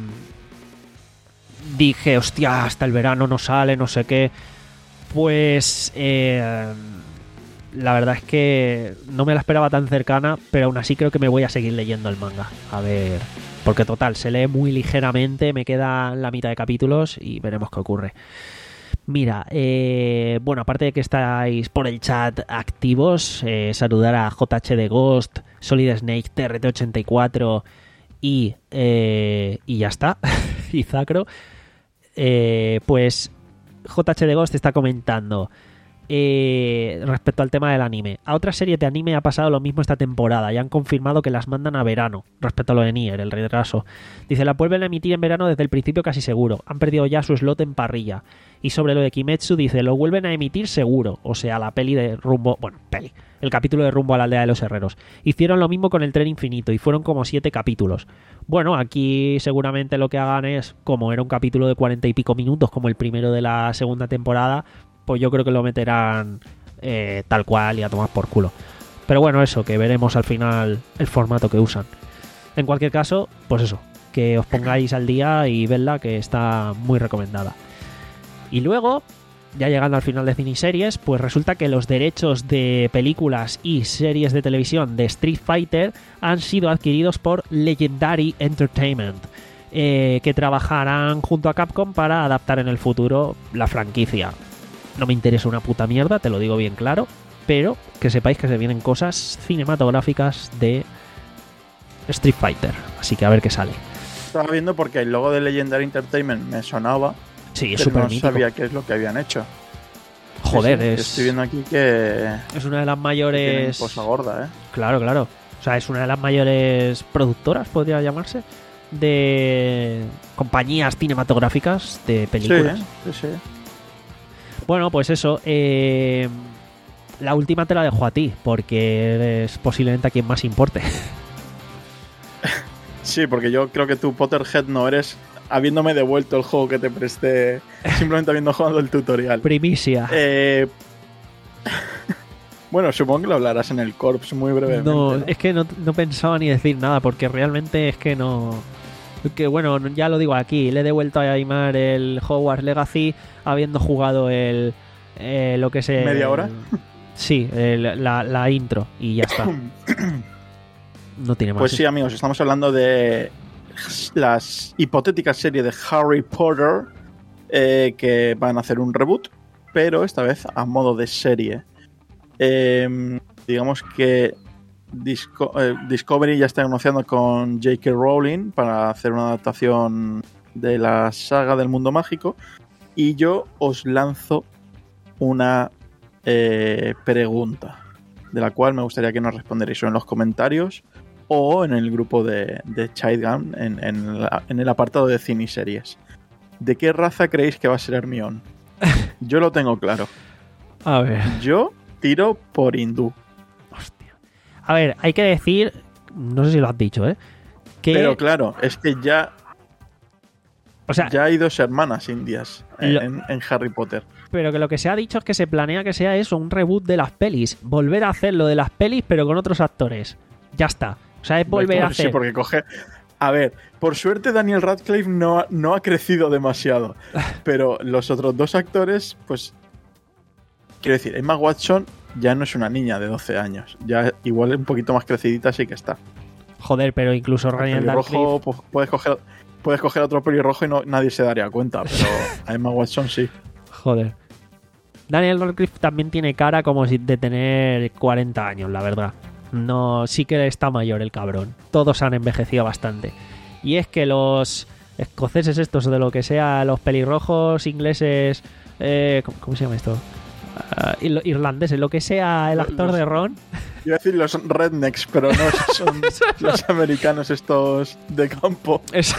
dije, hostia, hasta el verano no sale, no sé qué. Pues eh, la verdad es que no me la esperaba tan cercana, pero aún así creo que me voy a seguir leyendo el manga. A ver, porque total, se lee muy ligeramente, me queda la mitad de capítulos y veremos qué ocurre. Mira, eh, bueno, aparte de que estáis por el chat activos, eh, saludar a J H de Ghost, Solid Snake, T R T ochenta y cuatro y, eh, y ya está, y Zacro. Eh, pues J H de Ghost está comentando eh, respecto al tema del anime. A otras series de anime ha pasado lo mismo esta temporada y han confirmado que las mandan a verano, respecto a lo de Nier, el retraso. Dice, la vuelven a emitir en verano desde el principio casi seguro. Han perdido ya su slot en parrilla. Y sobre lo de Kimetsu dice, lo vuelven a emitir seguro. O sea, la peli de Rumbo... Bueno, peli. El capítulo de Rumbo a la aldea de los herreros. Hicieron lo mismo con el Tren Infinito y fueron como siete capítulos. Bueno, aquí seguramente lo que hagan es, como era un capítulo de cuarenta y pico minutos, como el primero de la segunda temporada, pues yo creo que lo meterán eh, tal cual y a tomar por culo. Pero bueno, eso, que veremos al final el formato que usan. En cualquier caso, pues eso, que os pongáis al día y vedla, que está muy recomendada. Y luego, ya llegando al final de Ciniseries, pues resulta que los derechos de películas y series de televisión de Street Fighter han sido adquiridos por Legendary Entertainment, eh, que trabajarán junto a Capcom para adaptar en el futuro la franquicia. No me interesa una puta mierda, te lo digo bien claro, pero que sepáis que se vienen cosas cinematográficas de Street Fighter, así que a ver qué sale. Estaba viendo porque el logo de Legendary Entertainment me sonaba. Sí, es pero súper no mítico. sabía qué es lo que habían hecho. Joder, Sí, sí, es, estoy viendo aquí que es una de las tienen mayores... cosa gorda, ¿eh? Claro, claro. O sea, es una de las mayores productoras, podría llamarse, de compañías cinematográficas de películas. Sí, sí, sí. Bueno, pues eso. Eh, la última te la dejo a ti, porque eres posiblemente a quien más importe. Sí, porque yo creo que tú Potterhead no eres, habiéndome devuelto el juego que te presté, simplemente habiendo jugado el tutorial. Primicia. Eh... Bueno, supongo que lo hablarás en el Corps muy brevemente. No, ¿no? es que no, no pensaba ni decir nada, porque realmente es que no... Que bueno, ya lo digo aquí, le he devuelto a Aymar el Hogwarts Legacy habiendo jugado el eh, lo que es el, ¿Media hora? Sí, el, la, la intro y ya está. No tiene más. Pues sí, amigos, estamos hablando de las hipotéticas series de Harry Potter eh, que van a hacer un reboot, pero esta vez a modo de serie. Eh, digamos que Disco- eh, Discovery ya está negociando con J K Rowling para hacer una adaptación de la saga del mundo mágico, y yo os lanzo una eh, pregunta de la cual me gustaría que nos responderéis o en los comentarios o en el grupo de, de Childgun en, en, la, en el apartado de cine y series. ¿De qué raza creéis que va a ser Hermione? Yo lo tengo claro. A ver. Yo tiro por hindú. A ver, hay que decir, no sé si lo has dicho, ¿eh? Que, Pero claro, es que ya, o sea, ya hay dos hermanas indias en, lo- en, en Harry Potter. pero que lo que se ha dicho es que se planea que sea eso, un reboot de las pelis. Volver a hacer lo de las pelis, pero con otros actores. Ya está. O sea, es volver a hacer... Sí, porque coge... A ver, por suerte Daniel Radcliffe no ha, no ha crecido demasiado. Pero los otros dos actores, pues... Quiero decir, Emma Watson ya no es una niña de doce años. Ya igual un poquito más crecidita sí que está. Joder, pero incluso Daniel Pelirrojo, Radcliffe... pues, puedes coger... Puedes coger otro pelirrojo y no, nadie se daría cuenta, pero a Emma Watson sí. Joder. Daniel Radcliffe también tiene cara como si de tener cuarenta años, la verdad. No, sí que está mayor el cabrón. Todos han envejecido bastante. Y es que los escoceses estos, o de lo que sea, los pelirrojos ingleses... Eh, ¿cómo, cómo se llama esto? Uh, ir- irlandeses, lo que sea el actor Los- de Ron. Iba a decir los rednecks, pero no, son los americanos estos de campo. Es-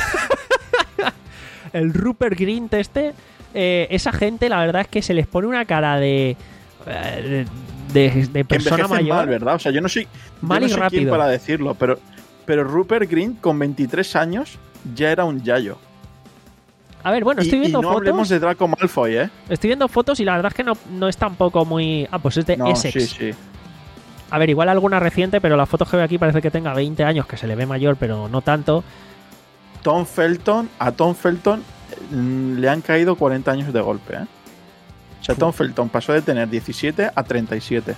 el Rupert Grint este, eh, esa gente la verdad es que se les pone una cara de eh, de, de, de Que persona envejecen mayor mal, ¿verdad? O sea, yo no soy, yo Mal no y soy rápido. quién para decirlo, pero, pero Rupert Grint con veintitrés años ya era un yayo. a ver, bueno, Y, estoy y viendo no hablemos fotos de Draco Malfoy, ¿eh? estoy viendo fotos y la verdad es que no, no es tampoco muy... Ah, pues es de No, Essex. sí, sí. A ver, igual alguna reciente, pero las fotos que veo aquí parece que tenga veinte años, que se le ve mayor, pero no tanto. Tom Felton, a Tom Felton mm, le han caído cuarenta años de golpe, ¿eh? O sea, Tom Felton pasó de tener diecisiete a treinta y siete.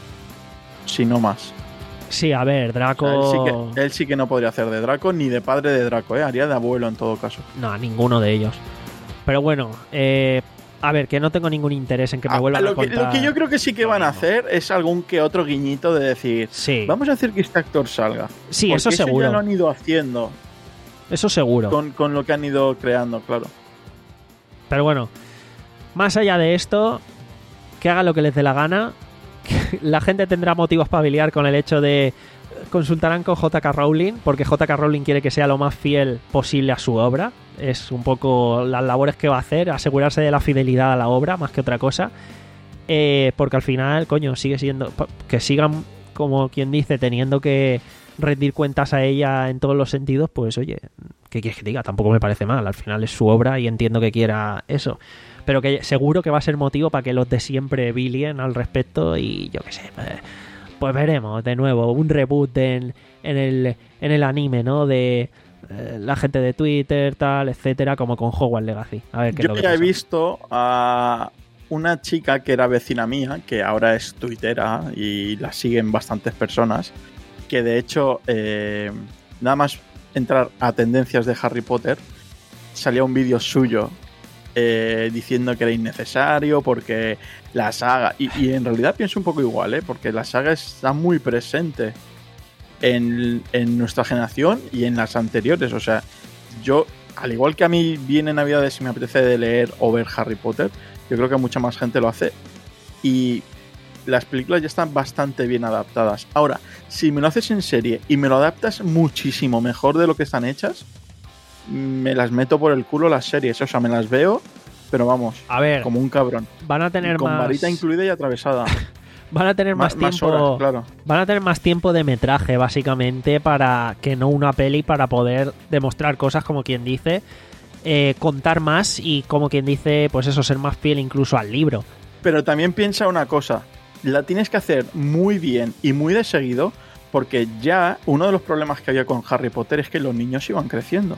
Si no más. Sí, a ver, O Draco... sea, él, sí que, él sí que no podría hacer de Draco ni de padre de Draco, ¿eh? Haría de abuelo en todo caso. No, ninguno de ellos. Pero bueno, eh, a ver, que no tengo ningún interés en que me Ah, vuelvan lo, a que, contar... lo que yo creo que sí que van a mismo. hacer es algún que otro guiñito de decir, Sí, vamos a hacer que este actor salga. sí, Porque eso seguro. ya lo han ido haciendo Eso seguro. con, con lo que han ido creando, claro. Pero bueno, más allá de esto, que hagan lo que les dé la gana. La gente tendrá motivos para biliar con el hecho de consultarán con J K Rowling, porque J K Rowling quiere que sea lo más fiel posible a su obra. Es un poco las labores que va a hacer, asegurarse de la fidelidad a la obra más que otra cosa. Eh, porque al final, coño, sigue siendo... Que sigan, como quien dice, teniendo que rendir cuentas a ella en todos los sentidos, pues oye, ¿qué quieres que diga? Tampoco me parece mal. Al final es su obra y entiendo que quiera eso. Pero que seguro que va a ser motivo para que los de siempre bilien al respecto y yo qué sé, pues, pues veremos de nuevo un reboot en, en, el, en el anime, ¿no? De eh, la gente de Twitter, tal, etcétera, como con Hogwarts Legacy. A ver qué es Yo lo que ya he pasa. visto a una chica que era vecina mía, que ahora es tuitera y la siguen bastantes personas, que de hecho, eh, nada más entrar a tendencias de Harry Potter, salía un vídeo suyo eh, diciendo que era innecesario porque la saga, y, y en realidad pienso un poco igual, ¿eh? Porque la saga está muy presente en, en nuestra generación y en las anteriores. O sea, yo, al igual que a mí viene Navidades y me apetece de leer o ver Harry Potter, yo creo que mucha más gente lo hace y las películas ya están bastante bien adaptadas. Ahora, si me lo haces en serie y me lo adaptas muchísimo mejor de lo que están hechas, me las meto por el culo las series. O sea, me las veo, pero vamos, A ver, como un cabrón. van a tener Con más... varita incluida y atravesada. Van a tener más, más tiempo... horas, claro. Van a tener más tiempo de metraje, básicamente, para que no una peli, para poder demostrar cosas, como quien dice, eh, contar más y, como quien dice, pues eso, ser más fiel incluso al libro. Pero también piensa una cosa, la tienes que hacer muy bien y muy de seguido, porque ya uno de los problemas que había con Harry Potter es que los niños iban creciendo.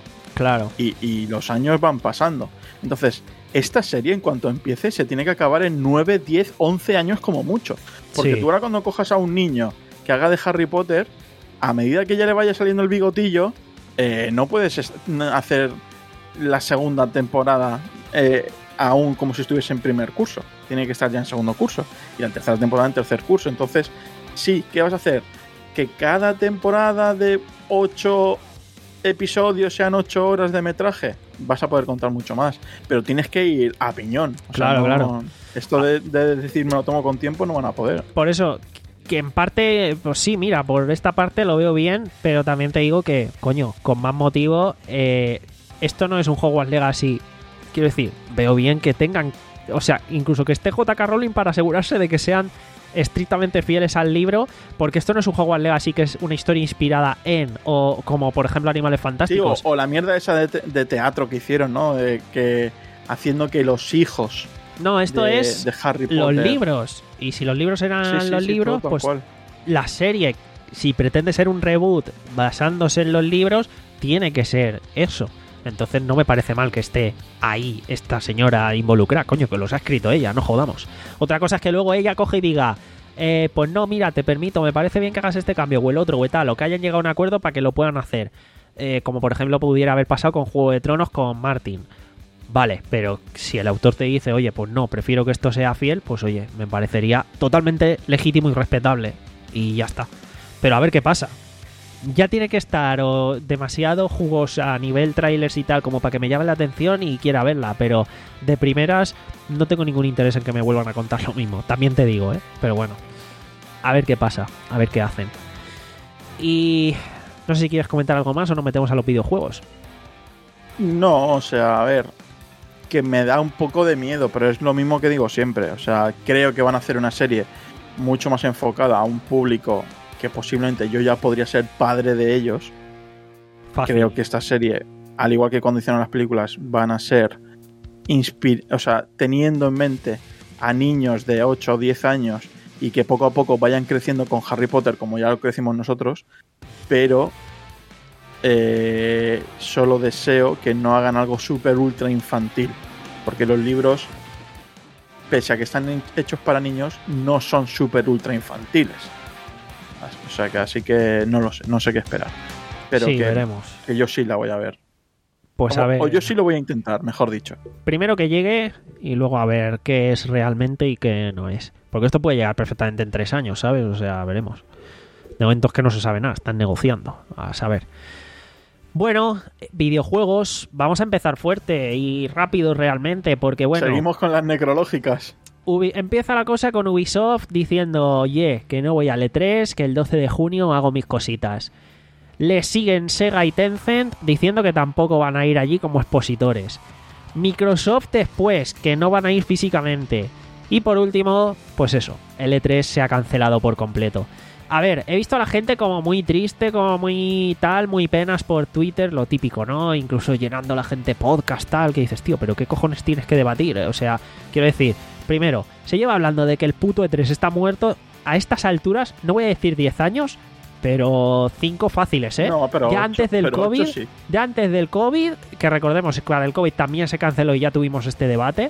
Claro. Y, y los años van pasando. Entonces, esta serie, en cuanto empiece, se tiene que acabar en nueve, diez, once años como mucho. Porque Sí. tú ahora cuando cojas a un niño que haga de Harry Potter, a medida que ya le vaya saliendo el bigotillo, eh, no puedes est- hacer la segunda temporada eh, aún como si estuviese en primer curso. Tiene que estar ya en segundo curso. Y la tercera temporada en tercer curso. Entonces, sí, ¿qué vas a hacer? Que cada temporada de ocho episodios sean ocho horas de metraje. Vas a poder contar mucho más. Pero tienes que ir a piñón. O sea, Claro, no- claro. Esto de, de decir me lo tomo con tiempo no van a poder. Por eso, que en parte, pues sí, mira, por esta parte lo veo bien, pero también te digo que, coño, con más motivo, eh, esto no es un Hogwarts Legacy. Quiero decir, veo bien que tengan, o sea, incluso que esté J K. Rowling para asegurarse de que sean estrictamente fieles al libro, porque esto no es un Hogwarts Legacy que es una historia inspirada en, o como por ejemplo Animales Sí, o, Fantásticos. o la mierda esa de, te- de teatro que hicieron, ¿no? De que haciendo que los hijos No, esto de, es de Harry Potter. los libros. Y si los libros eran Sí, sí, los sí, libros, todo tal pues cual. la serie, si pretende ser un reboot basándose en los libros, tiene que ser eso. Entonces no me parece mal que esté ahí esta señora involucrada. Coño, que los ha escrito ella, no jodamos. Otra cosa es que luego ella coge y diga, eh, pues no, mira, te permito, me parece bien que hagas este cambio o el otro o tal, o que hayan llegado a un acuerdo para que lo puedan hacer. Eh, como por ejemplo pudiera haber pasado con Juego de Tronos con Martin. Vale, pero si el autor te dice, oye, pues no, prefiero que esto sea fiel, pues oye, me parecería totalmente legítimo y respetable. Y ya está. Pero a ver qué pasa. Ya tiene que estar o demasiado jugosa a nivel trailers y tal como para que me llame la atención y quiera verla, pero de primeras no tengo ningún interés en que me vuelvan a contar lo mismo. También te digo, ¿eh? Pero bueno, a ver qué pasa, a ver qué hacen. Y no sé si quieres comentar algo más o nos metemos a los videojuegos. No, o sea, a ver, que me da un poco de miedo, pero es lo mismo que digo siempre. O sea, creo que van a hacer una serie mucho más enfocada a un público que posiblemente yo ya podría ser padre de ellos. Fácil. Creo que esta serie, al igual que cuando hicieron las películas, van a ser inspir o sea, teniendo en mente a niños de ocho o diez años y que poco a poco vayan creciendo con Harry Potter como ya lo crecimos nosotros, pero eh, solo deseo que no hagan algo súper ultra infantil, porque los libros, pese a que están hechos para niños, no son súper ultra infantiles. O sea que así que no lo sé, no sé qué esperar. Pero sí, que, veremos. que yo sí la voy a ver. Pues o, a ver. o yo sí lo voy a intentar, mejor dicho. Primero que llegue y luego a ver qué es realmente y qué no es. Porque esto puede llegar perfectamente en tres años, ¿sabes? O sea, veremos. De momento es que no se sabe nada, están negociando, a saber. Bueno, videojuegos, vamos a empezar fuerte y rápido realmente, porque bueno... Seguimos con las necrológicas. Ubi- empieza la cosa con Ubisoft diciendo, oye, que no voy al E tres, que el doce de junio hago mis cositas. Le siguen Sega y Tencent diciendo que tampoco van a ir allí como expositores. Microsoft después, que no van a ir físicamente. Y por último, pues eso, el E tres se ha cancelado por completo. A ver, he visto a la gente como muy triste, como muy tal, muy penas por Twitter, lo típico, ¿no? Incluso llenando la gente podcast tal, que dices, tío, pero ¿qué cojones tienes que debatir? O sea, quiero decir, primero, se lleva hablando de que el puto E tres está muerto a estas alturas, no voy a decir diez años, pero cinco fáciles, ¿eh? No, pero ya ocho, antes del pero COVID, ocho sí. ya antes del COVID, que recordemos que claro, el COVID también se canceló y ya tuvimos este debate.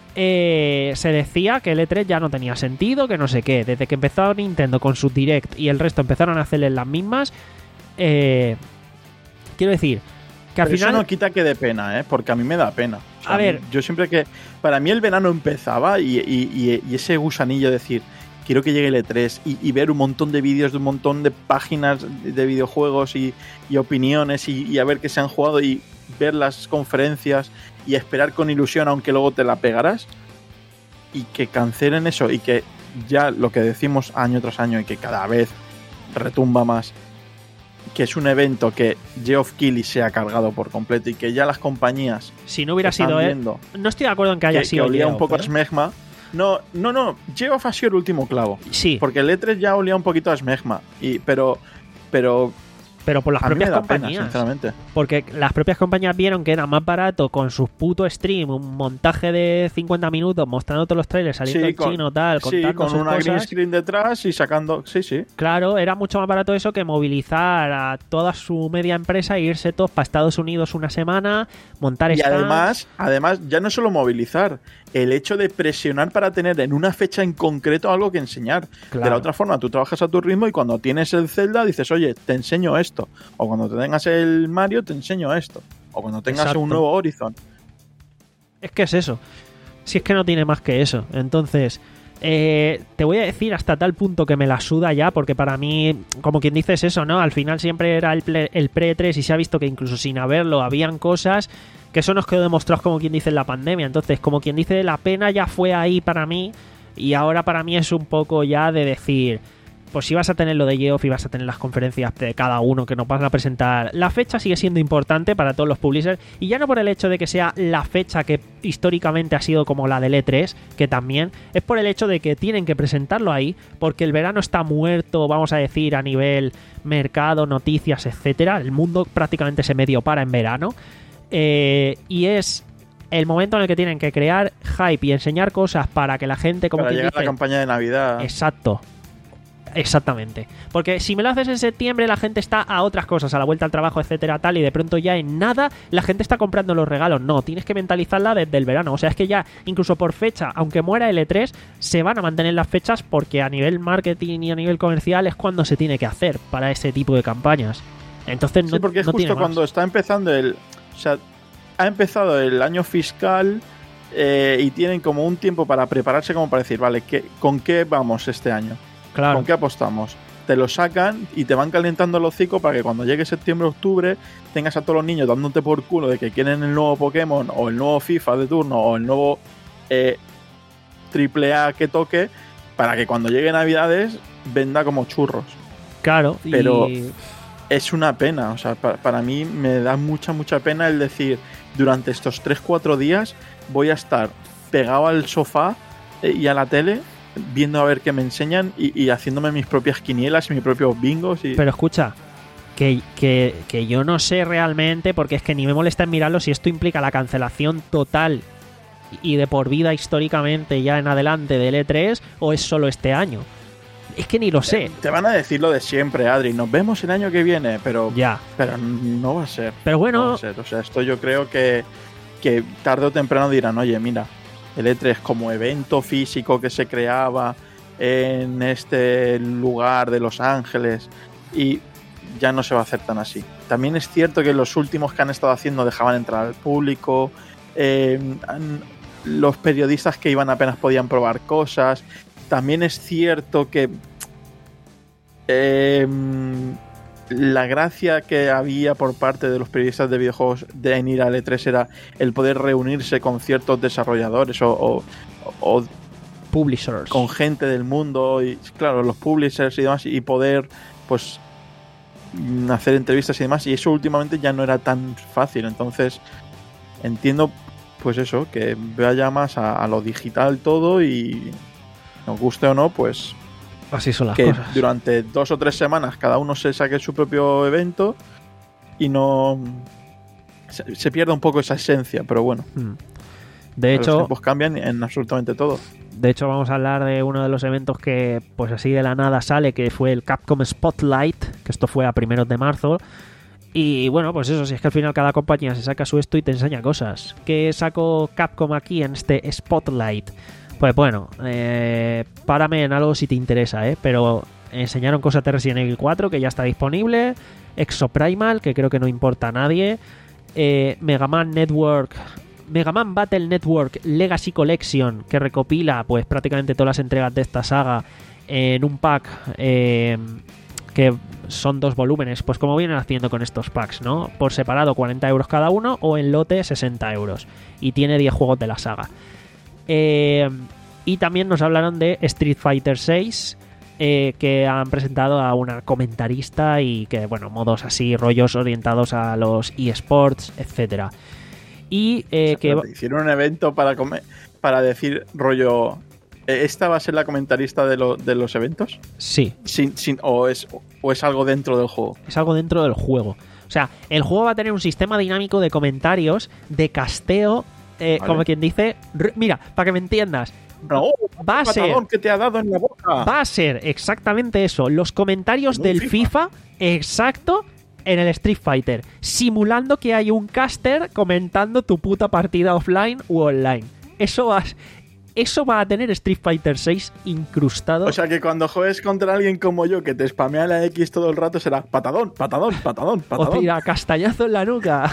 Eh, se decía que el E tres ya no tenía sentido, que no sé qué. Desde que empezó Nintendo con su Direct y el resto empezaron a hacerle las mismas, eh, quiero decir que al Pero final eso no quita que dé pena, ¿eh? Porque a mí me da pena. O sea, A ver. mí- yo siempre que... Para mí el verano empezaba y, y- y- y ese gusanillo de decir, quiero que llegue el E tres y, y ver un montón de vídeos de un montón de páginas de videojuegos y, y opiniones y, y a ver qué se han jugado y ver las conferencias y esperar con ilusión aunque luego te la pegarás, y que cancelen eso y que ya lo que decimos año tras año y que cada vez retumba más, que es un evento que Geoff Keighley se ha cargado por completo y que ya las compañías si no hubiera están sido él, viendo no estoy de acuerdo en que haya que, sido que olía Geoff, un poco ¿eh? a Smegma. No, no, no, Geoff ha sido el último clavo. Sí, Porque el E tres ya olía un poquito a Smegma. Y, pero, pero pero por las A mí propias me da pena, compañías. sinceramente. Porque las propias compañías vieron que era más barato con su puto stream, un montaje de cincuenta minutos mostrando todos los trailers, saliendo Sí, en con- chino, tal, Sí, contando con sus una green cosas. screen detrás y sacando... Sí, sí. Claro, era mucho más barato eso que movilizar a toda su media empresa e irse todos para Estados Unidos una semana, montar Y stands. además, además, ya no solo movilizar, el hecho de presionar para tener en una fecha en concreto algo que enseñar. Claro. De la otra forma, tú trabajas a tu ritmo y cuando tienes el Zelda dices, oye, te enseño esto. O cuando tengas el Mario, te enseño esto. O cuando tengas Exacto. un nuevo Horizon. Es que es eso. Si es que no tiene más que eso. Entonces, eh, te voy a decir hasta tal punto que me la suda ya, porque para mí, como quien dice, es eso, ¿no? Al final siempre era el, ple- el pre tres y se ha visto que incluso sin haberlo habían cosas que eso nos quedó demostrado, como quien dice, en la pandemia. Entonces, como quien dice, la pena ya fue ahí para mí y ahora para mí es un poco ya de decir... Pues si vas a tener lo de Geoff y vas a tener las conferencias de cada uno que nos van a presentar, la fecha sigue siendo importante para todos los publishers, y ya no por el hecho de que sea la fecha que históricamente ha sido como la del E tres, que también, es por el hecho de que tienen que presentarlo ahí, porque el verano está muerto, vamos a decir, a nivel mercado, noticias, etcétera. El mundo prácticamente se medio para en verano, eh, y es el momento en el que tienen que crear hype y enseñar cosas para que la gente, como Para quien llegar a dice, la campaña de Navidad. exacto. Exactamente. Porque si me lo haces en septiembre, la gente está a otras cosas, a la vuelta al trabajo, etcétera, tal, y de pronto ya en nada la gente está comprando los regalos. No, tienes que mentalizarla desde el verano. O sea, es que ya, incluso por fecha, aunque muera el E tres, se van a mantener las fechas porque a nivel marketing y a nivel comercial es cuando se tiene que hacer para ese tipo de campañas. Entonces, no, Sí, porque es no tiene justo más. cuando está empezando el... O sea, ha empezado el año fiscal eh, y tienen como un tiempo para prepararse como para decir, vale, ¿qué, ¿con qué vamos este año? Claro. ¿Con qué apostamos? Te lo sacan y te van calentando el hocico para que cuando llegue septiembre, octubre, tengas a todos los niños dándote por culo de que quieren el nuevo Pokémon o el nuevo FIFA de turno o el nuevo eh, triple A que toque, para que cuando llegue Navidades venda como churros. Claro, Pero y... es una pena, o sea, para, para mí me da mucha, mucha pena el decir, durante estos tres cuatro días voy a estar pegado al sofá eh, y a la tele viendo a ver qué me enseñan y, y haciéndome mis propias quinielas y mis propios bingos. Y... Pero escucha, que, que, que yo no sé realmente, porque es que ni me molesta en mirarlo si esto implica la cancelación total y de por vida históricamente ya en adelante del E tres o es solo este año. Es que ni lo sé. Te van a decir lo de siempre, Adri, nos vemos el año que viene, pero, Ya. pero no va a ser. Pero bueno, No va a ser. O sea, esto yo creo que, que tarde o temprano dirán, oye, mira, el E tres como evento físico que se creaba en este lugar de Los Ángeles y ya no se va a hacer tan así. También es cierto que los últimos que han estado haciendo dejaban entrar al público, eh, han- los periodistas que iban apenas podían probar cosas. También es cierto que eh, la gracia que había por parte de los periodistas de videojuegos de en ir al E tres era el poder reunirse con ciertos desarrolladores o, o, o publishers. con gente del mundo y claro, los publishers y demás, y poder pues hacer entrevistas y demás, y eso últimamente ya no era tan fácil. Entonces entiendo pues eso, que vaya más a, a lo digital todo y nos guste o no, pues Así son las que cosas. durante dos o tres semanas cada uno se saque su propio evento y no se, se pierda un poco esa esencia, pero bueno, Mm. De los hecho, tiempos cambian en absolutamente todo. de hecho vamos a hablar de uno de los eventos que pues así de la nada sale, que fue el Capcom Spotlight, que esto fue a primeros de marzo. Y bueno, pues eso, si es que al final cada compañía se saca su esto y te enseña cosas. ¿Qué sacó Capcom aquí en este Spotlight? Pues bueno, eh, párame en algo si te interesa, ¿eh? Pero enseñaron cosas de Resident Evil cuatro, que ya está disponible, Exoprimal, que creo que no importa a nadie, eh, Mega Man Network... Mega Man Battle Network Legacy Collection, que recopila pues prácticamente todas las entregas de esta saga en un pack eh, que son dos volúmenes, pues como vienen haciendo con estos packs, ¿no? Por separado cuarenta euros cada uno o en lote sesenta euros. Y tiene diez juegos de la saga. Eh, y también nos hablaron de Street Fighter seis, eh, que han presentado a una comentarista y que, bueno, modos así, rollos orientados a los eSports, etcétera. Y eh, que... Hicieron un evento para comer, para decir rollo ¿Esta va a ser la comentarista de, lo, de los eventos? Sí. Sin, sin, o, es, ¿O es algo dentro del juego? Es algo dentro del juego. O sea, el juego va a tener un sistema dinámico de comentarios, de casteo, eh, vale. como quien dice... Mira, para que me entiendas, No, va a ser... que te ha dado en la boca. Va a ser exactamente eso. Los comentarios No, del FIFA. FIFA, exacto, en el Street Fighter. Simulando que hay un caster comentando tu puta partida offline u online. Eso va... Eso va a tener Street Fighter seis incrustado. O sea que cuando juegues contra alguien como yo que te spamea la X todo el rato será patadón, patadón, patadón, patadón. O tira castañazo en la nuca.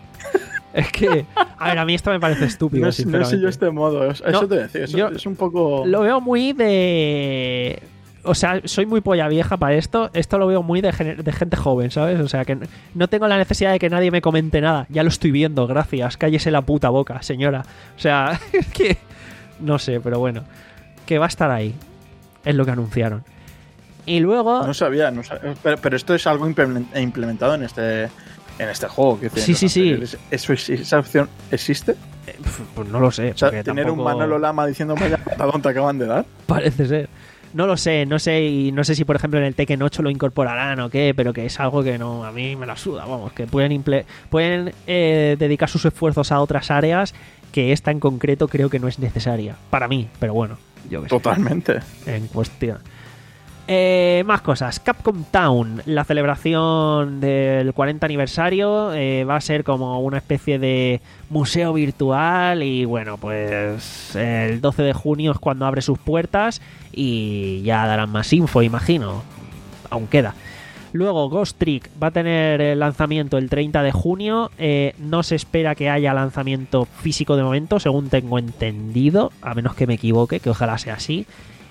Es que... A ver, a mí esto me parece estúpido, No, es- no sinceramente. sé yo este modo. Eso No, te decía. Eso yo- es un poco... Lo veo muy de... O sea, soy muy polla vieja para esto. Esto lo veo muy de, gener- de gente joven, ¿sabes? O sea, que n- no tengo la necesidad de que nadie me comente nada. Ya lo estoy viendo, gracias. Cállese la puta boca, señora. O sea, es que... No sé, pero bueno. Que va a estar ahí. Es lo que anunciaron. Y luego... No sabía, no sabía. Pero, pero esto es algo implemen- implementado en este en este juego. Que Sí, sí, sí. ¿Eso, es- ¿Esa opción existe? eh, Pues no lo sé. O sea, porque tener tampoco- un Manolo Lama diciendo vaya patadón te acaban de dar. Parece ser. No lo sé, no sé, y no sé si por ejemplo en el Tekken ocho lo incorporarán o qué, pero que es algo que no, a mí me la suda, vamos, que pueden imple- pueden eh, dedicar sus esfuerzos a otras áreas que esta en concreto creo que no es necesaria. Para mí, pero bueno, yo que sé. Totalmente. En cuestión. Eh, más cosas. Capcom Town, la celebración del cuarenta aniversario, eh, va a ser como una especie de museo virtual y bueno, pues el doce de junio es cuando abre sus puertas y ya darán más info, imagino. Aún queda. Luego Ghost Trick va a tener el lanzamiento el treinta de junio. Eh, no se espera que haya lanzamiento físico de momento, según tengo entendido, a menos que me equivoque, que ojalá sea así.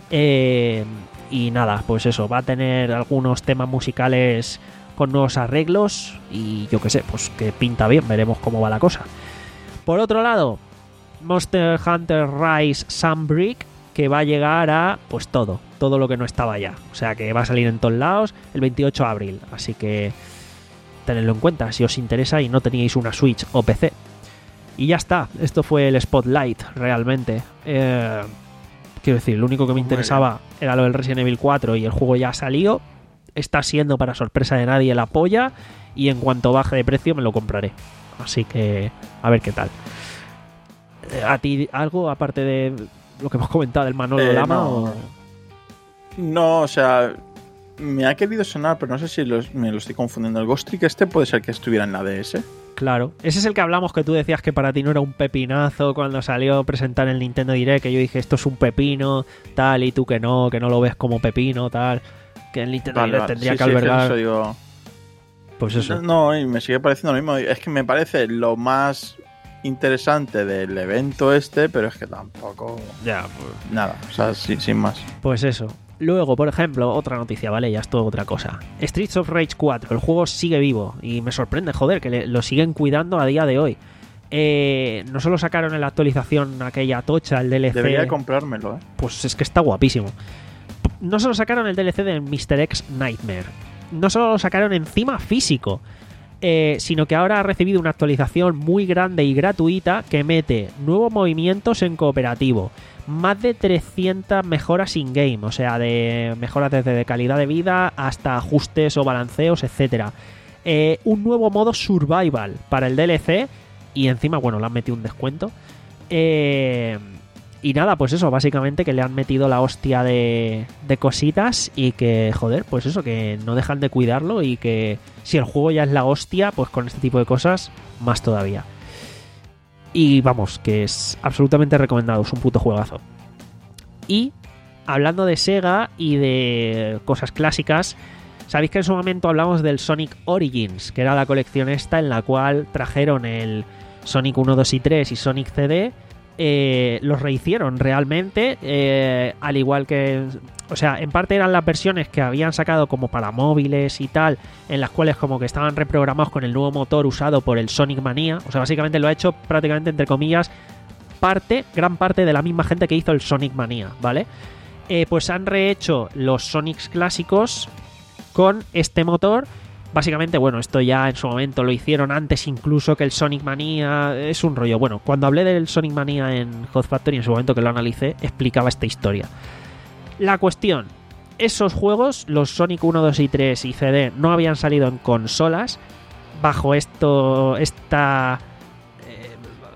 Eh, y nada, pues eso, va a tener algunos temas musicales con nuevos arreglos y yo qué sé, pues que pinta bien, veremos cómo va la cosa. Por otro lado, Monster Hunter Rise Sunbreak, que va a llegar a pues todo, todo lo que no estaba ya. O sea que va a salir en todos lados el veintiocho de abril, así que tenedlo en cuenta si os interesa y no teníais una Switch o P C. Y ya está, esto fue el Spotlight realmente. Eh... Quiero decir, lo único que me interesaba era lo del Resident Evil cuatro y el juego ya salió. Está siendo, para sorpresa de nadie, la polla. Y en cuanto baje de precio me lo compraré. Así que a ver qué tal. ¿A ti algo aparte de lo que hemos comentado del Manolo Eh, Lama? no. O... No, o sea, me ha querido sonar, pero no sé si los- me lo estoy confundiendo. El Ghost Trick este puede ser que estuviera en la D S. Claro, ese es el que hablamos, que tú decías que para ti no era un pepinazo cuando salió a presentar el Nintendo Direct, que yo dije esto es un pepino, tal, y tú que no, que no lo ves como pepino, tal, que el Nintendo Vale, Direct vale. tendría Sí, que sí, albergar... eso digo. Pues eso. No, y me sigue pareciendo lo mismo. Es que me parece lo más interesante del evento este, pero es que tampoco... Ya, pues... Nada, o sea, sí- sin más. Pues eso. Luego, por ejemplo, otra noticia, ¿vale? Ya es todo otra cosa. Streets of Rage cuatro, el juego sigue vivo y me sorprende, joder, que le- lo siguen cuidando a día de hoy. Eh, no solo sacaron en la actualización aquella tocha, el D L C... Debería comprármelo, ¿eh? Pues es que está guapísimo. No solo sacaron el D L C de mister X Nightmare, no solo lo sacaron encima físico, eh, sino que ahora ha recibido una actualización muy grande y gratuita que mete nuevos movimientos en cooperativo, más de trescientas mejoras in-game, o sea, de mejoras desde de calidad de vida hasta ajustes o balanceos, etcétera. Eh, un nuevo modo survival para el D L C y encima, bueno, le han metido un descuento. Eh, y nada, pues eso, básicamente que le han metido la hostia de, de cositas y que, joder, pues eso, que no dejan de cuidarlo y que si el juego ya es la hostia, pues con este tipo de cosas, más todavía. Y vamos, que es absolutamente recomendado, es un puto juegazo. Y hablando de Sega y de cosas clásicas, sabéis que en su momento hablamos del Sonic Origins, que era la colección esta en la cual trajeron el Sonic uno, dos y tres y Sonic C D. Eh, los rehicieron realmente, eh, al igual que, o sea, en parte eran las versiones que habían sacado como para móviles y tal, en las cuales como que estaban reprogramados con el nuevo motor usado por el Sonic Mania. O sea, básicamente lo ha hecho prácticamente, entre comillas, parte, gran parte de la misma gente que hizo el Sonic Mania, ¿vale? Eh, pues han rehecho los Sonics clásicos con este motor, Básicamente, bueno, esto ya en su momento lo hicieron antes incluso que el Sonic Mania. Es un rollo. Bueno, cuando hablé del Sonic Mania en Hot Factory, en su momento que lo analicé, explicaba esta historia. La cuestión, esos juegos, los Sonic uno, dos y tres y C D, no habían salido en consolas bajo esto, esta... Eh,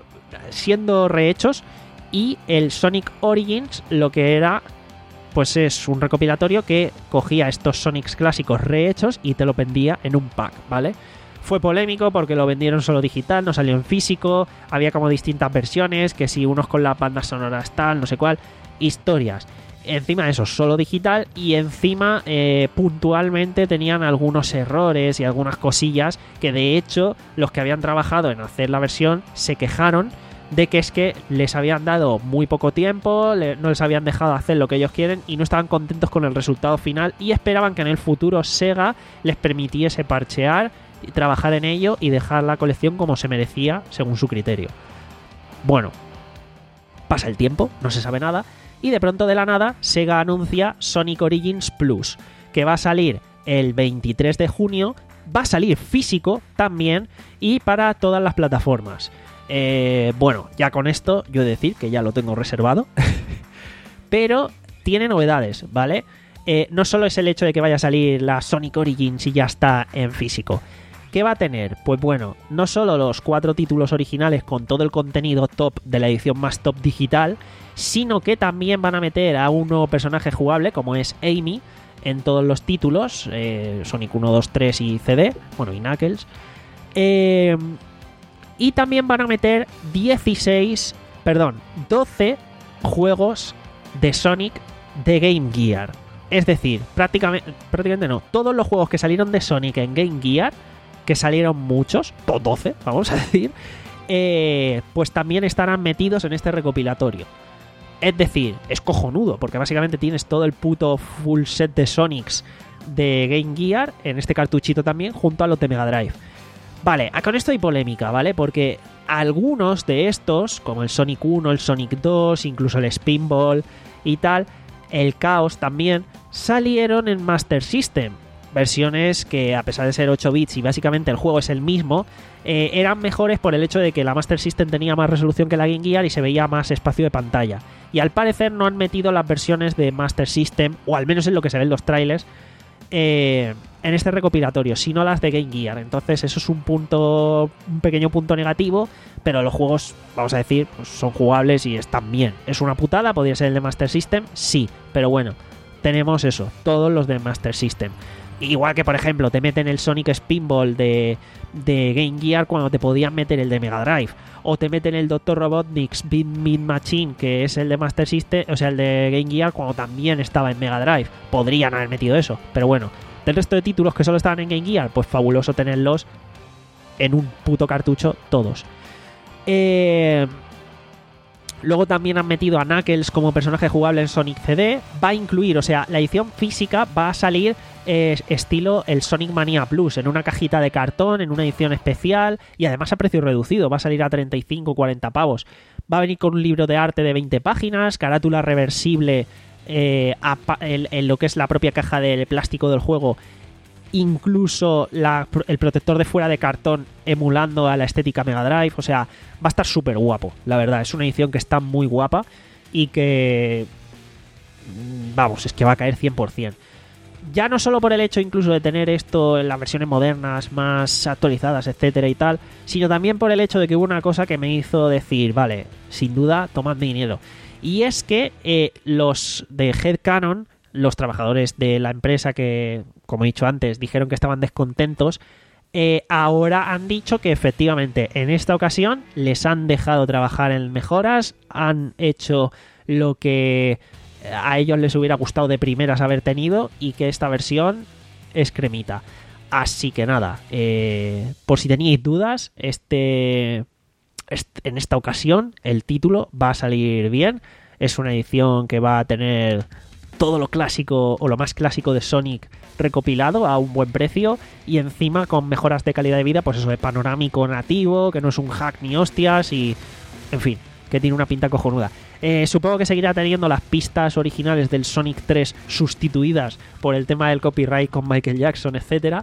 siendo rehechos, y el Sonic Origins lo que era... pues es un recopilatorio que cogía estos Sonics clásicos rehechos y te lo vendía en un pack, ¿vale? Fue polémico porque lo vendieron solo digital, no salió en físico, había como distintas versiones, que si unos con las bandas sonoras tal, no sé cuál, historias. Encima de eso, solo digital, y encima eh, puntualmente tenían algunos errores y algunas cosillas que de hecho los que habían trabajado en hacer la versión se quejaron de que es que les habían dado muy poco tiempo, le, no les habían dejado hacer lo que ellos quieren y no estaban contentos con el resultado final y esperaban que en el futuro Sega les permitiese parchear, trabajar en ello y dejar la colección como se merecía según su criterio. Bueno, pasa el tiempo, no se sabe nada y de pronto de la nada Sega anuncia Sonic Origins Plus, que va a salir el veintitrés de junio, va a salir físico también y para todas las plataformas. Eh, bueno, ya con esto yo he de decir que ya lo tengo reservado, pero tiene novedades, ¿vale? Eh, no solo es el hecho de que vaya a salir la Sonic Origins y ya está en físico. ¿Qué va a tener? Pues bueno, no solo los cuatro títulos originales con todo el contenido top de la edición más top digital, sino que también van a meter a un nuevo personaje jugable como es Amy en todos los títulos, eh, Sonic uno, dos, tres y C D, bueno, y Knuckles. Eh... Y también van a meter dieciséis, perdón, doce juegos de Sonic de Game Gear. Es decir, prácticamente, prácticamente no, todos los juegos que salieron de Sonic en Game Gear, que salieron muchos, doce, vamos a decir, eh, pues también estarán metidos en este recopilatorio. Es decir, es cojonudo, porque básicamente tienes todo el puto full set de Sonics de Game Gear, en este cartuchito también, junto a los de Mega Drive. Vale, con esto hay polémica, ¿vale? Porque algunos de estos, como el Sonic uno, el Sonic dos, incluso el Spinball y tal, el Chaos también, salieron en Master System. Versiones que, a pesar de ser ocho bits y básicamente el juego es el mismo, eh, eran mejores por el hecho de que la Master System tenía más resolución que la Game Gear y se veía más espacio de pantalla. Y al parecer no han metido las versiones de Master System, o al menos en lo que se ven los trailers, Eh, en este recopilatorio, sino las de Game Gear. Entonces eso es un punto, un pequeño punto negativo, pero los juegos, vamos a decir, pues son jugables y están bien. ¿Es una putada? ¿Podría ser el de Master System? Sí, pero bueno, tenemos eso, todos los de Master System. Igual que, por ejemplo, te meten el Sonic Spinball de, de Game Gear cuando te podían meter el de Mega Drive, o te meten el doctor Robotnik's Beat Meat Machine, que es el de Master System, o sea, el de Game Gear cuando también estaba en Mega Drive. Podrían haber metido eso, pero bueno, del resto de títulos que solo estaban en Game Gear, pues fabuloso tenerlos en un puto cartucho todos. Eh... Luego también han metido a Knuckles como personaje jugable en Sonic C D. Va a incluir, o sea, la edición física va a salir eh, estilo el Sonic Mania Plus, en una cajita de cartón, en una edición especial y además a precio reducido. Va a salir a treinta y cinco o cuarenta pavos. Va a venir con un libro de arte de veinte páginas, carátula reversible eh, a, en, en lo que es la propia caja del plástico del juego. Incluso la, el protector de fuera de cartón emulando a la estética Mega Drive. O sea, va a estar súper guapo, la verdad. Es una edición que está muy guapa y que, vamos, es que va a caer cien por ciento. Ya no solo por el hecho incluso de tener esto en las versiones modernas, más actualizadas, etcétera y tal, sino también por el hecho de que hubo una cosa que me hizo decir, vale, sin duda, tomad mi dinero. Y es que eh, los de Headcanon, los trabajadores de la empresa que, como he dicho antes, dijeron que estaban descontentos, eh, ahora han dicho que efectivamente en esta ocasión les han dejado trabajar en mejoras, han hecho lo que a ellos les hubiera gustado de primeras haber tenido y que esta versión es cremita. Así que nada, eh, por si teníais dudas, este, este en esta ocasión el título va a salir bien. Es una edición que va a tener todo lo clásico o lo más clásico de Sonic recopilado a un buen precio y encima con mejoras de calidad de vida, pues eso, de panorámico nativo, que no es un hack ni hostias y, en fin, que tiene una pinta cojonuda. Eh, supongo que seguirá teniendo las pistas originales del Sonic tres sustituidas por el tema del copyright con Michael Jackson, etcétera.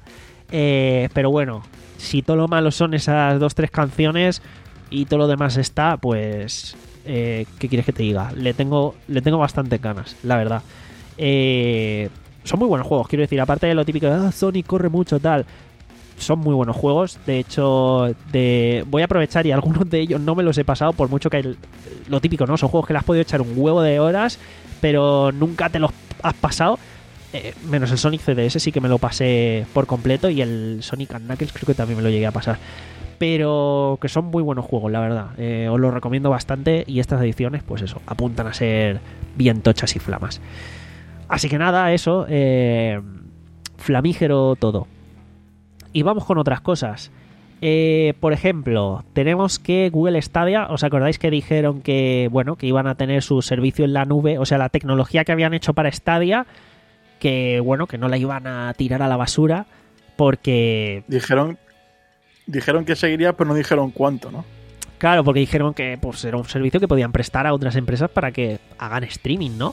Eh, pero bueno, si todo lo malo son esas dos, tres canciones y todo lo demás está, pues... Eh, ¿qué quieres que te diga? Le tengo, le tengo bastante ganas, la verdad. Eh, son muy buenos juegos, quiero decir, aparte de lo típico de ah, Sonic corre mucho, tal... Son muy buenos juegos. De hecho, de voy a aprovechar y algunos de ellos no me los he pasado, por mucho que el, lo típico, ¿no? Son juegos que le has podido echar un huevo de horas, pero nunca te los has pasado. Eh, menos el Sonic C D S sí que me lo pasé por completo, y el Sonic and Knuckles creo que también me lo llegué a pasar. Pero que son muy buenos juegos, la verdad. Eh, os los recomiendo bastante, y estas ediciones, pues eso, apuntan a ser bien tochas y flamas. Así que nada, eso. Eh, flamígero todo. Y vamos con otras cosas. Eh, por ejemplo, tenemos que Google Stadia, ¿os acordáis que dijeron que, bueno, que iban a tener su servicio en la nube? O sea, la tecnología que habían hecho para Stadia, que, bueno, que no la iban a tirar a la basura porque... Dijeron, dijeron que seguiría, pero no dijeron cuánto, ¿no? Claro, porque dijeron que pues era un servicio que podían prestar a otras empresas para que hagan streaming, ¿no?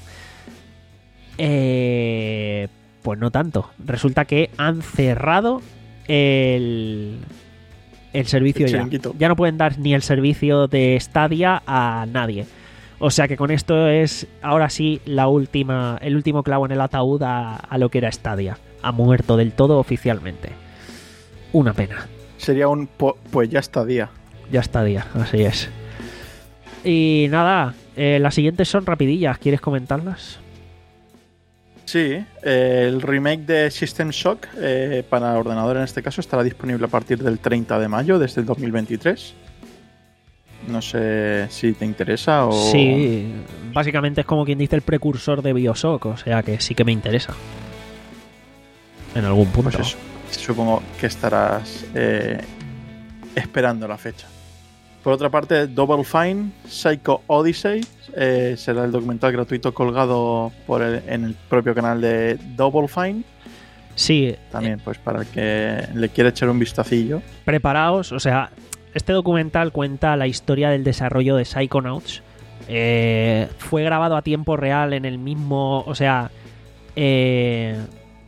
Eh, pues no tanto. Resulta que han cerrado el, el servicio el ya. chiringuito. Ya no pueden dar ni el servicio de Stadia a nadie. O sea que con esto es ahora sí la última, el último clavo en el ataúd a, a lo que era Stadia. Ha muerto del todo oficialmente. Una pena. Sería un po- pues ya está día. Ya Stadia, así es. Y nada, eh, las siguientes son rapidillas. ¿Quieres comentarlas? Sí, eh, el remake de System Shock eh, para ordenador en este caso estará disponible a partir del treinta de mayo desde el dos mil veintitrés. No sé si te interesa o... Sí, básicamente es como quien dice el precursor de BioShock, o sea que sí que me interesa. En algún punto. Pues eso, supongo que estarás eh, esperando la fecha. Por otra parte, Double Fine Psycho Odyssey eh, será el documental gratuito colgado por el, en el propio canal de Double Fine. Sí. También, pues para el que le quiera echar un vistacillo. Preparaos, o sea, este documental cuenta la historia del desarrollo de Psychonauts. Eh, fue grabado a tiempo real en el mismo, o sea, eh,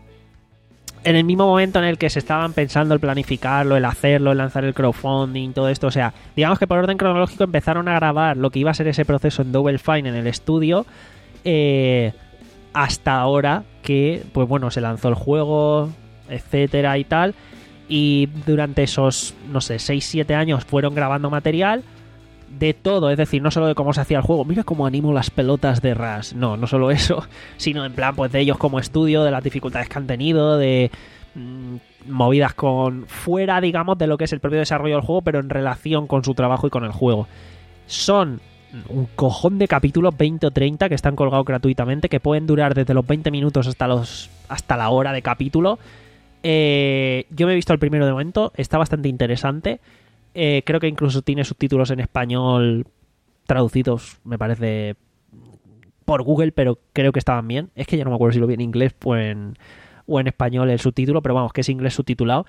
en el mismo momento en el que se estaban pensando el planificarlo, el hacerlo, el lanzar el crowdfunding, todo esto. O sea, digamos que por orden cronológico empezaron a grabar lo que iba a ser ese proceso en Double Fine en el estudio, eh, hasta ahora que, pues bueno, se lanzó el juego, etcétera y tal. Y durante esos, no sé, seis siete años fueron grabando material de todo, es decir, no solo de cómo se hacía el juego, mira cómo animo las pelotas de Rush, no, no solo eso, sino en plan pues de ellos como estudio, de las dificultades que han tenido, de mmm, movidas con fuera, digamos, de lo que es el propio desarrollo del juego, pero en relación con su trabajo y con el juego. Son un cojón de capítulos, veinte o treinta, que están colgados gratuitamente, que pueden durar desde los veinte minutos hasta los hasta la hora de capítulo. Eh, yo me he visto el primero de momento, está bastante interesante. Eh, creo que incluso tiene subtítulos en español traducidos, me parece, por Google, pero creo que estaban bien. Es que ya no me acuerdo si lo vi en inglés o en, o en español el subtítulo, pero vamos, que es inglés subtitulado.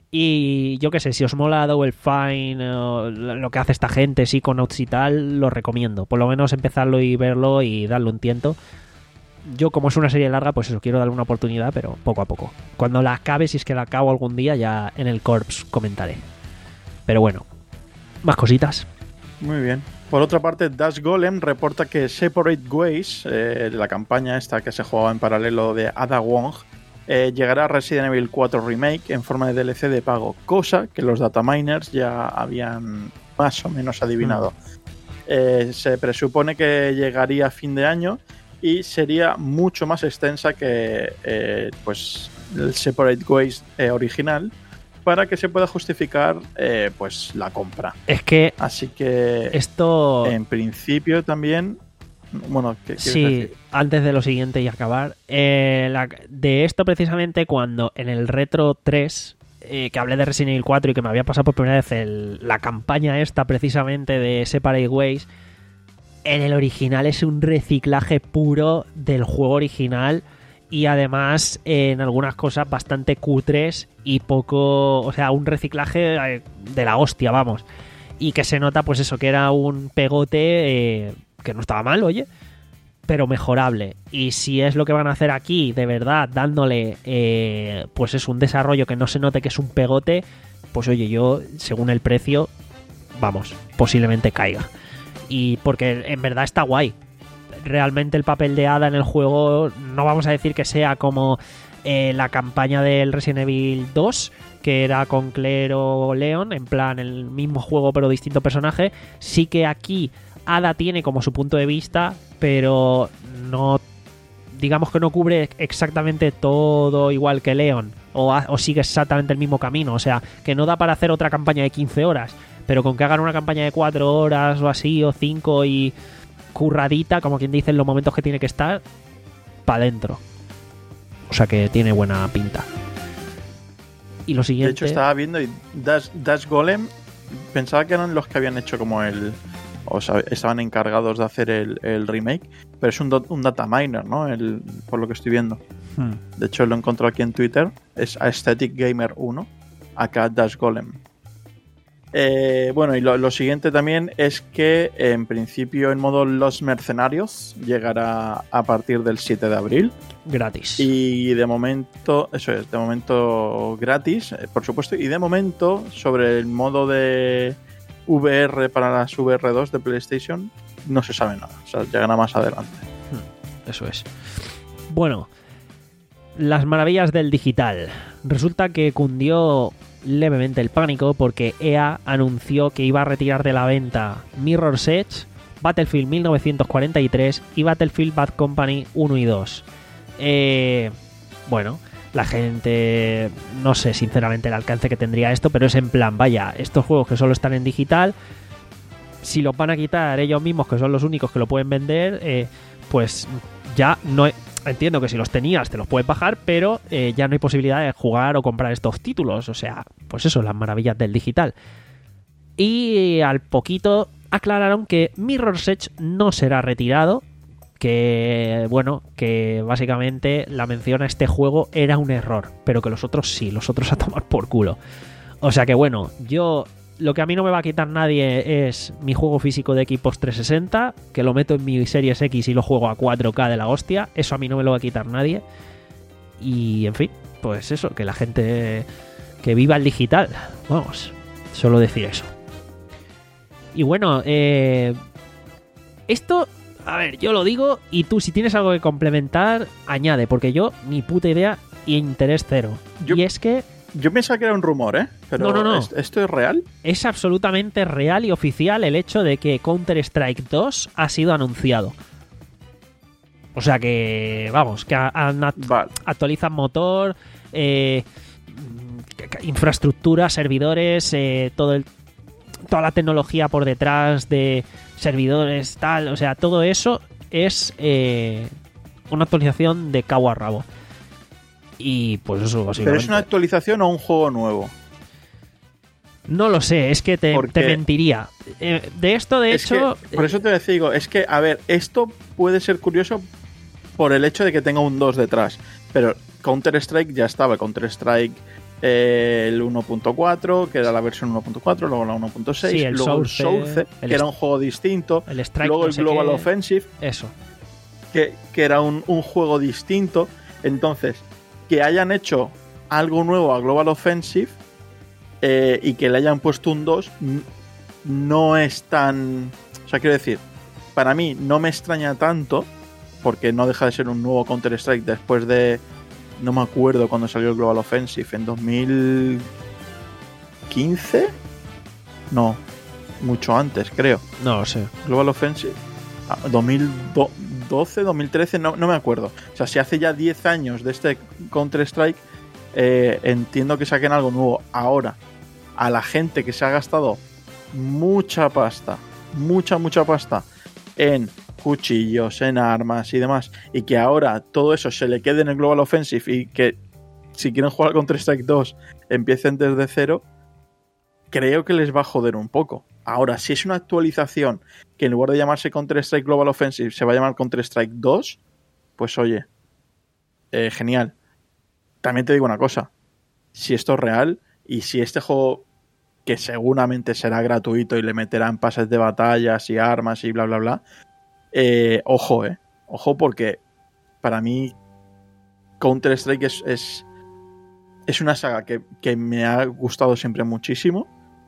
Y yo qué sé, si os mola Double Fine, eh, lo que hace esta gente, Psychonauts y tal, lo recomiendo. Por lo menos empezarlo y verlo y darle un tiento. Yo, como es una serie larga, pues eso, quiero darle una oportunidad, pero poco a poco. Cuando la acabe, si es que la acabo algún día, ya en el Corps comentaré. Pero bueno, más cositas. Muy bien. Por otra parte, Dash Golem reporta que Separate Ways, eh, la campaña esta que se jugaba en paralelo de Ada Wong, eh, llegará a Resident Evil cuatro Remake en forma de D L C de pago, cosa que los dataminers ya habían más o menos adivinado. Mm. Eh, se presupone que llegaría a fin de año y sería mucho más extensa que eh, pues el Separate Ways eh, original, para que se pueda justificar eh, pues la compra. Es que así que esto en principio también, bueno, ¿qué quieres sí, decir? Antes de lo siguiente y acabar, eh, la, de esto precisamente cuando en el Retro tres, eh, que hablé de Resident Evil cuatro y que me había pasado por primera vez el, la campaña esta precisamente de Separate Ways, en el original es un reciclaje puro del juego original. Y además eh, en algunas cosas bastante cutres y poco, o sea, un reciclaje eh, de la hostia, vamos. Y que se nota pues eso, que era un pegote eh, que no estaba mal, oye, pero mejorable. Y si es lo que van a hacer aquí, de verdad, dándole eh, pues es un desarrollo que no se note que es un pegote, pues oye, yo, según el precio, vamos, posiblemente caiga. Y porque en verdad está guay. Realmente el papel de Ada en el juego, no vamos a decir que sea como eh, la campaña del Resident Evil dos, que era con Claire o Leon, en plan el mismo juego pero distinto personaje. Sí que aquí Ada tiene como su punto de vista, pero no, digamos que no cubre exactamente todo igual que Leon, o, o sigue exactamente el mismo camino, o sea, que no da para hacer otra campaña de quince horas, pero con que hagan una campaña de cuatro horas o así, o cinco, y curradita, como quien dice, en los momentos que tiene que estar, para adentro. O sea que tiene buena pinta. Y lo siguiente... De hecho, estaba viendo y Dash, Dash Golem, pensaba que eran los que habían hecho como el... O sea, estaban encargados de hacer el, el remake, pero es un, do, un data miner, ¿no? El, por lo que estoy viendo. Hmm. De hecho, lo encontré aquí en Twitter. Es Aesthetic Gamer uno, acá Dash Golem. Eh, bueno, y lo, lo siguiente también es que en principio el modo Los Mercenarios llegará a partir del siete de abril. Gratis. Y de momento, eso es, de momento gratis, eh, por supuesto. Y de momento, sobre el modo de V R para las V R dos de PlayStation, no se sabe nada. O sea, llegará más adelante. Eso es. Bueno, las maravillas del digital. Resulta que cundió levemente el pánico porque E A anunció que iba a retirar de la venta Mirror's Edge, Battlefield mil novecientos cuarenta y tres y Battlefield Bad Company uno y dos. Eh, bueno, la gente, no sé sinceramente el alcance que tendría esto, pero es en plan, vaya, estos juegos que solo están en digital, si los van a quitar ellos mismos, que son los únicos que lo pueden vender, eh, pues ya no... Entiendo que si los tenías te los puedes bajar, pero eh, ya no hay posibilidad de jugar o comprar estos títulos. O sea, pues eso, las maravillas del digital. Y al poquito aclararon que Mirror's Edge no será retirado. Que, bueno, que básicamente la mención a este juego era un error, pero que los otros sí, los otros a tomar por culo. O sea que bueno, yo... Lo que a mí no me va a quitar nadie es mi juego físico de Xbox trescientos sesenta, que lo meto en mi Series X y lo juego a cuatro K de la hostia. Eso a mí no me lo va a quitar nadie. Y, en fin, pues eso, que la gente que viva el digital. Vamos, solo decir eso. Y bueno, eh, esto, a ver, yo lo digo y tú si tienes algo que complementar, añade, porque yo, ni puta idea y interés cero. Yo... Y es que... Yo pensaba que era un rumor, ¿eh? Pero no, no, no. ¿esto es real? Es absolutamente real y oficial el hecho de que Counter-Strike dos ha sido anunciado. O sea que, vamos, que han act- vale. actualizan motor, eh, infraestructura, servidores, eh, todo el, toda la tecnología por detrás de servidores, tal. O sea, todo eso es eh, una actualización de cabo a rabo. Y pues eso, básicamente. ¿Pero es una actualización o un juego nuevo? No lo sé, es que te, te mentiría. Eh, de esto, de es hecho... Que, por eso te digo, es que, a ver, esto puede ser curioso por el hecho de que tenga un dos detrás. Pero Counter-Strike ya estaba. Counter-Strike eh, el uno punto cuatro, que era la versión uno punto cuatro, luego la uno punto seis, sí, el luego Source, el Source, el que era un juego distinto. El Strike, luego no el sé Global qué... Offensive, Eso. Que, que era un, un juego distinto. Entonces... que hayan hecho algo nuevo a Global Offensive eh, y que le hayan puesto un dos no es tan... O sea, quiero decir, para mí no me extraña tanto porque no deja de ser un nuevo Counter-Strike después de... No me acuerdo cuando salió el Global Offensive, en dos mil quince? No, mucho antes, creo. No lo sé. Global Offensive... dos mil doce, dos mil trece, no, no me acuerdo. O sea, si hace ya diez años de este Counter-Strike, eh, entiendo que saquen algo nuevo. Ahora, a la gente que se ha gastado mucha pasta, mucha, mucha pasta en cuchillos, en armas y demás, y que ahora todo eso se le quede en el Global Offensive y que si quieren jugar Counter-Strike dos empiecen desde cero, creo que les va a joder un poco. Ahora, si es una actualización que en lugar de llamarse Counter-Strike Global Offensive se va a llamar Counter-Strike dos, pues oye, eh, genial. También te digo una cosa, si esto es real y si este juego, que seguramente será gratuito y le meterán pases de batallas y armas y bla bla bla, eh, ojo, eh, ojo, porque para mí Counter-Strike es, es, es una saga que, que me ha gustado siempre muchísimo,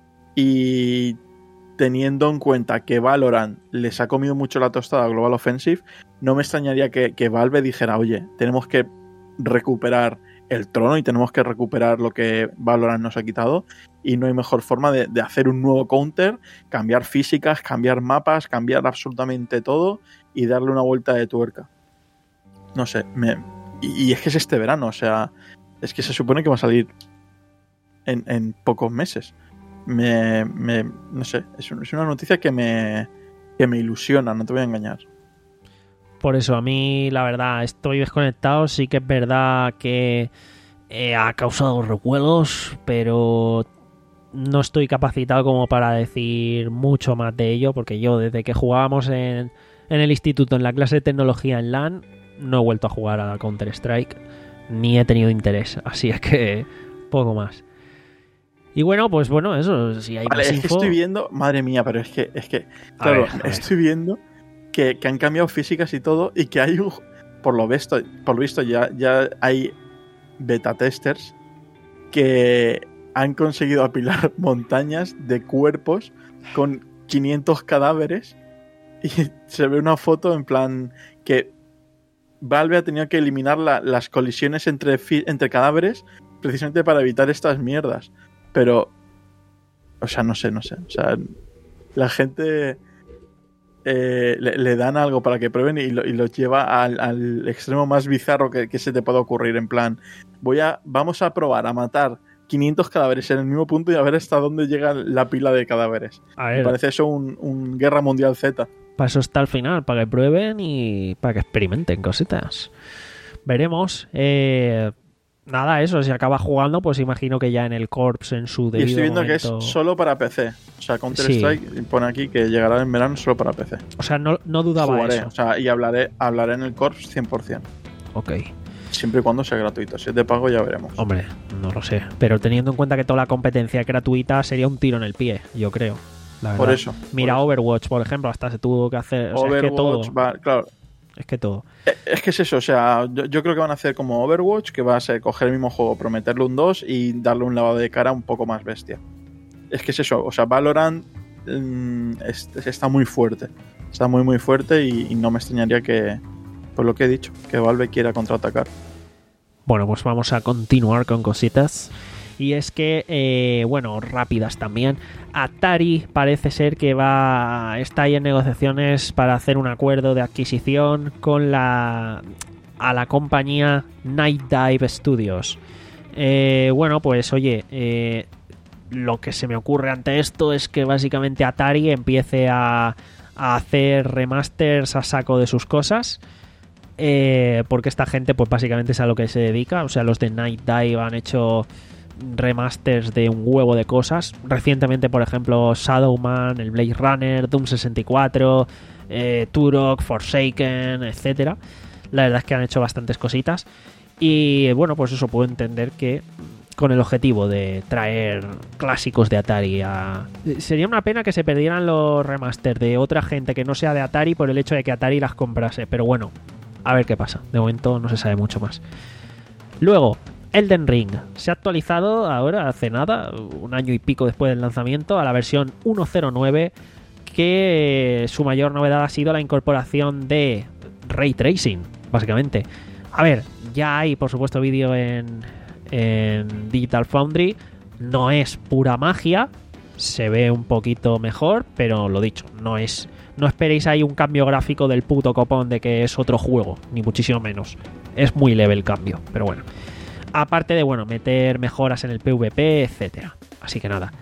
y teniendo en cuenta que Valorant les ha comido mucho la tostada a Global Offensive, no me extrañaría que, que Valve dijera, oye, tenemos que recuperar el trono y tenemos que recuperar lo que Valorant nos ha quitado, y no hay mejor forma de, de hacer un nuevo Counter, cambiar físicas, cambiar mapas, cambiar absolutamente todo y darle una vuelta de tuerca. No sé, me, y, y es que es este verano, o sea, es que se supone que va a salir en, en pocos meses. Me, me no sé, es, es una noticia que me, que me ilusiona, no te voy a engañar. Por eso, a mí, la verdad, estoy desconectado. Sí que es verdad que eh, ha causado revuelos, pero no estoy capacitado como para decir mucho más de ello, porque yo, desde que jugábamos en, en el instituto, en la clase de tecnología en LAN, no he vuelto a jugar a Counter-Strike, ni he tenido interés, así es que poco más. Y bueno, pues bueno, eso, si hay vale, más es info... que estoy viendo, madre mía, pero es que, es que claro, ver, estoy viendo que, que han cambiado físicas y todo, y que hay un, por lo visto, por lo visto ya, ya hay beta testers que han conseguido apilar montañas de cuerpos con quinientos cadáveres, y se ve una foto en plan que Valve ha tenido que eliminar la, las colisiones entre, entre cadáveres precisamente para evitar estas mierdas. Pero, o sea, no sé, no sé. O sea, la gente eh, le, le dan algo para que prueben y lo, y lo lleva al, al extremo más bizarro que, que se te pueda ocurrir. En plan, voy a, vamos a probar a matar quinientos cadáveres en el mismo punto y a ver hasta dónde llega la pila de cadáveres. A ver, me parece eso un, un Guerra Mundial Z. Para eso está al final, para que prueben y para que experimenten cositas. Veremos. Eh... Nada, eso, si acaba jugando, pues imagino que ya en el Corps, en su debido Y estoy viendo momento... que es solo para P C. O sea, Counter-Strike sí. Pone aquí que llegará en verano solo para P C. O sea, no, no dudaba Jugaré, eso. O sea, y hablaré, hablaré en el Corps cien por ciento. Ok. Siempre y cuando sea gratuito. Si es de pago ya veremos. Hombre, no lo sé. Pero teniendo en cuenta que toda la competencia es gratuita, sería un tiro en el pie, yo creo. La por eso. Mira por Overwatch, por ejemplo, hasta se tuvo que hacer... O sea, Overwatch, es que todo... va, claro. Es que todo. Es que es eso, o sea, yo, yo creo que van a hacer como Overwatch, que va a ser coger el mismo juego, prometerle un dos y darle un lavado de cara un poco más bestia. Es que es eso, o sea, Valorant mmm, es, está muy fuerte. Está muy muy fuerte y, y no me extrañaría que, por lo que he dicho, que Valve quiera contraatacar. Bueno, pues vamos a continuar con cositas. Y es que, eh, bueno, rápidas también. Atari parece ser que va está ahí en negociaciones para hacer un acuerdo de adquisición con la a la compañía Night Dive Studios. Eh, bueno, pues oye, eh, lo que se me ocurre ante esto es que básicamente Atari empiece a, a hacer remasters a saco de sus cosas. Eh, porque esta gente, pues básicamente es a lo que se dedica. O sea, los de Night Dive han hecho remasters de un huevo de cosas. Recientemente, por ejemplo, Shadowman, el Blade Runner, Doom sesenta y cuatro, eh, Turok, Forsaken, etcétera. La verdad es que han hecho bastantes cositas. Y bueno, pues eso, puedo entender que con el objetivo de traer clásicos de Atari a... Sería una pena que se perdieran los remasters de otra gente que no sea de Atari por el hecho de que Atari las comprase. Pero bueno, a ver qué pasa. De momento no se sabe mucho más. Luego, Elden Ring se ha actualizado ahora, hace nada, un año y pico después del lanzamiento, a la versión uno punto cero nueve, que su mayor novedad ha sido la incorporación de Ray Tracing, básicamente. A ver, ya hay, por supuesto, vídeo en, en Digital Foundry, no es pura magia, se ve un poquito mejor, pero lo dicho, no es... No esperéis ahí un cambio gráfico del puto copón de que es otro juego, ni muchísimo menos. Es muy leve el cambio, pero bueno. Aparte de, bueno, meter mejoras en el PvP, etcétera. Así que nada.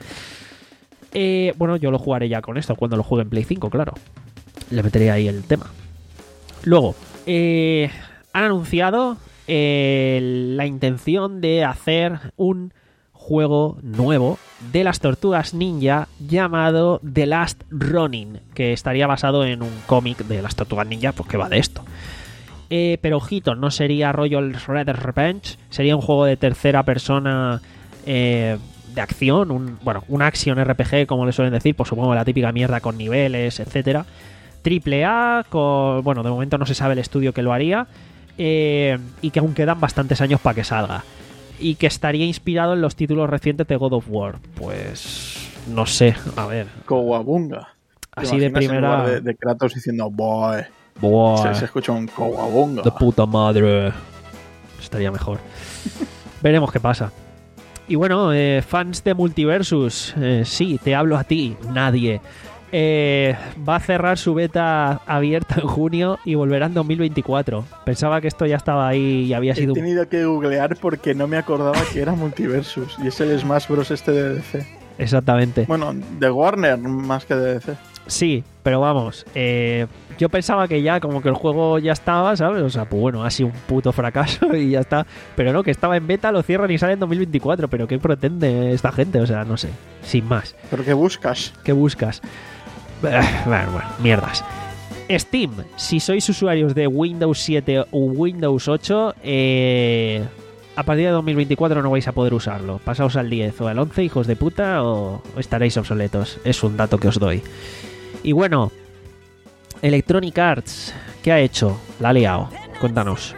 Eh, bueno, yo lo jugaré ya con esto, cuando lo juegue en Play cinco, claro. Le meteré ahí el tema. Luego, eh, han anunciado eh, la intención de hacer un juego nuevo de las Tortugas Ninja llamado The Last Ronin, que estaría basado en un cómic de las Tortugas Ninja, pues que va de esto. Eh, pero ojito, no sería rollo Red Revenge, sería un juego de tercera persona eh, de acción, un, bueno, un action R P G, como le suelen decir, pues supongo la típica mierda con niveles, etcétera. triple A, con, bueno, de momento no se sabe el estudio que lo haría, eh, y que aún quedan bastantes años para que salga. Y que estaría inspirado en los títulos recientes de God of War. Pues no sé, a ver. Cowabunga. Así de primera. En lugar de, de Kratos diciendo boy. Boy. Se, se escucha un Cowabunga. De puta madre. Estaría mejor. Veremos qué pasa. Y bueno, eh, fans de Multiversus, eh, sí, te hablo a ti, nadie. Eh, va a cerrar su beta abierta en junio y volverá en dos mil veinticuatro. Pensaba que esto ya estaba ahí y había sido... He tenido que googlear porque no me acordaba que era Multiversus y es el Smash Bros. Este de D C. Exactamente. Bueno, de Warner más que de D C. Sí, pero vamos, eh, yo pensaba que ya como que el juego ya estaba, ¿sabes? O sea, pues bueno, ha sido un puto fracaso y ya está. Pero no, que estaba en beta, lo cierran y sale en dos mil veinticuatro. Pero ¿qué pretende esta gente? O sea, no sé, sin más. ¿Pero qué buscas? ¿Qué buscas? Bueno, bueno, mierdas. Steam, si sois usuarios de Windows siete o Windows ocho, eh, a partir de dos mil veinticuatro no vais a poder usarlo. Pasaos al diez o al once, hijos de puta, o estaréis obsoletos. Es un dato que os doy. Y bueno, Electronic Arts, ¿qué ha hecho? La ha liado. Cuéntanos.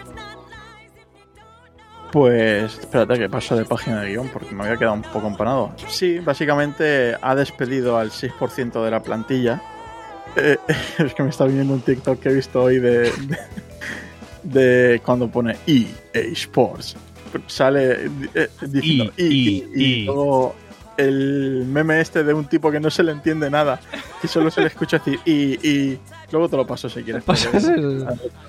Pues espérate que paso de página de guión porque me había quedado un poco empanado. Sí, básicamente ha despedido al seis por ciento de la plantilla. Eh, es que me está viniendo un TikTok que he visto hoy de, de, de cuando pone E A Sports. Sale eh, diciendo E, E, E, y luego el meme este de un tipo que no se le entiende nada y solo se le escucha decir E, E. Luego te lo paso si quieres. ¿Pasas el...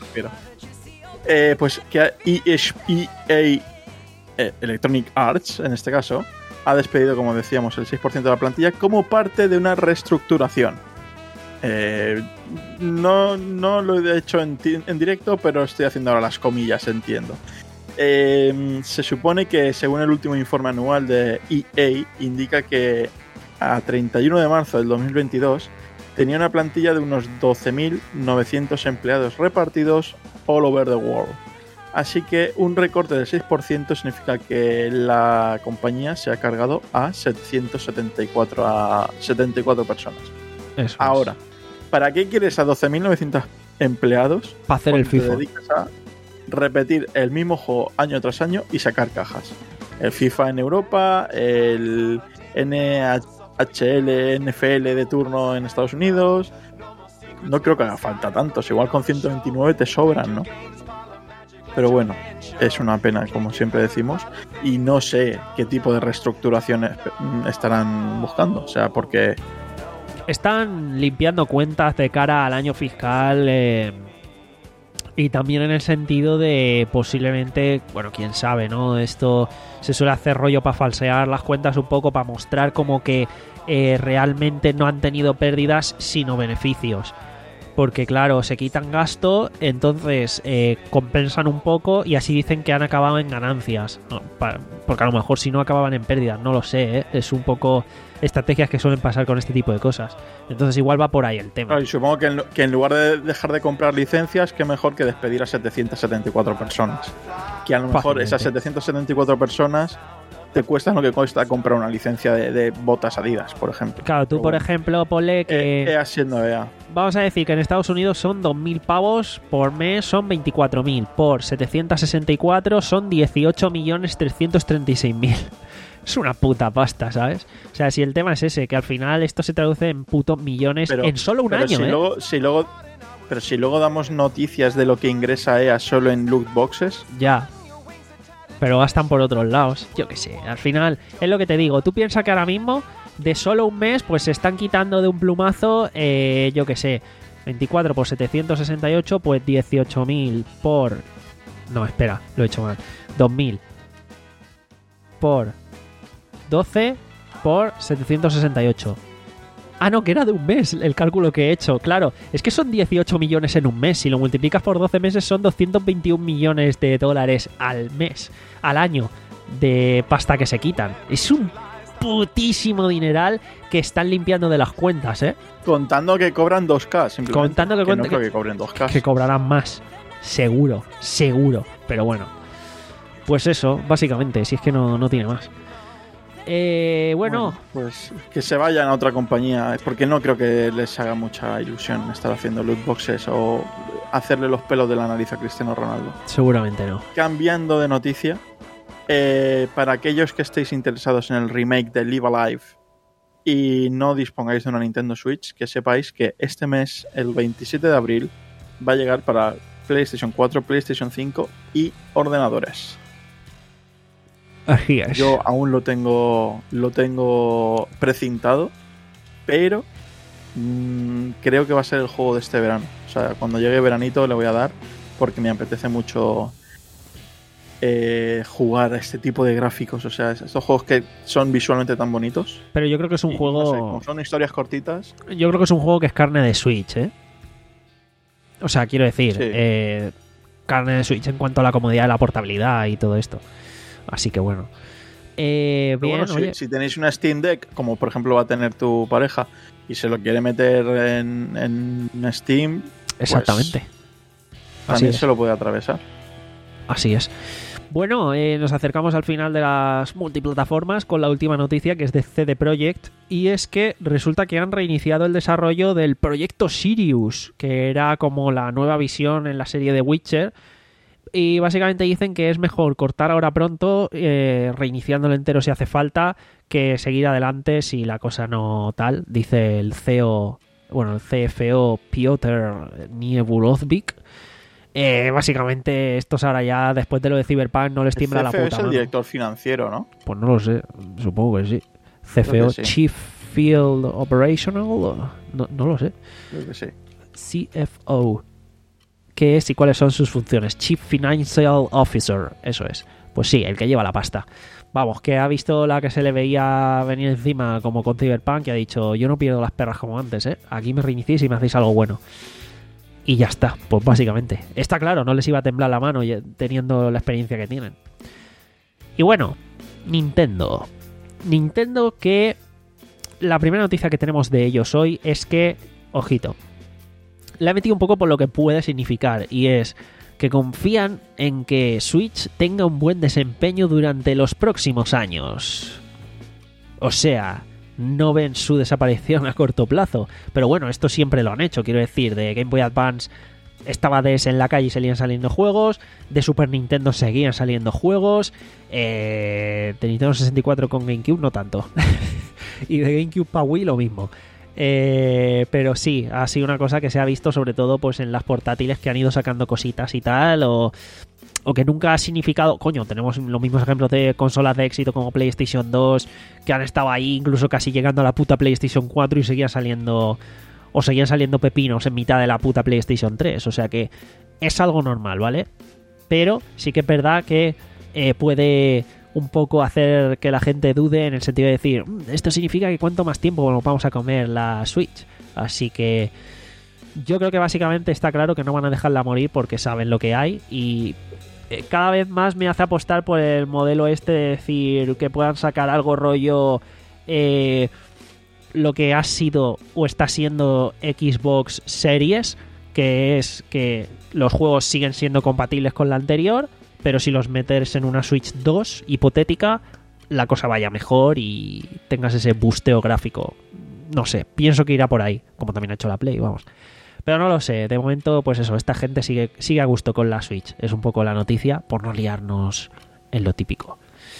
Eh, pues que E A eh, Electronic Arts, en este caso, ha despedido, como decíamos, el seis por ciento de la plantilla como parte de una reestructuración. Eh, no, no lo he hecho en, en directo, pero estoy haciendo ahora las comillas, entiendo. Eh, se supone que, según el último informe anual de E A, indica que a treinta y uno de marzo del dos mil veintidós tenía una plantilla de unos doce mil novecientos empleados repartidos all over the world. Así que un recorte del seis por ciento significa que la compañía se ha cargado a setecientos setenta y cuatro, a setenta y cuatro personas. Eso Ahora, es. ¿para qué quieres a doce mil novecientos empleados? Para hacer el FIFA. Te dedicas a repetir el mismo juego año tras año y sacar cajas. El FIFA en Europa, el N H L, N F L de turno en Estados Unidos. No creo que haga falta tantos. Igual con ciento veintinueve te sobran, ¿no? Pero bueno, es una pena, como siempre decimos. Y no sé qué tipo de reestructuraciones estarán buscando. O sea, porque... Están limpiando cuentas de cara al año fiscal, eh, y también en el sentido de posiblemente, bueno, quién sabe, ¿no? Esto se suele hacer rollo para falsear las cuentas un poco, para mostrar como que eh, realmente no han tenido pérdidas sino beneficios. Porque claro, se quitan gasto, entonces eh, compensan un poco y así dicen que han acabado en ganancias. No, para, porque a lo mejor si no acababan en pérdidas, no lo sé, ¿eh? Es un poco estrategias que suelen pasar con este tipo de cosas. Entonces igual va por ahí el tema. Claro, y supongo que en, que en lugar de dejar de comprar licencias, que mejor que despedir a setecientos setenta y cuatro personas. Que a lo mejor Fácilmente. Esas setecientos setenta y cuatro personas te cuestan lo que cuesta comprar una licencia de, de botas Adidas, por ejemplo. Claro, tú Pero por bueno, ejemplo ponle que... E A siendo E A. Vamos a decir que en Estados Unidos son dos mil pavos, por mes son veinticuatro mil, por setecientos sesenta y cuatro son dieciocho millones trescientos treinta y seis mil. Es una puta pasta, ¿sabes? O sea, si el tema es ese, que al final esto se traduce en putos millones Pero, en solo un pero año, si ¿eh? Luego, si luego, pero si luego damos noticias de lo que ingresa E A solo en loot boxes... Ya. Pero gastan por otros lados. Yo qué sé, al final, es lo que te digo. Tú piensas que ahora mismo, de solo un mes, pues se están quitando de un plumazo, eh, yo qué sé, veinticuatro por setecientos sesenta y ocho, pues dieciocho mil por... No, espera, lo he hecho mal. dos mil por doce por setecientos sesenta y ocho. Ah, no, que era de un mes el cálculo que he hecho. Claro, es que son dieciocho millones en un mes. Si lo multiplicas por doce meses son doscientos veintiún millones de dólares al mes, al año, de pasta que se quitan. Es un putísimo dineral que están limpiando de las cuentas, ¿eh? Contando que cobran dos K, simplemente. Contando que, que cuenta- no creo que- que cobren dos K. que cobrarán más. Seguro, seguro. Pero bueno. Pues eso, básicamente, si es que no, no tiene más. Eh, bueno, bueno, pues que se vayan a otra compañía, porque no creo que les haga mucha ilusión estar haciendo loot boxes o hacerle los pelos de la nariz a Cristiano Ronaldo. seguramente no. Cambiando de noticia, eh, para aquellos que estéis interesados en el remake de Live Alive y no dispongáis de una Nintendo Switch, que sepáis que este mes, el veintisiete de abril, va a llegar para PlayStation cuatro, PlayStation cinco y ordenadores. Así es. Yo aún lo tengo lo tengo precintado, pero mmm, creo que va a ser el juego de este verano. O sea, cuando llegue veranito le voy a dar, porque me apetece mucho eh, jugar a este tipo de gráficos. O sea, estos juegos que son visualmente tan bonitos. Pero yo creo que es un y, juego... no sé, como son historias cortitas. Yo creo que es un juego que es carne de Switch, ¿eh? O sea, quiero decir, Sí. eh, carne de Switch en cuanto a la comodidad de la portabilidad y todo esto. Así que bueno. Eh, Pero bien, bueno, si, oye, si tenéis una Steam Deck, como por ejemplo va a tener tu pareja, y se lo quiere meter en, en Steam, exactamente. pues, Así también es. se lo puede atravesar. Así es. Bueno, eh, nos acercamos al final de las multiplataformas con la última noticia, que es de C D Projekt, y es que resulta que han reiniciado el desarrollo del proyecto Sirius, que era como la nueva visión en la serie de Witcher, y básicamente dicen que es mejor cortar ahora pronto, eh, reiniciándolo entero si hace falta, que seguir adelante si la cosa no tal, dice el C E O, bueno, el C F O Piotr Niebulovik. Eh, básicamente estos ahora ya después de lo de Cyberpunk no les tiembla El la C F O puta es el mano. director financiero, ¿no? Pues no lo sé, supongo que sí. C F O, Creo que sí. Chief Field Operational, no, no lo sé. Creo que sí. C F O. ¿Qué es y cuáles son sus funciones? Chief Financial Officer, eso es. Pues sí, el que lleva la pasta. Vamos, que ha visto la que se le veía venir encima como con Cyberpunk y ha dicho, yo no pierdo las perras como antes, ¿eh? Aquí me reiniciéis y me hacéis algo bueno. Y ya está, pues básicamente. Está claro, no les iba a temblar la mano teniendo la experiencia que tienen. Y bueno, Nintendo. Nintendo que... La primera noticia que tenemos de ellos hoy es que, ojito, la he metido un poco por lo que puede significar, y es que confían en que Switch tenga un buen desempeño durante los próximos años. O sea, no ven su desaparición a corto plazo. Pero bueno, esto siempre lo han hecho. Quiero decir, de Game Boy Advance estaba D S en la calle y seguían saliendo juegos. De Super Nintendo seguían saliendo juegos. Eh, de Nintendo sesenta y cuatro con GameCube no tanto. Y de GameCube para Wii lo mismo. Eh, pero sí, ha sido una cosa que se ha visto sobre todo pues en las portátiles que han ido sacando cositas y tal, o, o que nunca ha significado, coño, tenemos los mismos ejemplos de consolas de éxito como PlayStation dos que han estado ahí incluso casi llegando a la puta PlayStation cuatro y seguían saliendo o seguían saliendo pepinos en mitad de la puta PlayStation tres, o sea que es algo normal, ¿vale? Pero sí que es verdad que eh, puede un poco hacer que la gente dude en el sentido de decir, esto significa que cuánto más tiempo nos vamos a comer la Switch. Así que yo creo que básicamente está claro que no van a dejarla morir porque saben lo que hay, y cada vez más me hace apostar por el modelo este de decir que puedan sacar algo rollo eh, lo que ha sido o está siendo Xbox Series, que es que los juegos siguen siendo compatibles con la anterior, pero si los metes en una Switch dos hipotética, la cosa vaya mejor y tengas ese busteo gráfico. No sé, pienso que irá por ahí, como también ha hecho la Play, vamos. Pero no lo sé, de momento, pues eso, esta gente sigue, sigue a gusto con la Switch. Es un poco la noticia, por no liarnos en lo típico.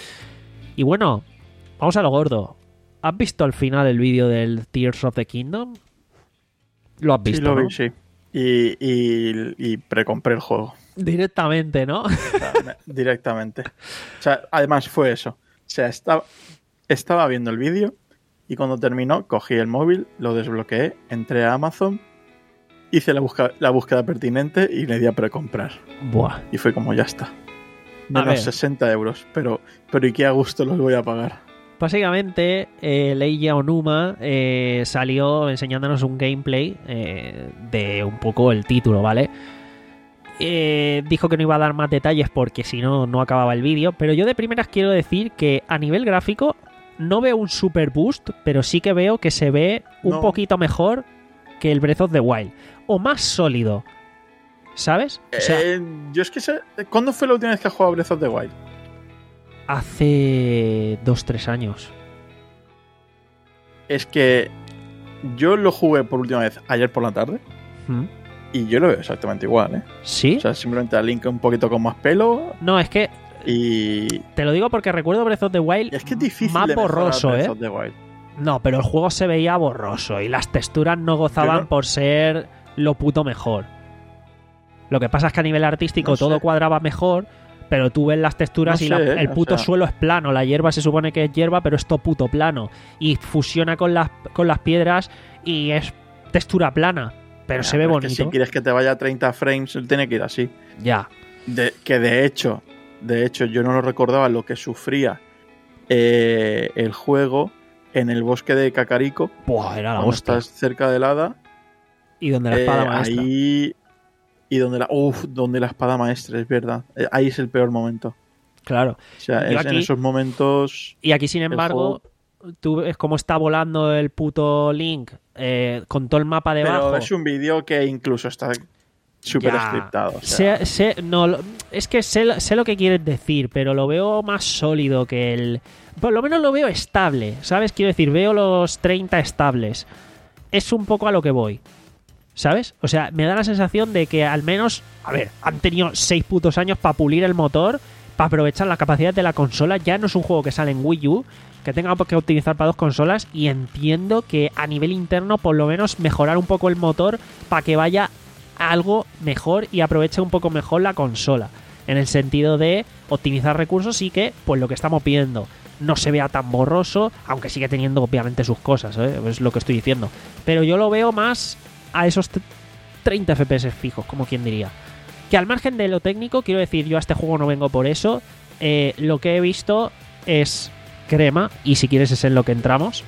Y bueno, vamos a lo gordo. ¿Has visto al final el vídeo del Tears of the Kingdom? Lo has visto, Sí, lo vi, ¿no? sí. Y, y, y precompré el juego. Directamente, ¿no? O sea, me- directamente. O sea, además fue eso. O sea, estaba, estaba viendo el vídeo y cuando terminó, cogí el móvil, lo desbloqueé, entré a Amazon, hice la, busca, la búsqueda pertinente y le di a precomprar. Buah. Y fue como, ya está. ver. Menos sesenta euros, pero, pero ¿y qué a gusto los voy a pagar? Básicamente, eh, Leija Onuma eh, salió enseñándonos un gameplay eh, de un poco el título, ¿vale? Eh, dijo que no iba a dar más detalles porque si no, no acababa el vídeo, pero yo de primeras quiero decir que a nivel gráfico no veo un super boost, pero sí que veo que se ve un No. poquito mejor que el Breath of the Wild, o más sólido, ¿sabes? O sea, Eh, yo es que sé... ¿Cuándo fue la última vez que has jugado Breath of the Wild? hace dos, tres años. Es que yo lo jugué por última vez ayer por la tarde ¿Mm? y yo lo veo exactamente igual, ¿eh? ¿Sí? O sea, simplemente a Link un poquito con más pelo No, es que y... te lo digo porque recuerdo Breath of the Wild Es que es difícil más de mejorar borroso, Breath ¿eh? of the Wild. No, pero el juego se veía borroso y las texturas no gozaban no... por ser lo puto mejor. Lo que pasa es que a nivel artístico no todo sé. cuadraba mejor, pero tú ves las texturas No y la- sé, el o puto sea... suelo es plano. La hierba se supone que es hierba, pero es todo puto plano. Y fusiona con las, con las piedras y es textura plana. Pero Ya, se ve pero es bonito. que si quieres que te vaya a treinta frames, tiene que ir así. Ya. De, que de hecho, de hecho, yo no lo recordaba lo que sufría eh, el juego en el bosque de Kakariko. Buah, era la Cuando hostia. estás cerca del hada. Y donde la espada eh, maestra. ahí. Y donde la. Uf, donde la espada maestra, es verdad. Eh, ahí es el peor momento. Claro. O sea, Yo es aquí- en esos momentos. Y aquí, sin embargo, tú ves cómo está volando el puto Link eh, con todo el mapa debajo. Pero es un vídeo que incluso está súper Ya. scriptado. O sea, Sé- sé- no, lo- es que sé, sé lo que quieres decir, pero lo veo más sólido que el... Por lo menos lo veo estable, ¿sabes? Quiero decir, veo los treinta estables. Es un poco a lo que voy, ¿sabes? O sea, me da la sensación de que al menos... A ver, han tenido seis putos años para pulir el motor, para aprovechar la capacidad de la consola. Ya no es un juego que sale en Wii U, que tenga que optimizar para dos consolas, y entiendo que a nivel interno por lo menos mejorar un poco el motor para que vaya algo mejor y aproveche un poco mejor la consola, en el sentido de optimizar recursos y que pues lo que estamos pidiendo no se vea tan borroso, aunque sigue teniendo obviamente sus cosas, ¿eh? Es lo que estoy diciendo, pero yo lo veo más a esos t- treinta F P S fijos, como quien diría, que al margen de lo técnico, quiero decir, yo a este juego no vengo por eso. Eh, lo que he visto es crema, y si quieres es en lo que entramos,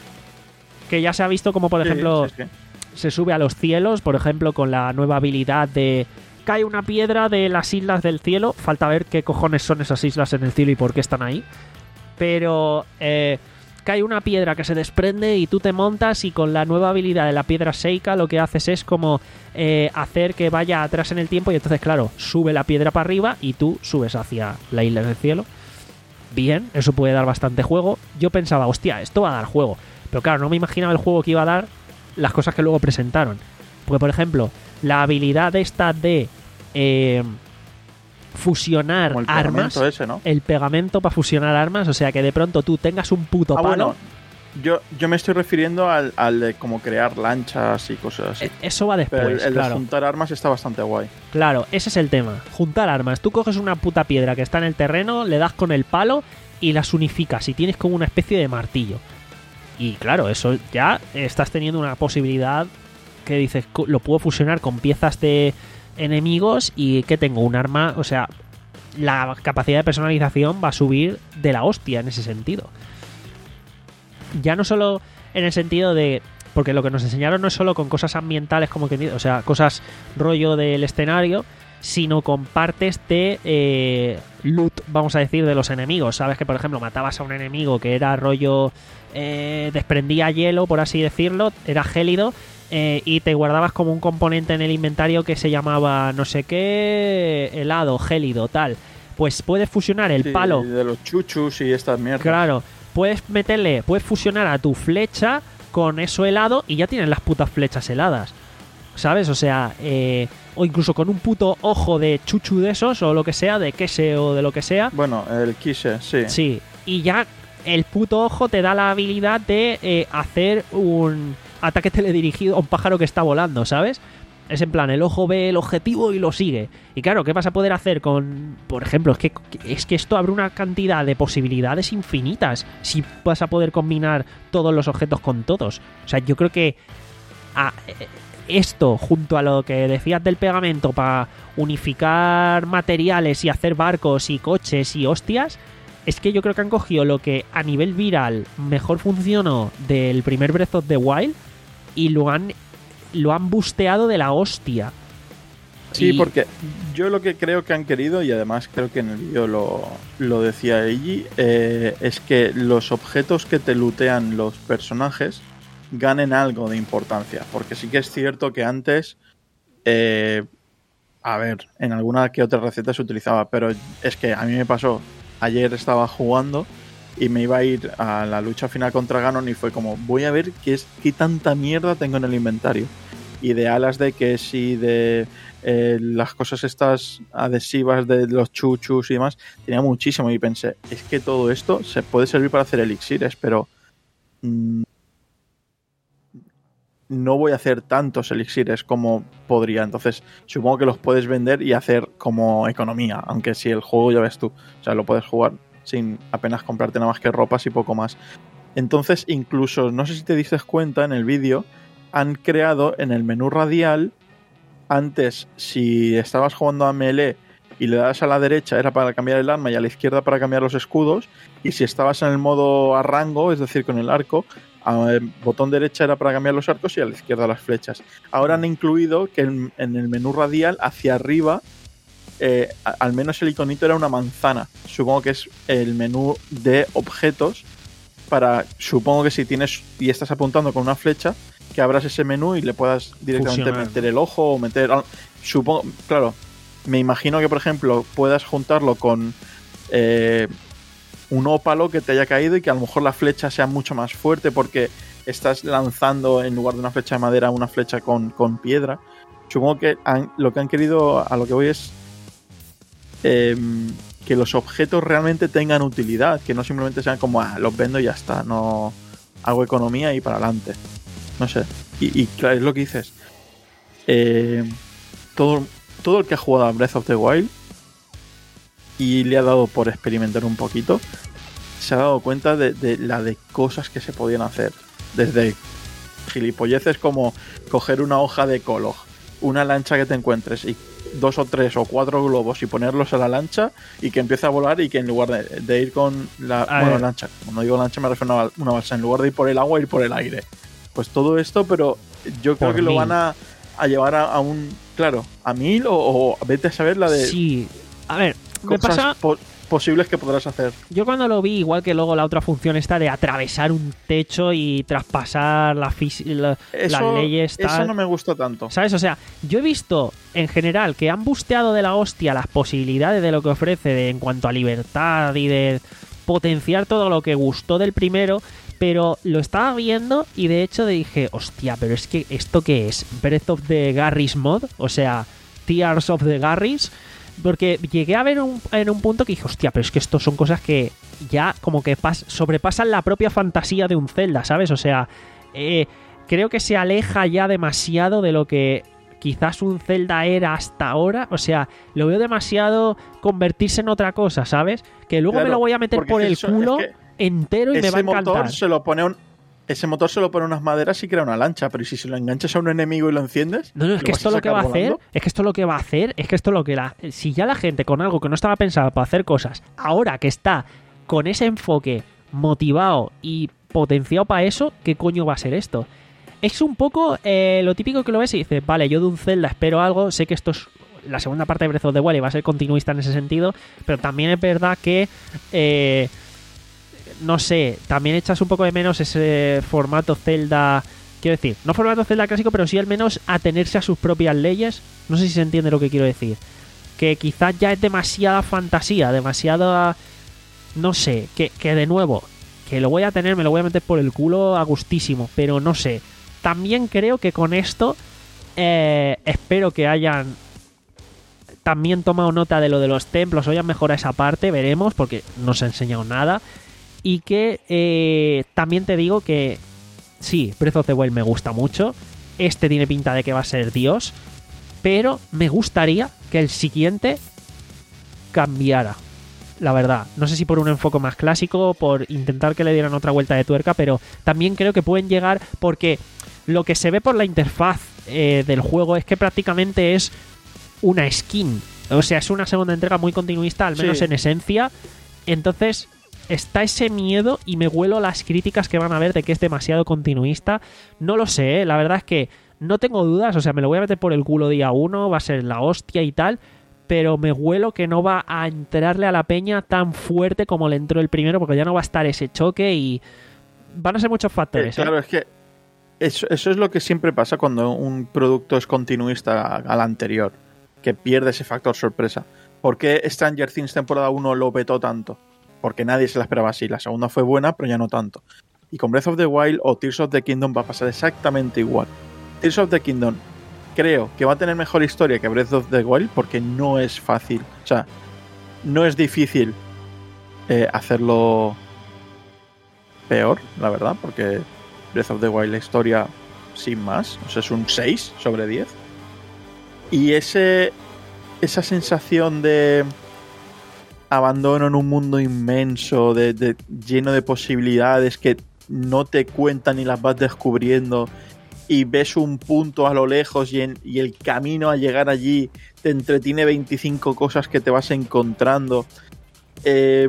que ya se ha visto como por sí, ejemplo sí, sí. se sube a los cielos, por ejemplo, con la nueva habilidad de cae una piedra de las islas del cielo. Falta ver qué cojones son esas islas en el cielo y por qué están ahí. Pero eh, cae una piedra que se desprende y tú te montas, y con la nueva habilidad de la piedra Seika lo que haces es como eh, hacer que vaya atrás en el tiempo, y entonces, claro, sube la piedra para arriba y tú subes hacia la isla del cielo. Bien, eso puede dar bastante juego. Yo pensaba, hostia, esto va a dar juego. Pero claro, no me imaginaba el juego que iba a dar las cosas que luego presentaron. Porque, por ejemplo, la habilidad esta de eh, fusionar Como el armas, pegamento ese, ¿no? el pegamento para fusionar armas, o sea, que de pronto tú tengas un puto Ah, palo. bueno, yo, yo me estoy refiriendo al, al de como crear lanchas y cosas así. eh, Eso va después, Pero el, el de claro. juntar armas está bastante guay. Claro, ese es el tema. Juntar armas. Tú coges una puta piedra que está en el terreno, le das con el palo y las unificas, y tienes como una especie de martillo. Y claro, eso ya estás teniendo una posibilidad que dices, "Co- lo puedo fusionar con piezas de enemigos y que tengo un arma". O sea, la capacidad de personalización va a subir de la hostia en ese sentido. Ya no solo en el sentido de... Porque lo que nos enseñaron no es solo con cosas ambientales, como que, o sea, cosas rollo del escenario, sino con partes de eh, loot, vamos a decir, de los enemigos. Sabes que, por ejemplo, matabas a un enemigo que era rollo... Eh, desprendía hielo, por así decirlo, era gélido, eh, y te guardabas como un componente en el inventario que se llamaba no sé qué, helado, gélido, tal. Pues puedes fusionar el Sí, palo. de los chuchus y estas mierdas. Claro, puedes meterle, puedes fusionar a tu flecha con eso helado y ya tienes las putas flechas heladas. ¿Sabes? O sea, eh, o incluso con un puto ojo de chuchu de esos, o lo que sea, de quese o de lo que sea. Bueno, el Kise, sí. Sí, y ya el puto ojo te da la habilidad de eh, hacer un ataque teledirigido a un pájaro que está volando, ¿sabes? Es en plan, el ojo ve el objetivo y lo sigue. Y claro, ¿qué vas a poder hacer con...? Por ejemplo, es que, es que esto abre una cantidad de posibilidades infinitas si vas a poder combinar todos los objetos con todos. O sea, yo creo que a, esto, junto a lo que decías del pegamento para unificar materiales y hacer barcos y coches y hostias, es que yo creo que han cogido lo que a nivel viral mejor funcionó del primer Breath of the Wild y lo han lo han busteado de la hostia. Sí, Y- porque yo lo que creo que han querido, y además creo que en el vídeo lo, lo decía Eiji, eh, es que los objetos que te lootean los personajes ganen algo de importancia. Porque sí que es cierto que antes, eh, a ver, en alguna que otra receta se utilizaba, pero es que a mí me pasó ayer estaba jugando y me iba a ir a la lucha final contra Ganon y fue como, voy a ver qué, es, qué tanta mierda tengo en el inventario. Y de alas de que si de eh, las cosas estas adhesivas de los chuchus y demás, tenía muchísimo y pensé, es que todo esto se puede servir para hacer elixires, pero mmm, no voy a hacer tantos elixires como podría, entonces supongo que los puedes vender y hacer como economía, aunque si el juego ya ves tú, o sea, lo puedes jugar sin apenas comprarte nada más que ropas y poco más. Entonces incluso, no sé si te diste cuenta en el vídeo, han creado en el menú radial, antes si estabas jugando a melee y le das a la derecha era para cambiar el arma y a la izquierda para cambiar los escudos, y si estabas en el modo a rango, es decir con el arco, al botón derecha era para cambiar los arcos y a la izquierda las flechas. Ahora han incluido que en, en el menú radial hacia arriba eh, a, al menos el iconito era una manzana. Supongo que es el menú de objetos para, supongo que si tienes y estás apuntando con una flecha, que abras ese menú y le puedas directamente Fusionar. meter el ojo o meter... Supongo, claro, me imagino que por ejemplo puedas juntarlo con eh, un ópalo que te haya caído y que a lo mejor la flecha sea mucho más fuerte porque estás lanzando en lugar de una flecha de madera una flecha con, con piedra. Supongo que han, lo que han querido, a lo que voy es eh, que los objetos realmente tengan utilidad, que no simplemente sean como, ah, los vendo y ya está, no hago economía y para adelante. No sé. Y, y claro, es lo que dices. Eh, todo, todo el que ha jugado a Breath of the Wild y le ha dado por experimentar un poquito, se ha dado cuenta de, de la de cosas que se podían hacer. Desde gilipolleces como coger una hoja de Kolog, una lancha que te encuentres y dos o tres o cuatro globos y ponerlos a la lancha y que empiece a volar y que en lugar de, de ir con la a bueno, lancha, cuando digo lancha me refiero a una balsa, en lugar de ir por el agua, ir por el aire. Pues todo esto, pero yo creo por que mil. lo van a, a llevar a, a un, claro, a mil o, o vete a saber la de... Sí, a ver, me pasa... Po- posibles que podrás hacer. Yo cuando lo vi, igual que luego la otra función esta de atravesar un techo y traspasar la fis- la, eso, las leyes tal, eso no me gusta tanto, ¿sabes? O sea, yo he visto en general que han busteado de la hostia las posibilidades de lo que ofrece de, en cuanto a libertad y de potenciar todo lo que gustó del primero, pero lo estaba viendo y de hecho dije, hostia, pero es que ¿esto qué es? ¿Breath of the Garry's mod? O sea, Tears of the Garry's. Porque llegué a ver un, en un punto que dije, hostia, pero es que esto son cosas que ya como que pas, sobrepasan la propia fantasía de un Zelda, ¿sabes? O sea, eh, creo que se aleja ya demasiado de lo que quizás un Zelda era hasta ahora. O sea, lo veo demasiado convertirse en otra cosa, ¿sabes? Que luego claro, me lo voy a meter por el eso, culo es que entero y me va a encantar. Motor se lo pone un... Ese motor se lo pone unas maderas y crea una lancha, pero ¿y si se lo enganchas a un enemigo y lo enciendes? No, no, es que esto lo que va a hacer, es que esto lo que va a hacer, es que esto lo que la... Si ya la gente con algo que no estaba pensado para hacer cosas, ahora que está con ese enfoque motivado y potenciado para eso, ¿qué coño va a ser esto? Es un poco eh, lo típico que lo ves y dices, vale, yo de un Zelda espero algo, sé que esto es la segunda parte de Breath of the Wild y va a ser continuista en ese sentido, pero también es verdad que... Eh, no sé, también echas un poco de menos ese formato Zelda, quiero decir, no formato Zelda clásico, pero sí al menos atenerse a sus propias leyes. No sé si se entiende lo que quiero decir. Que quizás ya es demasiada fantasía, demasiada... No sé, que, que de nuevo, que lo voy a tener, me lo voy a meter por el culo a gustísimo, pero no sé. También creo que con esto eh, espero que hayan también tomado nota de lo de los templos, o hayan mejorado esa parte, veremos, porque no se ha enseñado nada. Y que eh, también te digo que sí, Breath of the Wild me gusta mucho. Este tiene pinta de que va a ser Dios. Pero me gustaría que el siguiente cambiara. La verdad. No sé si por un enfoque más clásico, por intentar que le dieran otra vuelta de tuerca, pero también creo que pueden llegar porque lo que se ve por la interfaz eh, del juego es que prácticamente es una skin. O sea, es una segunda entrega muy continuista, al menos sí. en esencia. Entonces... está ese miedo y me huelo las críticas que van a haber de que es demasiado continuista. No lo sé, ¿eh? La verdad es que no tengo dudas, o sea, me lo voy a meter por el culo día uno, va a ser la hostia y tal, pero me huelo que no va a entrarle a la peña tan fuerte como le entró el primero, porque ya no va a estar ese choque y van a ser muchos factores. Eh, claro, ¿eh? es que eso, eso es lo que siempre pasa cuando un producto es continuista al anterior, que pierde ese factor sorpresa. ¿Por qué Stranger Things temporada uno lo petó tanto? Porque nadie se la esperaba así. La segunda fue buena, pero ya no tanto. Y con Breath of the Wild o Tears of the Kingdom va a pasar exactamente igual. Tears of the Kingdom creo que va a tener mejor historia que Breath of the Wild porque no es fácil. O sea, no es difícil eh, hacerlo peor, la verdad, porque Breath of the Wild la historia sin más, o sea, es un seis sobre diez. Y ese esa sensación de abandono en un mundo inmenso, de, de lleno de posibilidades que no te cuentan y las vas descubriendo, y ves un punto a lo lejos y, en, y el camino a llegar allí te entretiene veinticinco cosas que te vas encontrando. Eh,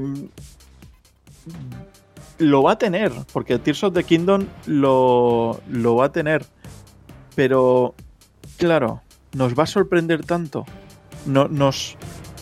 lo va a tener, porque Tears of the Kingdom lo, lo va a tener, pero claro, nos va a sorprender tanto. No, nos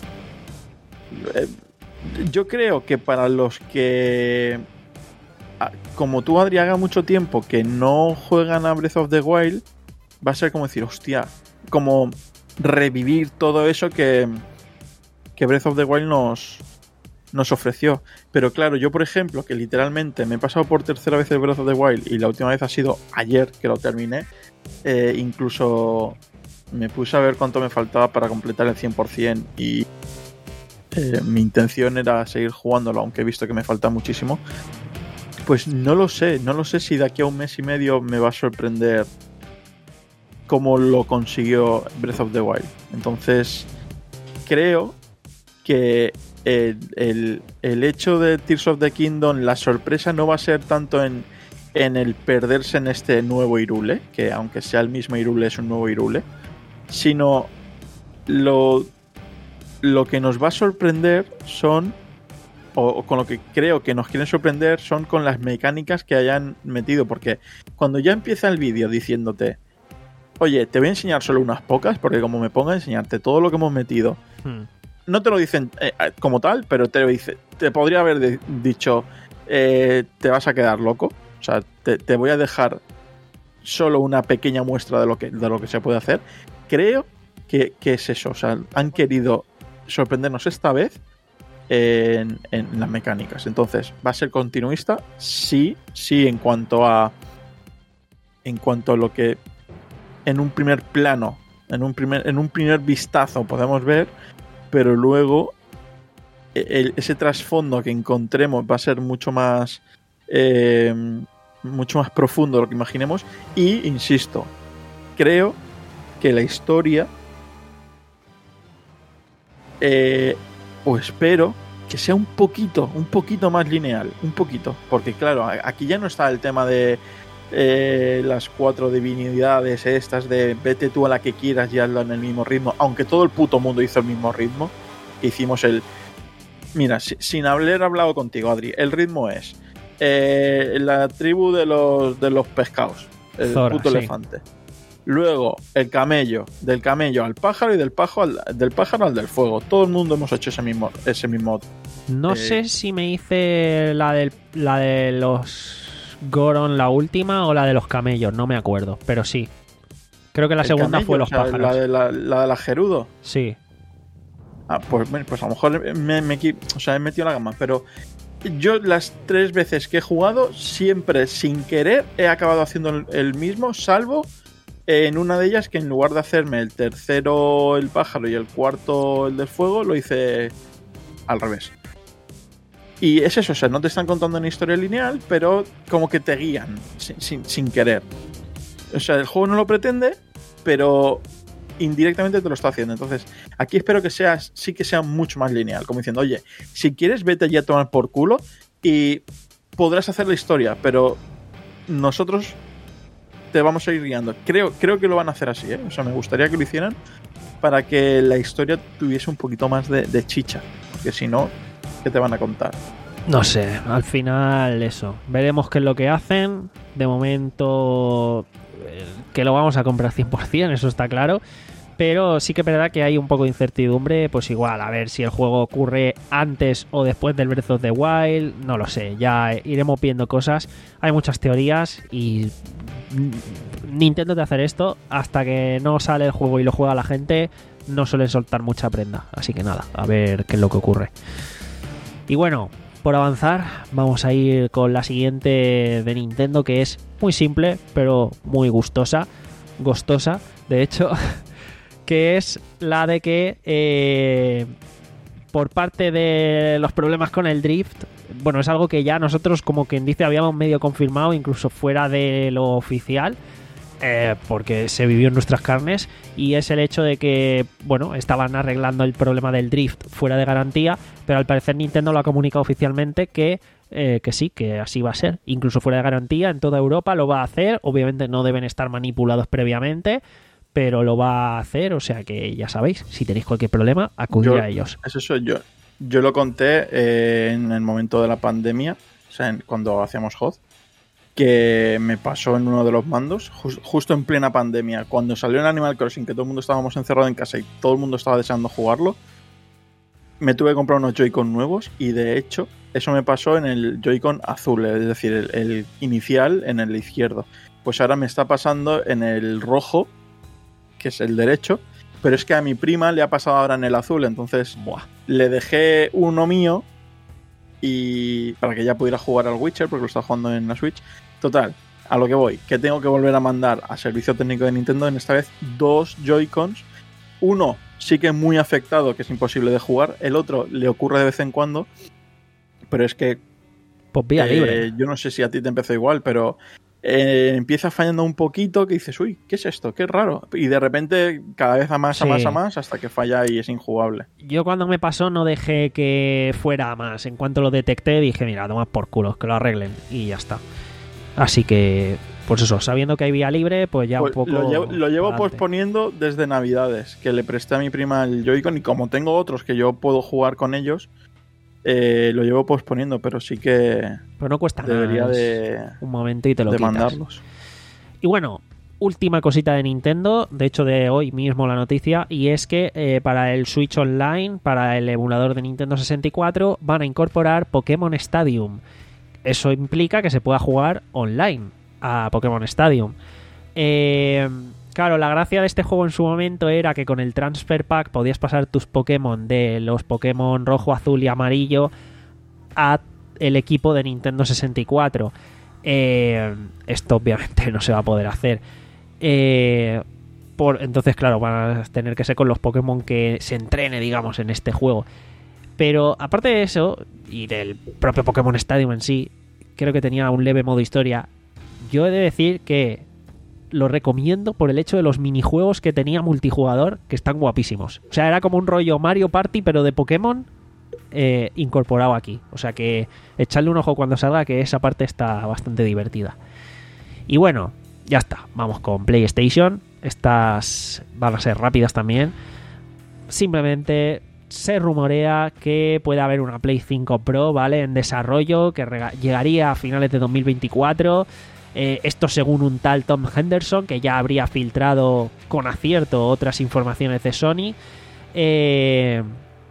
eh, yo creo que para los que, como tú, Adri, haga mucho tiempo que no juegan a Breath of the Wild, va a ser como decir, hostia, como revivir todo eso que, que Breath of the Wild nos, nos ofreció. Pero claro, yo por ejemplo, que literalmente me he pasado por tercera vez el Breath of the Wild y la última vez ha sido ayer que lo terminé, eh, incluso me puse a ver cuánto me faltaba para completar el cien por ciento y eh, mi intención era seguir jugándolo, aunque he visto que me falta muchísimo. Pues no lo sé, no lo sé si de aquí a un mes y medio me va a sorprender cómo lo consiguió Breath of the Wild. Entonces creo que el, el, el hecho de Tears of the Kingdom, la sorpresa no va a ser tanto en, en el perderse en este nuevo Hyrule, que aunque sea el mismo Hyrule es un nuevo Hyrule, sino lo, lo que nos va a sorprender son, o, o con lo que creo que nos quieren sorprender, son con las mecánicas que hayan metido, porque cuando ya empieza el vídeo diciéndote, oye, te voy a enseñar solo unas pocas, porque como me ponga a enseñarte todo lo que hemos metido, hmm. no te lo dicen eh, como tal, pero te lo dice, te podría haber de, dicho, eh, te vas a quedar loco, o sea, te, te voy a dejar solo una pequeña muestra de lo que, de lo que se puede hacer. Creo que, que es eso, o sea, han querido sorprendernos esta vez en, en las mecánicas. Entonces, ¿va a ser continuista? Sí, sí, en cuanto a en cuanto a lo que en un primer plano, en un primer, en un primer vistazo podemos ver, pero luego el, ese trasfondo que encontremos va a ser mucho más eh, mucho más profundo de lo que imaginemos. Y insisto, creo que la historia eh, o espero que sea un poquito, un poquito más lineal, un poquito, porque claro, aquí ya no está el tema de eh, las cuatro divinidades estas de vete tú a la que quieras y hazlo en el mismo ritmo, aunque todo el puto mundo hizo el mismo ritmo. Hicimos el, mira, si, sin haber hablado contigo, Adri, el ritmo es eh, la tribu de los de los pescados, el Zora, puto sí. elefante. Luego, el camello, del camello al pájaro y del pájaro al, del pájaro al del fuego. Todo el mundo hemos hecho ese mismo ese mismo. No eh... sé si me hice la del la de los Goron la última o la de los camellos, no me acuerdo, pero sí. Creo que la segunda camello, fue los o sea, pájaros. La de la, la de la Gerudo. Sí. Ah, pues, pues a lo mejor me, me, o sea, he metido la gama, pero yo las tres veces que he jugado, siempre sin querer he acabado haciendo el, el mismo, salvo en una de ellas que en lugar de hacerme el tercero el pájaro y el cuarto el del fuego, lo hice al revés. Y es eso, o sea, no te están contando una historia lineal, pero como que te guían sin, sin, sin querer. O sea, el juego no lo pretende, pero indirectamente te lo está haciendo. Entonces, aquí espero que sea, sí que sea mucho más lineal, como diciendo, oye, si quieres vete allí a tomar por culo y podrás hacer la historia, pero nosotros te vamos a ir guiando. Creo, creo que lo van a hacer así, ¿eh? O sea, me gustaría que lo hicieran para que la historia tuviese un poquito más de, de chicha, porque si no, ¿qué te van a contar? No sé, al final eso. Veremos qué es lo que hacen. De momento que lo vamos a comprar cien por ciento, eso está claro. Pero sí que es verdad que hay un poco de incertidumbre, pues igual, a ver si el juego ocurre antes o después del Breath of the Wild, no lo sé, ya iremos viendo cosas. Hay muchas teorías y Nintendo de hacer esto hasta que no sale el juego y lo juega la gente, no suelen soltar mucha prenda. Así que nada, a ver qué es lo que ocurre. Y bueno, por avanzar, vamos a ir con la siguiente de Nintendo, que es muy simple, pero muy gustosa, gustosa, de hecho, que es la de que eh, por parte de los problemas con el drift, bueno, es algo que ya nosotros, como quien dice, habíamos medio confirmado, incluso fuera de lo oficial, eh, porque se vivió en nuestras carnes, y es el hecho de que, bueno, estaban arreglando el problema del drift fuera de garantía, pero al parecer Nintendo lo ha comunicado oficialmente que, eh, que sí, que así va a ser, incluso fuera de garantía, en toda Europa lo va a hacer. Obviamente no deben estar manipulados previamente, pero lo va a hacer, o sea que ya sabéis, si tenéis cualquier problema, acudir yo, a ellos. Es eso, yo, yo lo conté eh, en el momento de la pandemia, o sea, en, cuando hacíamos H O D, que me pasó en uno de los mandos, just, justo en plena pandemia, cuando salió en Animal Crossing, que todo el mundo estábamos encerrados en casa y todo el mundo estaba deseando jugarlo, me tuve que comprar unos Joy-Con nuevos y de hecho eso me pasó en el Joy-Con azul, es decir, el, el inicial en el izquierdo. Pues ahora me está pasando en el rojo, que es el derecho, pero es que a mi prima le ha pasado ahora en el azul, entonces buah, le dejé uno mío y para que ella pudiera jugar al Witcher, porque lo está jugando en la Switch. Total, a lo que voy, que tengo que volver a mandar a servicio técnico de Nintendo, en esta vez dos Joy-Cons. Uno sí que es muy afectado, que es imposible de jugar. El otro le ocurre de vez en cuando, pero es que pues vía eh, libre. Yo no sé si a ti te empezó igual, pero eh, empieza fallando un poquito, que dices, uy, ¿qué es esto? Qué raro. Y de repente cada vez a más, sí. a más, a más, hasta que falla y es injugable. Yo cuando me pasó no dejé que fuera a más. En cuanto lo detecté dije, mira, toma por culo, que lo arreglen y ya está. Así que, pues eso, sabiendo que hay vía libre, pues ya pues un poco... Lo llevo, lo llevo adelante. posponiendo desde Navidades, que le presté a mi prima el Joy-Con y como tengo otros que yo puedo jugar con ellos, eh, lo llevo posponiendo, pero sí que pero no cuesta debería nada, de, un momento y te lo de quitas. mandarlos. Y bueno, última cosita de Nintendo, de hecho de hoy mismo la noticia, y es que eh, para el Switch Online, para el emulador de Nintendo sesenta y cuatro, van a incorporar Pokémon Stadium. Eso implica que se pueda jugar online a Pokémon Stadium. Eh, claro, la gracia de este juego en su momento era que con el Transfer Pack podías pasar tus Pokémon de los Pokémon rojo, azul y amarillo a el equipo de Nintendo sesenta y cuatro. Eh, esto obviamente no se va a poder hacer. Eh, por, entonces, claro, van a tener que ser con los Pokémon que se entrene, digamos, en este juego. Pero aparte de eso, y del propio Pokémon Stadium en sí, creo que tenía un leve modo historia. Yo he de decir que lo recomiendo por el hecho de los minijuegos que tenía multijugador, que están guapísimos. O sea, era como un rollo Mario Party, pero de Pokémon eh, incorporado aquí. O sea que echadle un ojo cuando salga, que esa parte está bastante divertida. Y bueno, ya está. Vamos con PlayStation. Estas van a ser rápidas también. Simplemente se rumorea que puede haber una Play cinco Pro, ¿vale? En desarrollo, que rega- llegaría a finales de dos mil veinticuatro. Eh, esto según un tal Tom Henderson, que ya habría filtrado con acierto otras informaciones de Sony. Eh,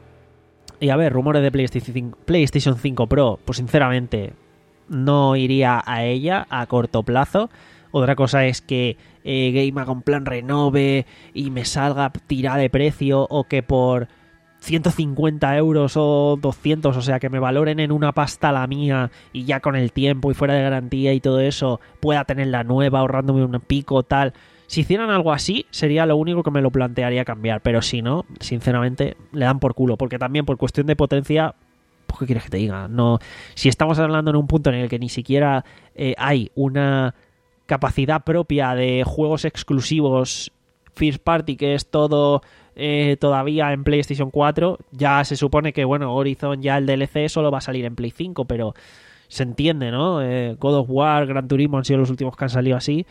y a ver, rumores de PlayStation cinco, PlayStation cinco Pro, pues sinceramente no iría a ella a corto plazo. Otra cosa es que eh, Game con plan renove y me salga tirada de precio, o que por ciento cincuenta euros o doscientos, o sea, que me valoren en una pasta la mía y ya con el tiempo y fuera de garantía y todo eso pueda tener la nueva ahorrándome un pico tal. Si hicieran algo así sería lo único que me lo plantearía cambiar, pero si no, sinceramente le dan por culo, porque también por cuestión de potencia, pues ¿qué quieres que te diga? No, si estamos hablando en un punto en el que ni siquiera eh, hay una capacidad propia de juegos exclusivos first party, que es todo eh, todavía en PlayStation cuatro, ya se supone que, bueno, Horizon, ya el D L C solo va a salir en Play cinco, pero se entiende, ¿no? Eh, God of War, Gran Turismo han sido los últimos que han salido así.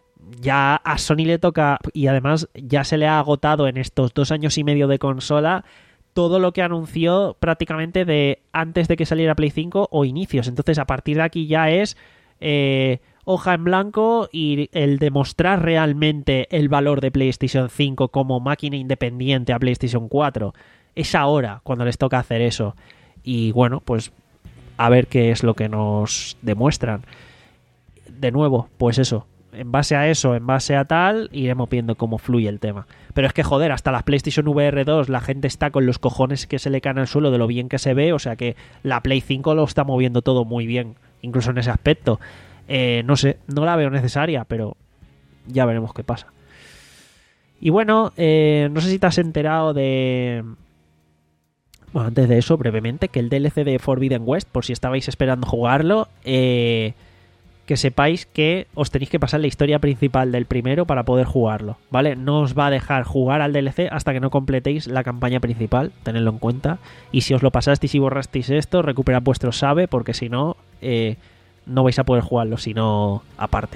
Ya a Sony le toca, y además ya se le ha agotado en estos dos años y medio de consola todo lo que anunció prácticamente de antes de que saliera Play cinco o inicios. Entonces a partir de aquí ya es eh, hoja en blanco, y el demostrar realmente el valor de PlayStation cinco como máquina independiente a PlayStation cuatro es ahora cuando les toca hacer eso. Y bueno, pues a ver qué es lo que nos demuestran. De nuevo, pues eso, en base a eso, en base a tal, iremos viendo cómo fluye el tema. Pero es que, joder, hasta las PlayStation V R dos la gente está con los cojones que se le caen al suelo de lo bien que se ve, o sea que la Play cinco lo está moviendo todo muy bien, incluso en ese aspecto. Eh, no sé, no la veo necesaria, pero ya veremos qué pasa. Y bueno, eh, no sé si te has enterado de... Bueno, antes de eso, brevemente, que el D L C de Forbidden West, por si estabais esperando jugarlo, eh, que sepáis que os tenéis que pasar la historia principal del primero para poder jugarlo, ¿vale? No os va a dejar jugar al D L C hasta que no completéis la campaña principal, tenedlo en cuenta. Y si os lo pasasteis y borrasteis esto, recuperad vuestro save, porque si no, eh, no vais a poder jugarlo, sino aparte.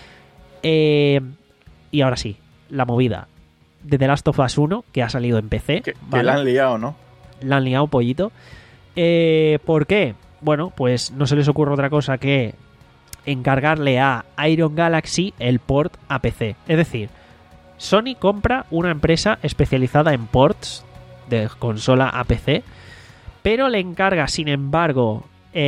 Eh, y ahora sí, la movida de The Last of Us uno, que ha salido en P C. Que, ¿vale? que la han liado, ¿no? La han liado, pollito. Eh, ¿Por qué? Bueno, pues no se les ocurre otra cosa que encargarle a Iron Galaxy el port a P C. Es decir, Sony compra una empresa especializada en ports de consola a P C, pero le encarga, sin embargo,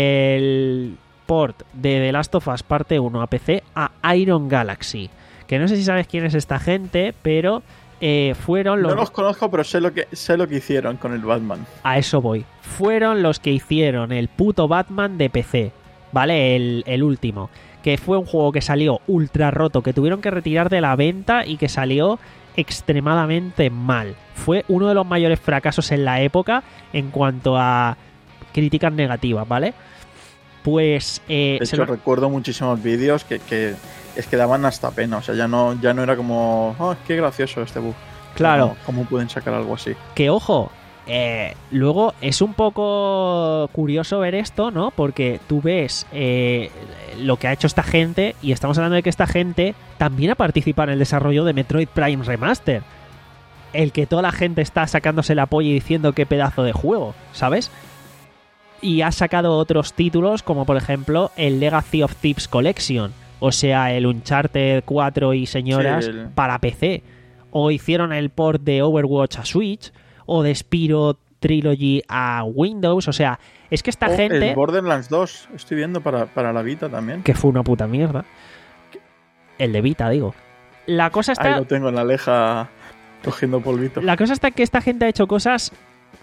el port de The Last of Us parte uno a P C a Iron Galaxy. Que no sé si sabes quién es esta gente, pero... Eh, fueron los... No los conozco, pero sé lo que sé lo que hicieron con el Batman. A eso voy. Fueron los que hicieron el puto Batman de P C, ¿vale? El, el último. Que fue un juego que salió ultra roto, que tuvieron que retirar de la venta y que salió extremadamente mal. Fue uno de los mayores fracasos en la época en cuanto a críticas negativas, ¿vale? Pues... Eh, de se hecho, lo... recuerdo muchísimos vídeos que... que... es que daban hasta pena, o sea, ya no, ya no era como, oh, qué gracioso este bug. Claro. ¿Cómo, cómo pueden sacar algo así? Que ojo, eh, luego es un poco curioso ver esto, ¿no? Porque tú ves eh, lo que ha hecho esta gente, y estamos hablando de que esta gente también ha participado en el desarrollo de Metroid Prime Remaster. El que toda la gente está sacándose la polla y diciendo qué pedazo de juego, ¿sabes? Y ha sacado otros títulos, como por ejemplo el Legacy of Thieves Collection. O sea, el Uncharted cuatro y señoras sí, el... para P C. O hicieron el port de Overwatch a Switch. O de Spyro Trilogy a Windows. O sea, es que esta oh, gente... El Borderlands dos, estoy viendo para, para la Vita también. Que fue una puta mierda. El de Vita, digo. La cosa está... Ahí lo tengo en la leja cogiendo polvito. La cosa está que esta gente ha hecho cosas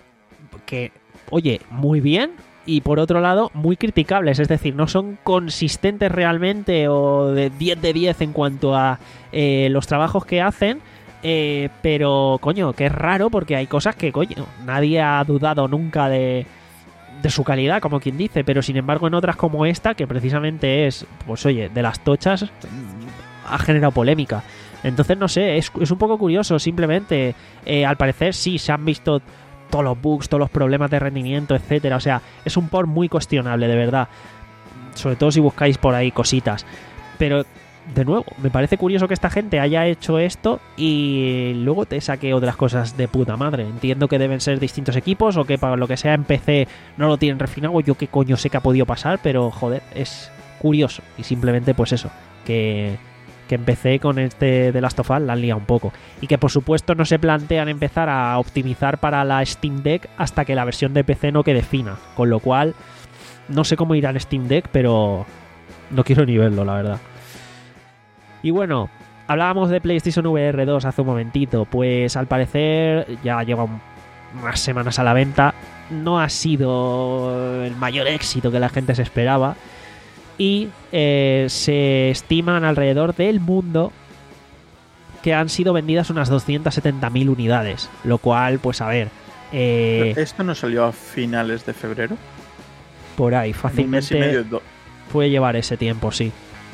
que, oye, muy bien... Y por otro lado, muy criticables, es decir, no son consistentes realmente o de diez de diez en cuanto a eh, los trabajos que hacen, eh, pero coño, que es raro porque hay cosas que, coño, nadie ha dudado nunca de, de su calidad, como quien dice, pero sin embargo en otras como esta, que precisamente es, pues oye, de las tochas, ha generado polémica. Entonces, no sé, es, es un poco curioso, simplemente, eh, al parecer sí, se han visto... todos los bugs, todos los problemas de rendimiento, etcétera. O sea, es un port muy cuestionable, de verdad. Sobre todo si buscáis por ahí cositas. Pero, de nuevo, me parece curioso que esta gente haya hecho esto y luego te saque otras cosas de puta madre. Entiendo que deben ser distintos equipos o que para lo que sea en P C no lo tienen refinado. Yo qué coño sé que ha podido pasar, pero, joder, es curioso. Y simplemente, pues eso, que... que empecé con este The Last of Us la han liado un poco. Y que por supuesto no se plantean empezar a optimizar para la Steam Deck hasta que la versión de P C no quede fina. Con lo cual, no sé cómo irá el Steam Deck, pero no quiero ni verlo, la verdad. Y bueno, hablábamos de PlayStation V R dos hace un momentito. Pues al parecer ya lleva unas semanas a la venta. No ha sido el mayor éxito que la gente se esperaba. Y eh, se estiman alrededor del mundo que han sido vendidas unas doscientas setenta mil unidades. Lo cual, pues a ver... Eh, ¿Esto no salió a finales de febrero? Por ahí, fácilmente En un mes y medio, do... puede llevar ese tiempo, sí.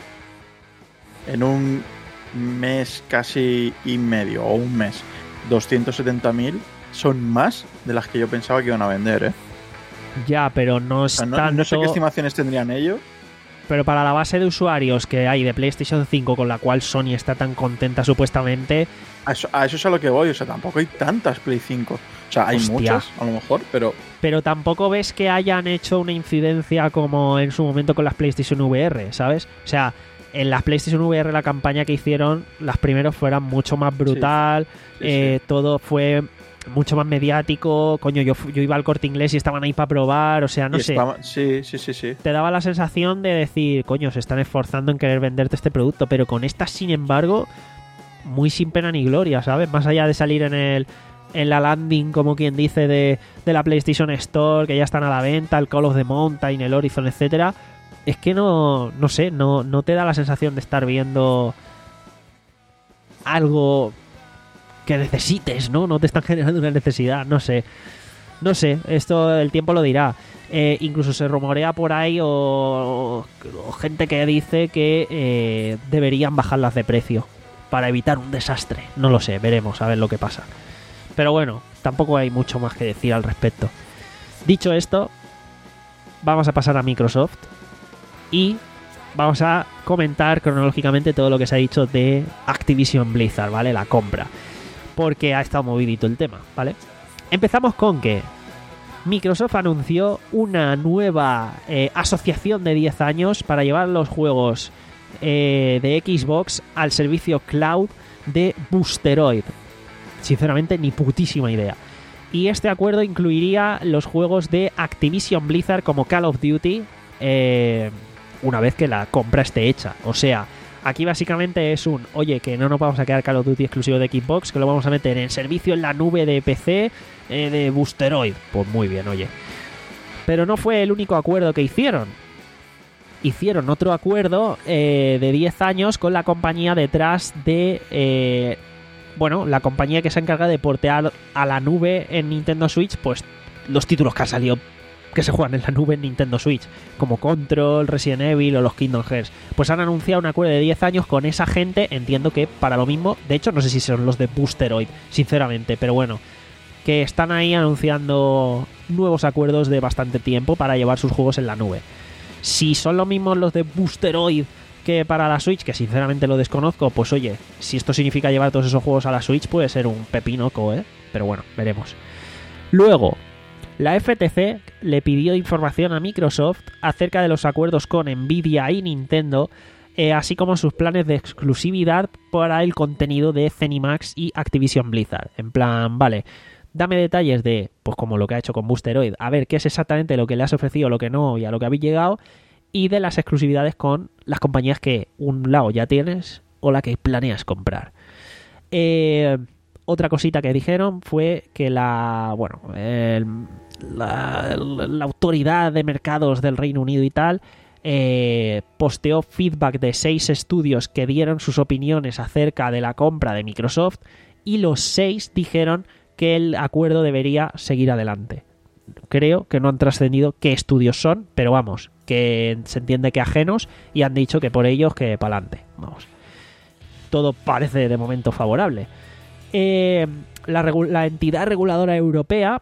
En un mes casi y medio, o un mes, doscientas setenta mil son más de las que yo pensaba que iban a vender, ¿eh? Ya, pero no es o sea, no, tanto... no sé qué estimaciones tendrían ellos. Pero para la base de usuarios que hay de PlayStation cinco, con la cual Sony está tan contenta supuestamente... A eso, a eso es a lo que voy, o sea, tampoco hay tantas Play cinco. O sea, hay Hostia. muchas, a lo mejor, pero... Pero tampoco ves que hayan hecho una incidencia como en su momento con las PlayStation V R, ¿sabes? O sea, en las PlayStation V R la campaña que hicieron, las primeras fueran mucho más brutal, Sí. Sí, eh, sí. todo fue mucho más mediático. Coño, yo, yo iba al Corte Inglés y estaban ahí para probar, o sea, no Y sé. estaba- Sí, sí, sí, sí. Te daba la sensación de decir, coño, se están esforzando en querer venderte este producto, pero con esta, sin embargo, muy sin pena ni gloria, ¿sabes? Más allá de salir en el en la landing, como quien dice, de, de la PlayStation Store, que ya están a la venta, el Call of the Mountain, el Horizon, etcétera, es que no, no sé, no, no te da la sensación de estar viendo algo que necesites, ¿no? No te están generando una necesidad, no sé. No sé, esto el tiempo lo dirá. Eh, incluso se rumorea por ahí o, o- o gente que dice que eh, deberían bajarlas de precio para evitar un desastre. No lo sé, veremos a ver lo que pasa. Pero bueno, tampoco hay mucho más que decir al respecto. Dicho esto, vamos a pasar a Microsoft y vamos a comentar cronológicamente todo lo que se ha dicho de Activision Blizzard, ¿vale? La compra. Porque ha estado movidito el tema, ¿vale? Empezamos con que Microsoft anunció una nueva eh, asociación de diez años para llevar los juegos eh, de Xbox al servicio cloud de Boosteroid. Sinceramente, ni putísima idea. Y este acuerdo incluiría los juegos de Activision Blizzard como Call of Duty eh, una vez que la compra esté hecha. O sea, aquí básicamente es un, oye, que no nos vamos a quedar Call of Duty exclusivo de Xbox, que lo vamos a meter en servicio en la nube de P C eh, de Boosteroid. Pues muy bien, oye. Pero no fue el único acuerdo que hicieron. Hicieron otro acuerdo eh, de diez años con la compañía detrás de... Eh, bueno, la compañía que se encarga de portear a la nube en Nintendo Switch, pues los títulos que han salido que se juegan en la nube en Nintendo Switch, como Control, Resident Evil o los Kingdom Hearts. Pues han anunciado un acuerdo de diez años con esa gente, entiendo que para lo mismo, de hecho no sé si son los de Boosteroid, sinceramente, pero bueno, que están ahí anunciando nuevos acuerdos de bastante tiempo para llevar sus juegos en la nube. Si son los mismos los de Boosteroid que para la Switch, que sinceramente lo desconozco, pues oye, si esto significa llevar todos esos juegos a la Switch, puede ser un pepinoco, ¿eh? Pero bueno, veremos. Luego, la F T C le pidió información a Microsoft acerca de los acuerdos con Nvidia y Nintendo, eh, así como sus planes de exclusividad para el contenido de ZeniMax y Activision Blizzard. En plan, vale, dame detalles de, pues como lo que ha hecho con Boosteroid, a ver qué es exactamente lo que le has ofrecido, lo que no y a lo que habéis llegado, y de las exclusividades con las compañías que un lado ya tienes o la que planeas comprar. Eh, otra cosita que dijeron fue que la, bueno, el, la, la autoridad de mercados del Reino Unido y tal eh, posteó feedback de seis estudios que dieron sus opiniones acerca de la compra de Microsoft y los seis dijeron que el acuerdo debería seguir adelante. Creo que no han trascendido qué estudios son, pero vamos, que se entiende que ajenos y han dicho que por ellos que para adelante. Vamos. Todo parece de momento favorable. Eh, la, regu- la entidad reguladora europea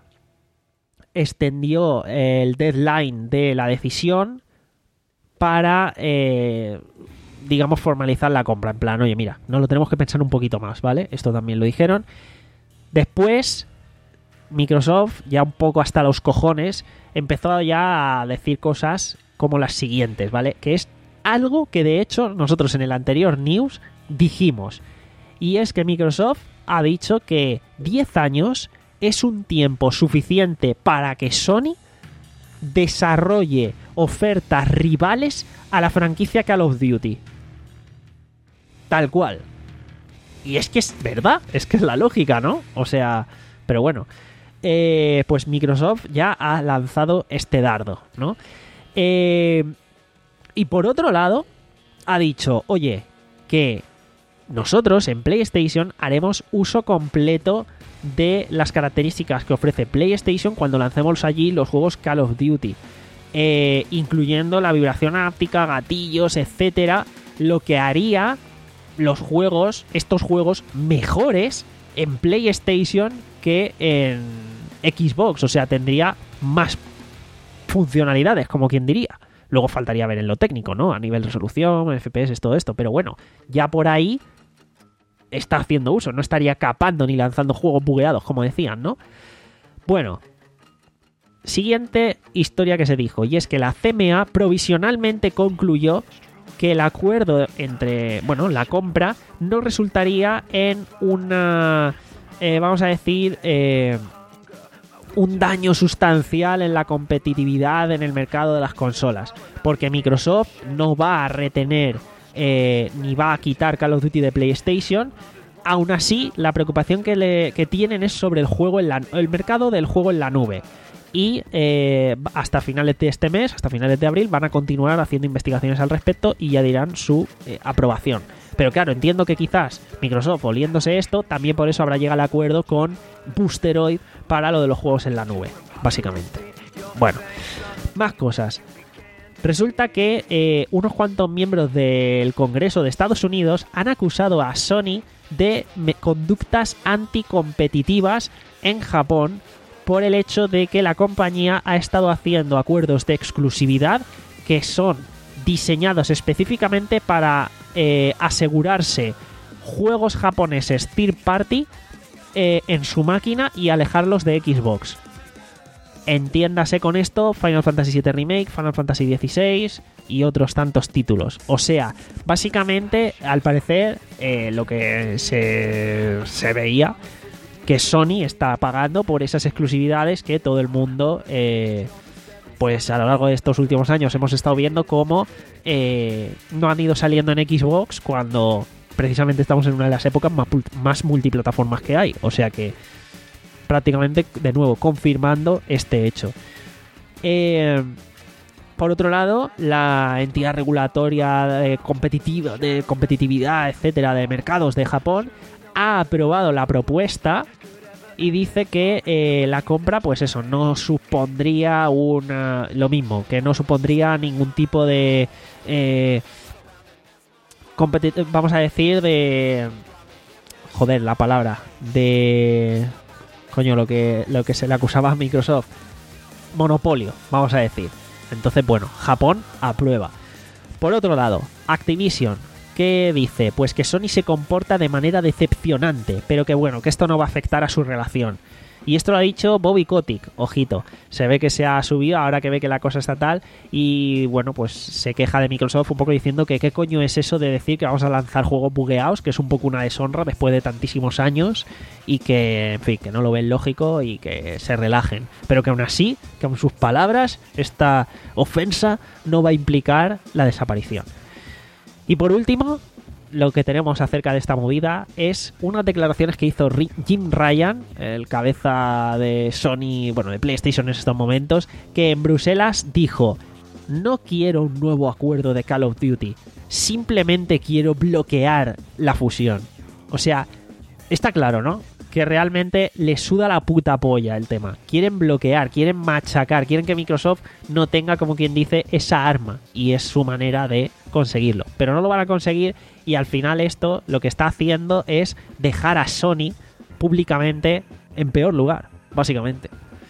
extendió el deadline de la decisión para, eh, digamos, formalizar la compra. En plan, oye, mira, nos lo tenemos que pensar un poquito más, ¿vale? Esto también lo dijeron. Después, Microsoft, ya un poco hasta los cojones, empezó ya a decir cosas como las siguientes, ¿vale? Que es algo que de hecho nosotros en el anterior news dijimos. Y es que Microsoft ha dicho que diez años es un tiempo suficiente para que Sony desarrolle ofertas rivales a la franquicia Call of Duty. Tal cual. Y es que es verdad, es que es la lógica, ¿no? O sea, pero bueno. Eh, pues Microsoft ya ha lanzado este dardo, ¿no? Eh, y por otro lado, ha dicho, oye, que nosotros en PlayStation haremos uso completo de las características que ofrece PlayStation cuando lancemos allí los juegos Call of Duty, eh, incluyendo la vibración áptica, gatillos, etcétera, lo que haría los juegos, estos juegos mejores en PlayStation que en Xbox, o sea, tendría más funcionalidades, como quien diría. Luego faltaría ver en lo técnico, ¿no? A nivel de resolución, F P S, todo esto, pero bueno, ya por ahí está haciendo uso, no estaría capando ni lanzando juegos bugueados, como decían, ¿no? Bueno, siguiente historia que se dijo, y es que la C M A provisionalmente concluyó que el acuerdo entre, bueno, la compra no resultaría en una eh, vamos a decir, eh, un daño sustancial en la competitividad en el mercado de las consolas, porque Microsoft no va a retener eh, ni va a quitar Call of Duty de PlayStation. Aún así, la preocupación que, le, que tienen es sobre el juego en la, el mercado del juego en la nube. Y eh, hasta finales de este mes, hasta finales de abril, van a continuar haciendo investigaciones al respecto y ya dirán su eh, aprobación. Pero claro, entiendo que quizás Microsoft, oliéndose esto, también por eso habrá llegado al acuerdo con Boosteroid para lo de los juegos en la nube, básicamente. Bueno, más cosas. Resulta que eh, unos cuantos miembros del Congreso de Estados Unidos han acusado a Sony de conductas anticompetitivas en Japón por el hecho de que la compañía ha estado haciendo acuerdos de exclusividad que son diseñados específicamente para eh, asegurarse juegos japoneses third party eh, en su máquina y alejarlos de Xbox. Entiéndase con esto Final Fantasy siete Remake, Final Fantasy dieciséis y otros tantos títulos. O sea, básicamente, al parecer, eh, lo que se, se veía, que Sony está pagando por esas exclusividades que todo el mundo, eh, pues a lo largo de estos últimos años hemos estado viendo cómo eh, no han ido saliendo en Xbox cuando precisamente estamos en una de las épocas más, más multiplataformas que hay. O sea que prácticamente, de nuevo, confirmando este hecho. Eh, por otro lado, la entidad regulatoria de, competitiva, de competitividad, etcétera, de mercados de Japón ha aprobado la propuesta y dice que eh, la compra, pues eso, no supondría una, lo mismo, que no supondría ningún tipo de eh, competi- vamos a decir de joder, la palabra de coño, lo que lo que se le acusaba a Microsoft, monopolio, vamos a decir. Entonces, bueno, Japón aprueba. Por otro lado, Activision, ¿qué dice? Pues que Sony se comporta de manera decepcionante, pero que bueno, que esto no va a afectar a su relación. Y esto lo ha dicho Bobby Kotick, ojito. Se ve que se ha subido ahora que ve que la cosa está tal y bueno, pues se queja de Microsoft un poco diciendo que qué coño es eso de decir que vamos a lanzar juegos bugueados, que es un poco una deshonra después de tantísimos años y que, en fin, que no lo ven lógico y que se relajen. Pero que aún así, que con sus palabras, esta ofensa no va a implicar la desaparición. Y por último, lo que tenemos acerca de esta movida es unas declaraciones que hizo Jim Ryan, el cabeza de Sony, bueno, de PlayStation en estos momentos, que en Bruselas dijo: no quiero un nuevo acuerdo de Call of Duty, simplemente quiero bloquear la fusión. O sea, está claro, ¿no? Que realmente le suda la puta polla el tema. Quieren bloquear, quieren machacar, quieren que Microsoft no tenga, como quien dice, esa arma. Y es su manera de conseguirlo. Pero no lo van a conseguir y al final esto lo que está haciendo es dejar a Sony públicamente en peor lugar, básicamente.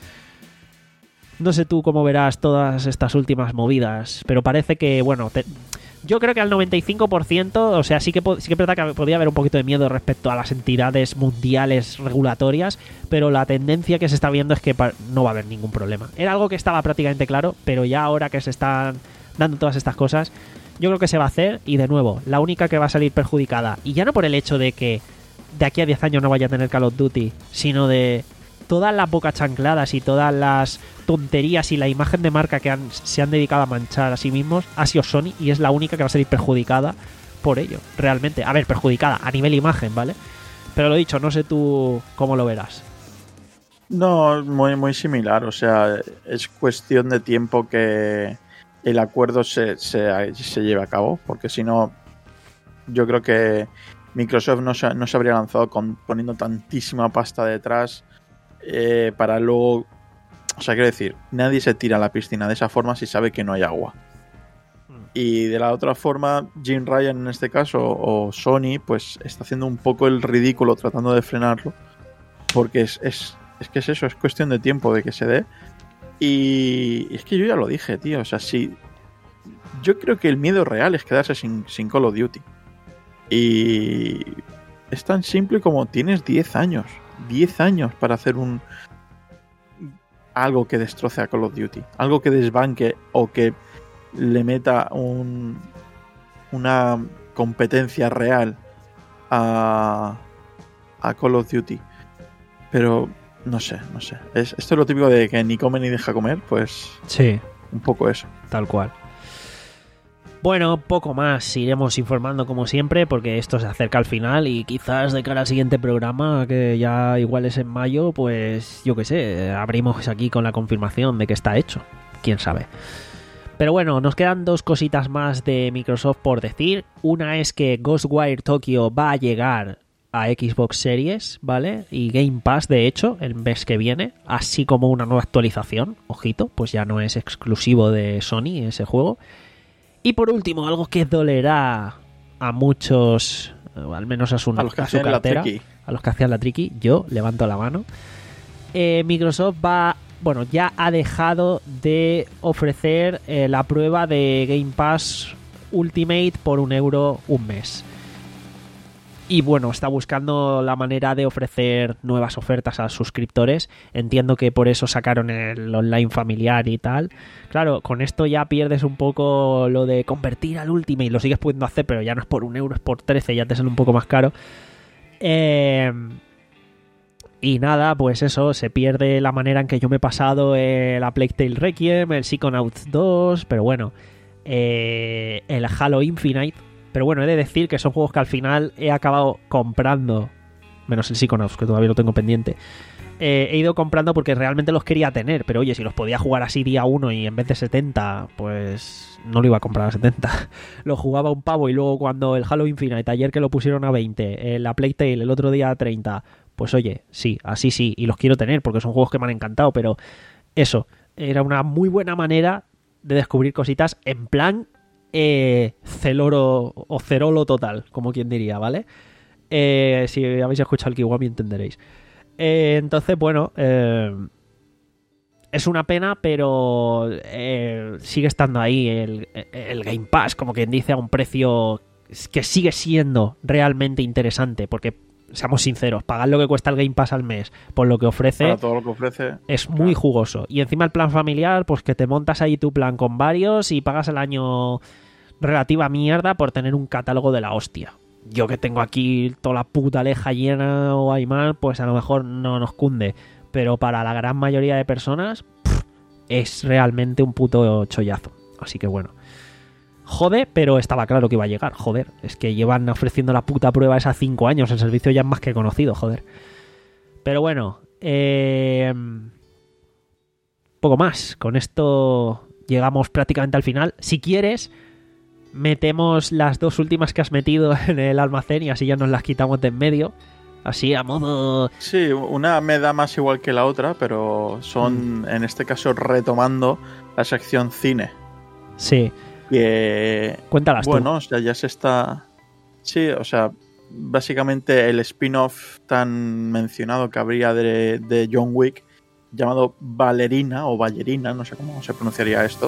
No sé tú cómo verás todas estas últimas movidas, pero parece que, bueno, te... yo creo que al noventa y cinco por ciento, o sea, sí que, sí que es verdad que podría haber un poquito de miedo respecto a las entidades mundiales regulatorias, pero la tendencia que se está viendo es que no va a haber ningún problema. Era algo que estaba prácticamente claro, pero ya ahora que se están dando todas estas cosas, yo creo que se va a hacer. Y de nuevo, la única que va a salir perjudicada, y ya no por el hecho de que de aquí a diez años no vaya a tener Call of Duty, sino de todas las bocas chancladas y todas las tonterías y la imagen de marca que han, se han dedicado a manchar a sí mismos, ha sido Sony, y es la única que va a salir perjudicada por ello, realmente. A ver, perjudicada a nivel imagen, ¿vale? Pero lo dicho, no sé tú cómo lo verás. No, muy, muy similar. O sea, es cuestión de tiempo que el acuerdo se, se, se lleve a cabo, porque si no, yo creo que Microsoft no se, no se habría lanzado con, poniendo tantísima pasta detrás eh, para luego... O sea, quiero decir, nadie se tira a la piscina de esa forma si sabe que no hay agua. Y de la otra forma, Jim Ryan en este caso, o Sony, pues está haciendo un poco el ridículo tratando de frenarlo, porque es, es, es que es eso, es cuestión de tiempo de que se dé. Y es que yo ya lo dije, tío, o sea, sí, yo creo que el miedo real es quedarse sin, sin Call of Duty. Y es tan simple como tienes diez años, diez años para hacer un... algo que destroce a Call of Duty, algo que desbanque o que le meta un, una competencia real a, a Call of Duty. pero no sé, no sé. Es, esto es lo típico de que ni come ni deja comer, pues Sí, un poco eso. tal cual. Bueno, poco más. Iremos informando como siempre porque esto se acerca al final y quizás de cara al siguiente programa, que ya igual es en mayo, pues yo qué sé, abrimos aquí con la confirmación de que está hecho. Quién sabe. Pero bueno, nos quedan dos cositas más de Microsoft por decir. Una es que Ghostwire Tokyo va a llegar a Xbox Series, ¿vale? Y Game Pass, de hecho, el mes que viene, así como una nueva actualización. Ojito, pues ya no es exclusivo de Sony ese juego. Y por último, algo que dolerá a muchos, o al menos a su, A los que a su hacían la cartera, triqui. a los que hacían la triqui, yo levanto la mano. Eh, Microsoft va, bueno, ya ha dejado de ofrecer eh, la prueba de Game Pass Ultimate por un euro un mes. Y bueno, está buscando la manera de ofrecer nuevas ofertas a suscriptores. Entiendo que por eso sacaron el online familiar y tal. Claro, con esto ya pierdes un poco lo de convertir al Ultimate. Lo sigues pudiendo hacer, pero ya no es por un euro, es por trece. Ya te sale un poco más caro. Eh... Y nada, pues eso, se pierde la manera en que yo me he pasado eh, la Plague Tale Requiem, el Psychonauts dos, pero bueno, eh, el Halo Infinite. Pero bueno, he de decir que son juegos que al final he acabado comprando, menos el Psychonauts, que todavía lo tengo pendiente. Eh, he ido comprando porque realmente los quería tener, pero oye, si los podía jugar así día uno y en vez de setenta, pues no lo iba a comprar a setenta. Lo jugaba un pavo y luego cuando el Halo Infinite, ayer que lo pusieron a veinte, eh, la Plague Tale el otro día a treinta, pues oye, sí, así sí, y los quiero tener porque son juegos que me han encantado, pero eso, era una muy buena manera de descubrir cositas en plan eh, celoro o cerolo total, como quien diría, ¿vale? Eh, si habéis escuchado el Kiwami entenderéis. Eh, entonces, bueno, eh, es una pena, pero eh, sigue estando ahí el, el Game Pass, como quien dice, a un precio que sigue siendo realmente interesante, porque seamos sinceros, pagar lo que cuesta el Game Pass al mes por lo que ofrece, Para todo lo que ofrece es muy claro. jugoso. Y encima el plan familiar, pues que te montas ahí tu plan con varios y pagas el año relativa mierda por tener un catálogo de la hostia. Yo que tengo aquí toda la puta leja llena o hay mal, pues a lo mejor no nos cunde. Pero para la gran mayoría de personas pff, es realmente un puto chollazo. Así que bueno. Jode, pero estaba claro que iba a llegar. Joder, es que llevan ofreciendo la puta prueba esas cinco años. El servicio ya es más que conocido, joder. Pero bueno, eh... poco más. Con esto llegamos prácticamente al final. Si quieres, metemos las dos últimas que has metido en el almacén y así ya nos las quitamos de en medio. Así a modo... Sí, una me da más igual que la otra, pero son, mm. en este caso, retomando la sección cine. Sí. Que... Cuéntalas bueno, tú. o sea, ya se está... Sí, o sea, básicamente el spin-off tan mencionado que habría de, de John Wick, llamado Ballerina o Ballerina, no sé cómo se pronunciaría esto,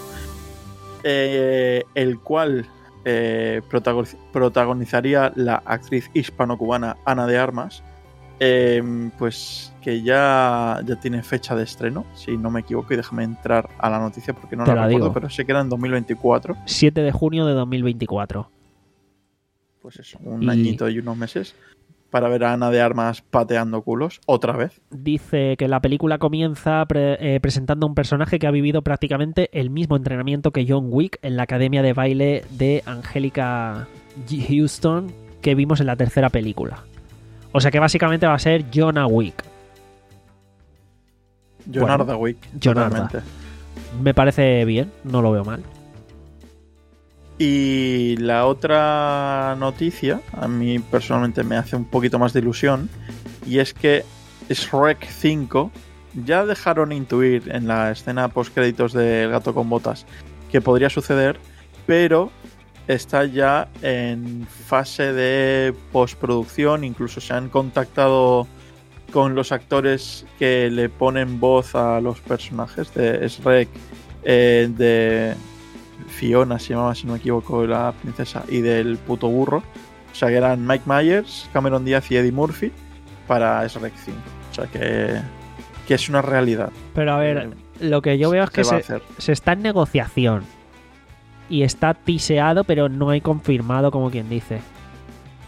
eh, el cual eh, protagonizaría la actriz hispano-cubana Ana de Armas, eh, pues que ya, ya tiene fecha de estreno, si no me equivoco, y déjame entrar a la noticia porque no Te la, la recuerdo, digo. pero sé que era en dos mil veinticuatro. siete de junio de dos mil veinticuatro. Pues eso, un Y- añito y unos meses para ver a Ana de Armas pateando culos otra vez. Dice que la película comienza pre- eh, presentando a un personaje que ha vivido prácticamente el mismo entrenamiento que John Wick en la academia de baile de Angélica Houston que vimos en la tercera película. O sea que básicamente va a ser Jonah Wick. Jonarda Bueno, Wick. Jonarda. Totalmente. Me parece bien, no lo veo mal. Y la otra noticia, a mí personalmente me hace un poquito más de ilusión, y es que Shrek cinco ya dejaron intuir en la escena post-créditos de El gato con botas que podría suceder, pero está ya en fase de postproducción. Incluso se han contactado con los actores que le ponen voz a los personajes de Shrek, eh, de Fiona se llamaba, si no me equivoco, la princesa, y del puto burro. O sea que eran Mike Myers, Cameron Diaz y Eddie Murphy para Shrek cinco. O sea que, que es una realidad. Pero a ver, Eh, lo que yo veo es que se va a se, hacer. se está en negociación. Y está tiseado, pero no hay confirmado, como quien dice.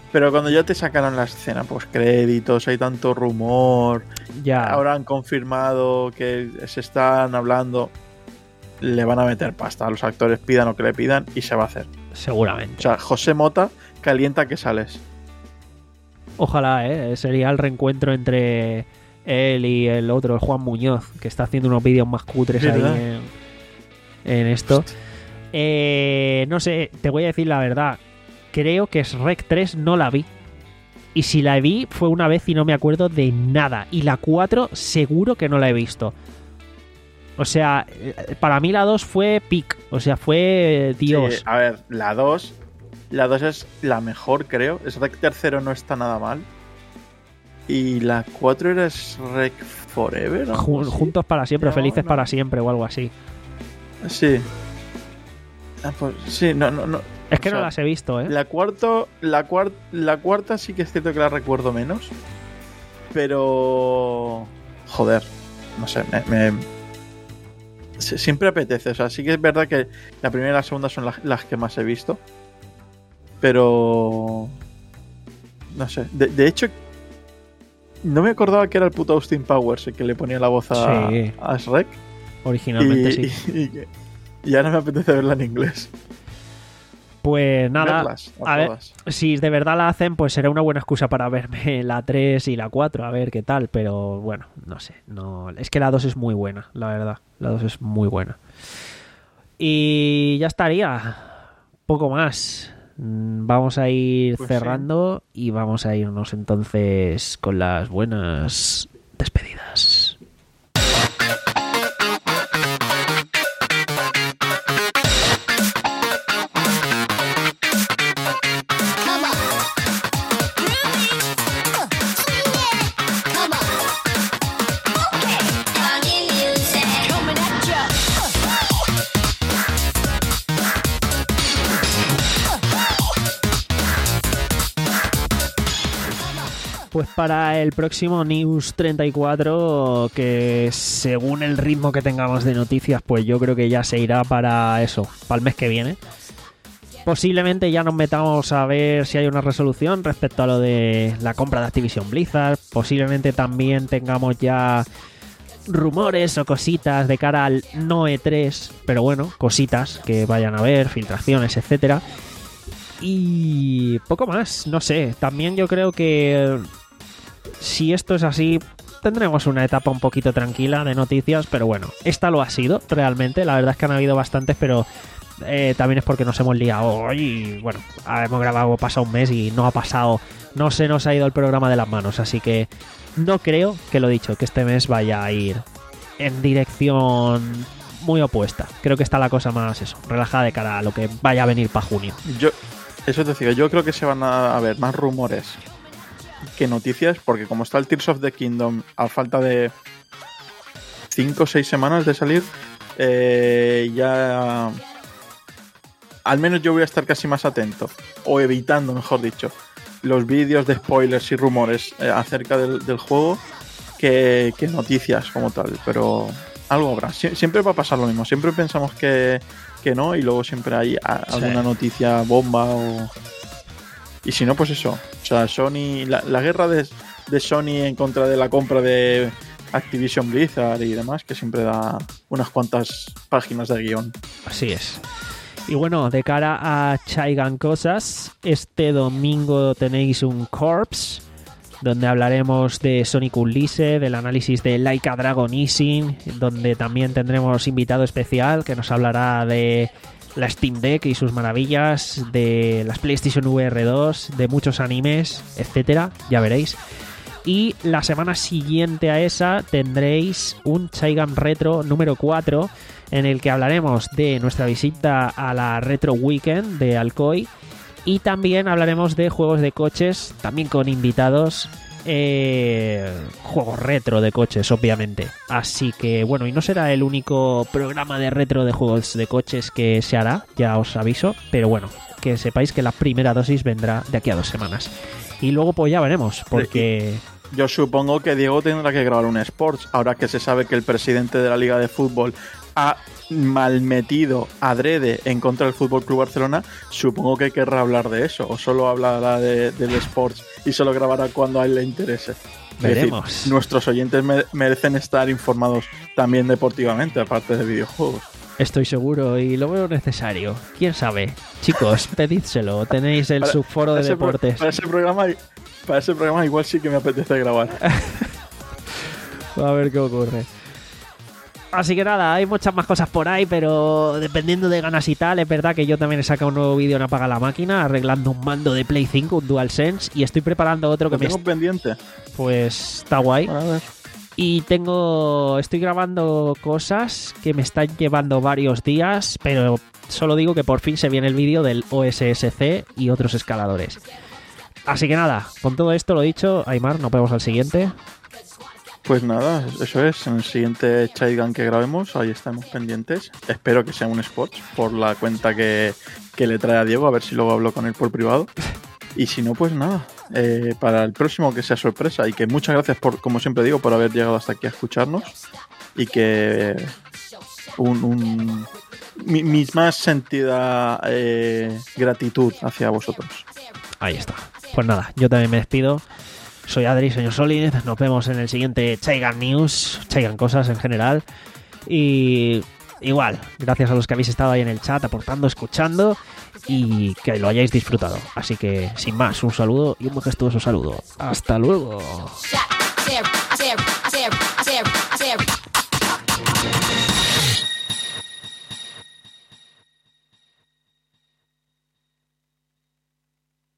Pero cuando ya te sacaron la escena post créditos, hay tanto rumor, Ya. ahora han confirmado que se están hablando, le van a meter pasta a los actores, pidan lo que le pidan, y se va a hacer. Seguramente. O sea, José Mota, calienta que sales. Ojalá, ¿eh? Sería el reencuentro entre él y el otro, el Juan Muñoz, que está haciendo unos vídeos más cutres ¿Verdad? ahí en, en esto. Eh, no sé, te voy a decir la verdad. Creo que Shrek tres no la vi. Y si la vi fue una vez y no me acuerdo de nada. Y la cuatro seguro que no la he visto. O sea, para mí la dos fue peak. O sea, fue Dios. Sí, a ver, la dos La dos es la mejor, creo. Shrek tercero no está nada mal. Y la cuatro era Shrek Forever, ¿no? Jun- ¿Sí? Juntos para siempre, No, felices no. para siempre o algo así. Sí. Ah, pues, sí, no, no, no. Es que O sea, no las he visto, ¿eh? La, cuarto, la, cuar- la cuarta sí que es cierto que la recuerdo menos. Pero... Joder, no sé, me, me- se- siempre apetece. O sea, sí que es verdad que la primera y la segunda son las, las que más he visto. Pero... No sé. De, de hecho, no me acordaba que era el puto Austin Powers el que le ponía la voz a, Sí. a Shrek. Originalmente y, sí. y, y- y ahora me apetece verla en inglés. Pues nada, Verlas, a a ver, todas. si de verdad la hacen, pues será una buena excusa para verme la tres y la cuatro, a ver qué tal, pero bueno, no sé, no, es que la dos es muy buena, la verdad, la dos es muy buena. Y ya estaría, poco más. Mm, Vamos a ir Pues cerrando y vamos a irnos entonces con las buenas despedidas. Pues para el próximo News treinta y cuatro, que según el ritmo que tengamos de noticias, pues yo creo que ya se irá para eso, para el mes que viene. Posiblemente ya nos metamos a ver si hay una resolución respecto a lo de la compra de Activision Blizzard. Posiblemente también tengamos ya rumores o cositas de cara al no E tres, pero bueno, cositas que vayan a ver, filtraciones, etcétera. Y poco más, no sé. También yo creo que si esto es así, tendremos una etapa un poquito tranquila de noticias, pero bueno, esta lo ha sido realmente. La verdad es que han habido bastantes, pero eh, también es porque nos hemos liado hoy y bueno, hemos grabado, pasado un mes y no ha pasado, no se nos ha ido el programa de las manos, así que no creo, que lo dicho, que este mes vaya a ir en dirección muy opuesta. Creo que está la cosa más eso, relajada de cara a lo que vaya a venir para junio. Yo, eso te digo, yo creo que se van a, a ver más rumores que noticias, porque como está el Tears of the Kingdom a falta de cinco o seis semanas de salir, eh, ya al menos yo voy a estar casi más atento, o evitando, mejor dicho, los vídeos de spoilers y rumores eh, acerca del, del juego que, que noticias como tal, pero algo habrá. Sie- siempre va a pasar lo mismo, siempre pensamos que, que no, y luego siempre hay a- alguna Sí. noticia bomba o... Y si no, pues eso. O sea, Sony... La, la guerra de, de Sony en contra de la compra de Activision Blizzard y demás, que siempre da unas cuantas páginas de guión. Así es. Y bueno, de cara a Chaigan Cosas, este domingo tenéis un Corps, donde hablaremos de Sonic Unleashed, del análisis de Like a Dragon Ising, donde también tendremos invitado especial que nos hablará de la Steam Deck y sus maravillas, de las PlayStation V R dos, de muchos animes, etcétera, ya veréis. Y la semana siguiente a esa tendréis un Chaigan Retro número cuatro, en el que hablaremos de nuestra visita a la Retro Weekend de Alcoy y también hablaremos de juegos de coches, también con invitados, eh, juegos retro de coches, obviamente. Así que bueno, y no será el único programa de retro de juegos de coches que se hará, ya os aviso, pero bueno, que sepáis que la primera dosis vendrá de aquí a dos semanas. Y luego pues ya veremos, porque... Yo supongo que Diego tendrá que grabar un Sports, ahora que se sabe que el presidente de la Liga de Fútbol ha mal metido adrede en contra del Fútbol Club Barcelona, supongo que querrá hablar de eso, o solo hablará de, del Sports y solo grabará cuando a él le interese. Veremos. Es decir, nuestros oyentes me, merecen estar informados también deportivamente, aparte de videojuegos. Estoy seguro y lo veo necesario. ¿Quién sabe? Chicos, pedídselo. Tenéis el Para- subforo de para ese pro- deportes. Para ese programa, para ese programa igual sí que me apetece grabar. A ver qué ocurre. Así que nada, hay muchas más cosas por ahí, pero dependiendo de ganas y tal, es verdad que yo también he sacado un nuevo vídeo en Apaga la Máquina, arreglando un mando de Play cinco, un DualSense, y estoy preparando otro que Lo me... tengo est- pendiente. Pues está guay. A ver. Y tengo... Estoy grabando cosas que me están llevando varios días, pero solo digo que por fin se viene el vídeo del O S S C y otros escaladores. Así que nada, con todo esto lo dicho, Aymar, nos vemos al siguiente. Pues nada, eso es. En el siguiente Child que grabemos, ahí estamos pendientes. Espero que sea un Sports por la cuenta que, que le trae a Diego, a ver si luego hablo con él por privado. Y si no, pues nada. Eh, para el próximo que sea sorpresa. Y que muchas gracias, por, como siempre digo, por haber llegado hasta aquí a escucharnos. Y que un, un mi, mis más sentida eh, gratitud hacia vosotros. Ahí está. Pues nada, yo también me despido. Soy Adri, señor Solid. Nos vemos en el siguiente Chaigan News, Chaigan Cosas en general. Y igual, gracias a los que habéis estado ahí en el chat, aportando, escuchando y que lo hayáis disfrutado. Así que, sin más, un saludo y un majestuoso saludo. ¡Hasta luego! Shot, I said, I said, I said, I said, I said.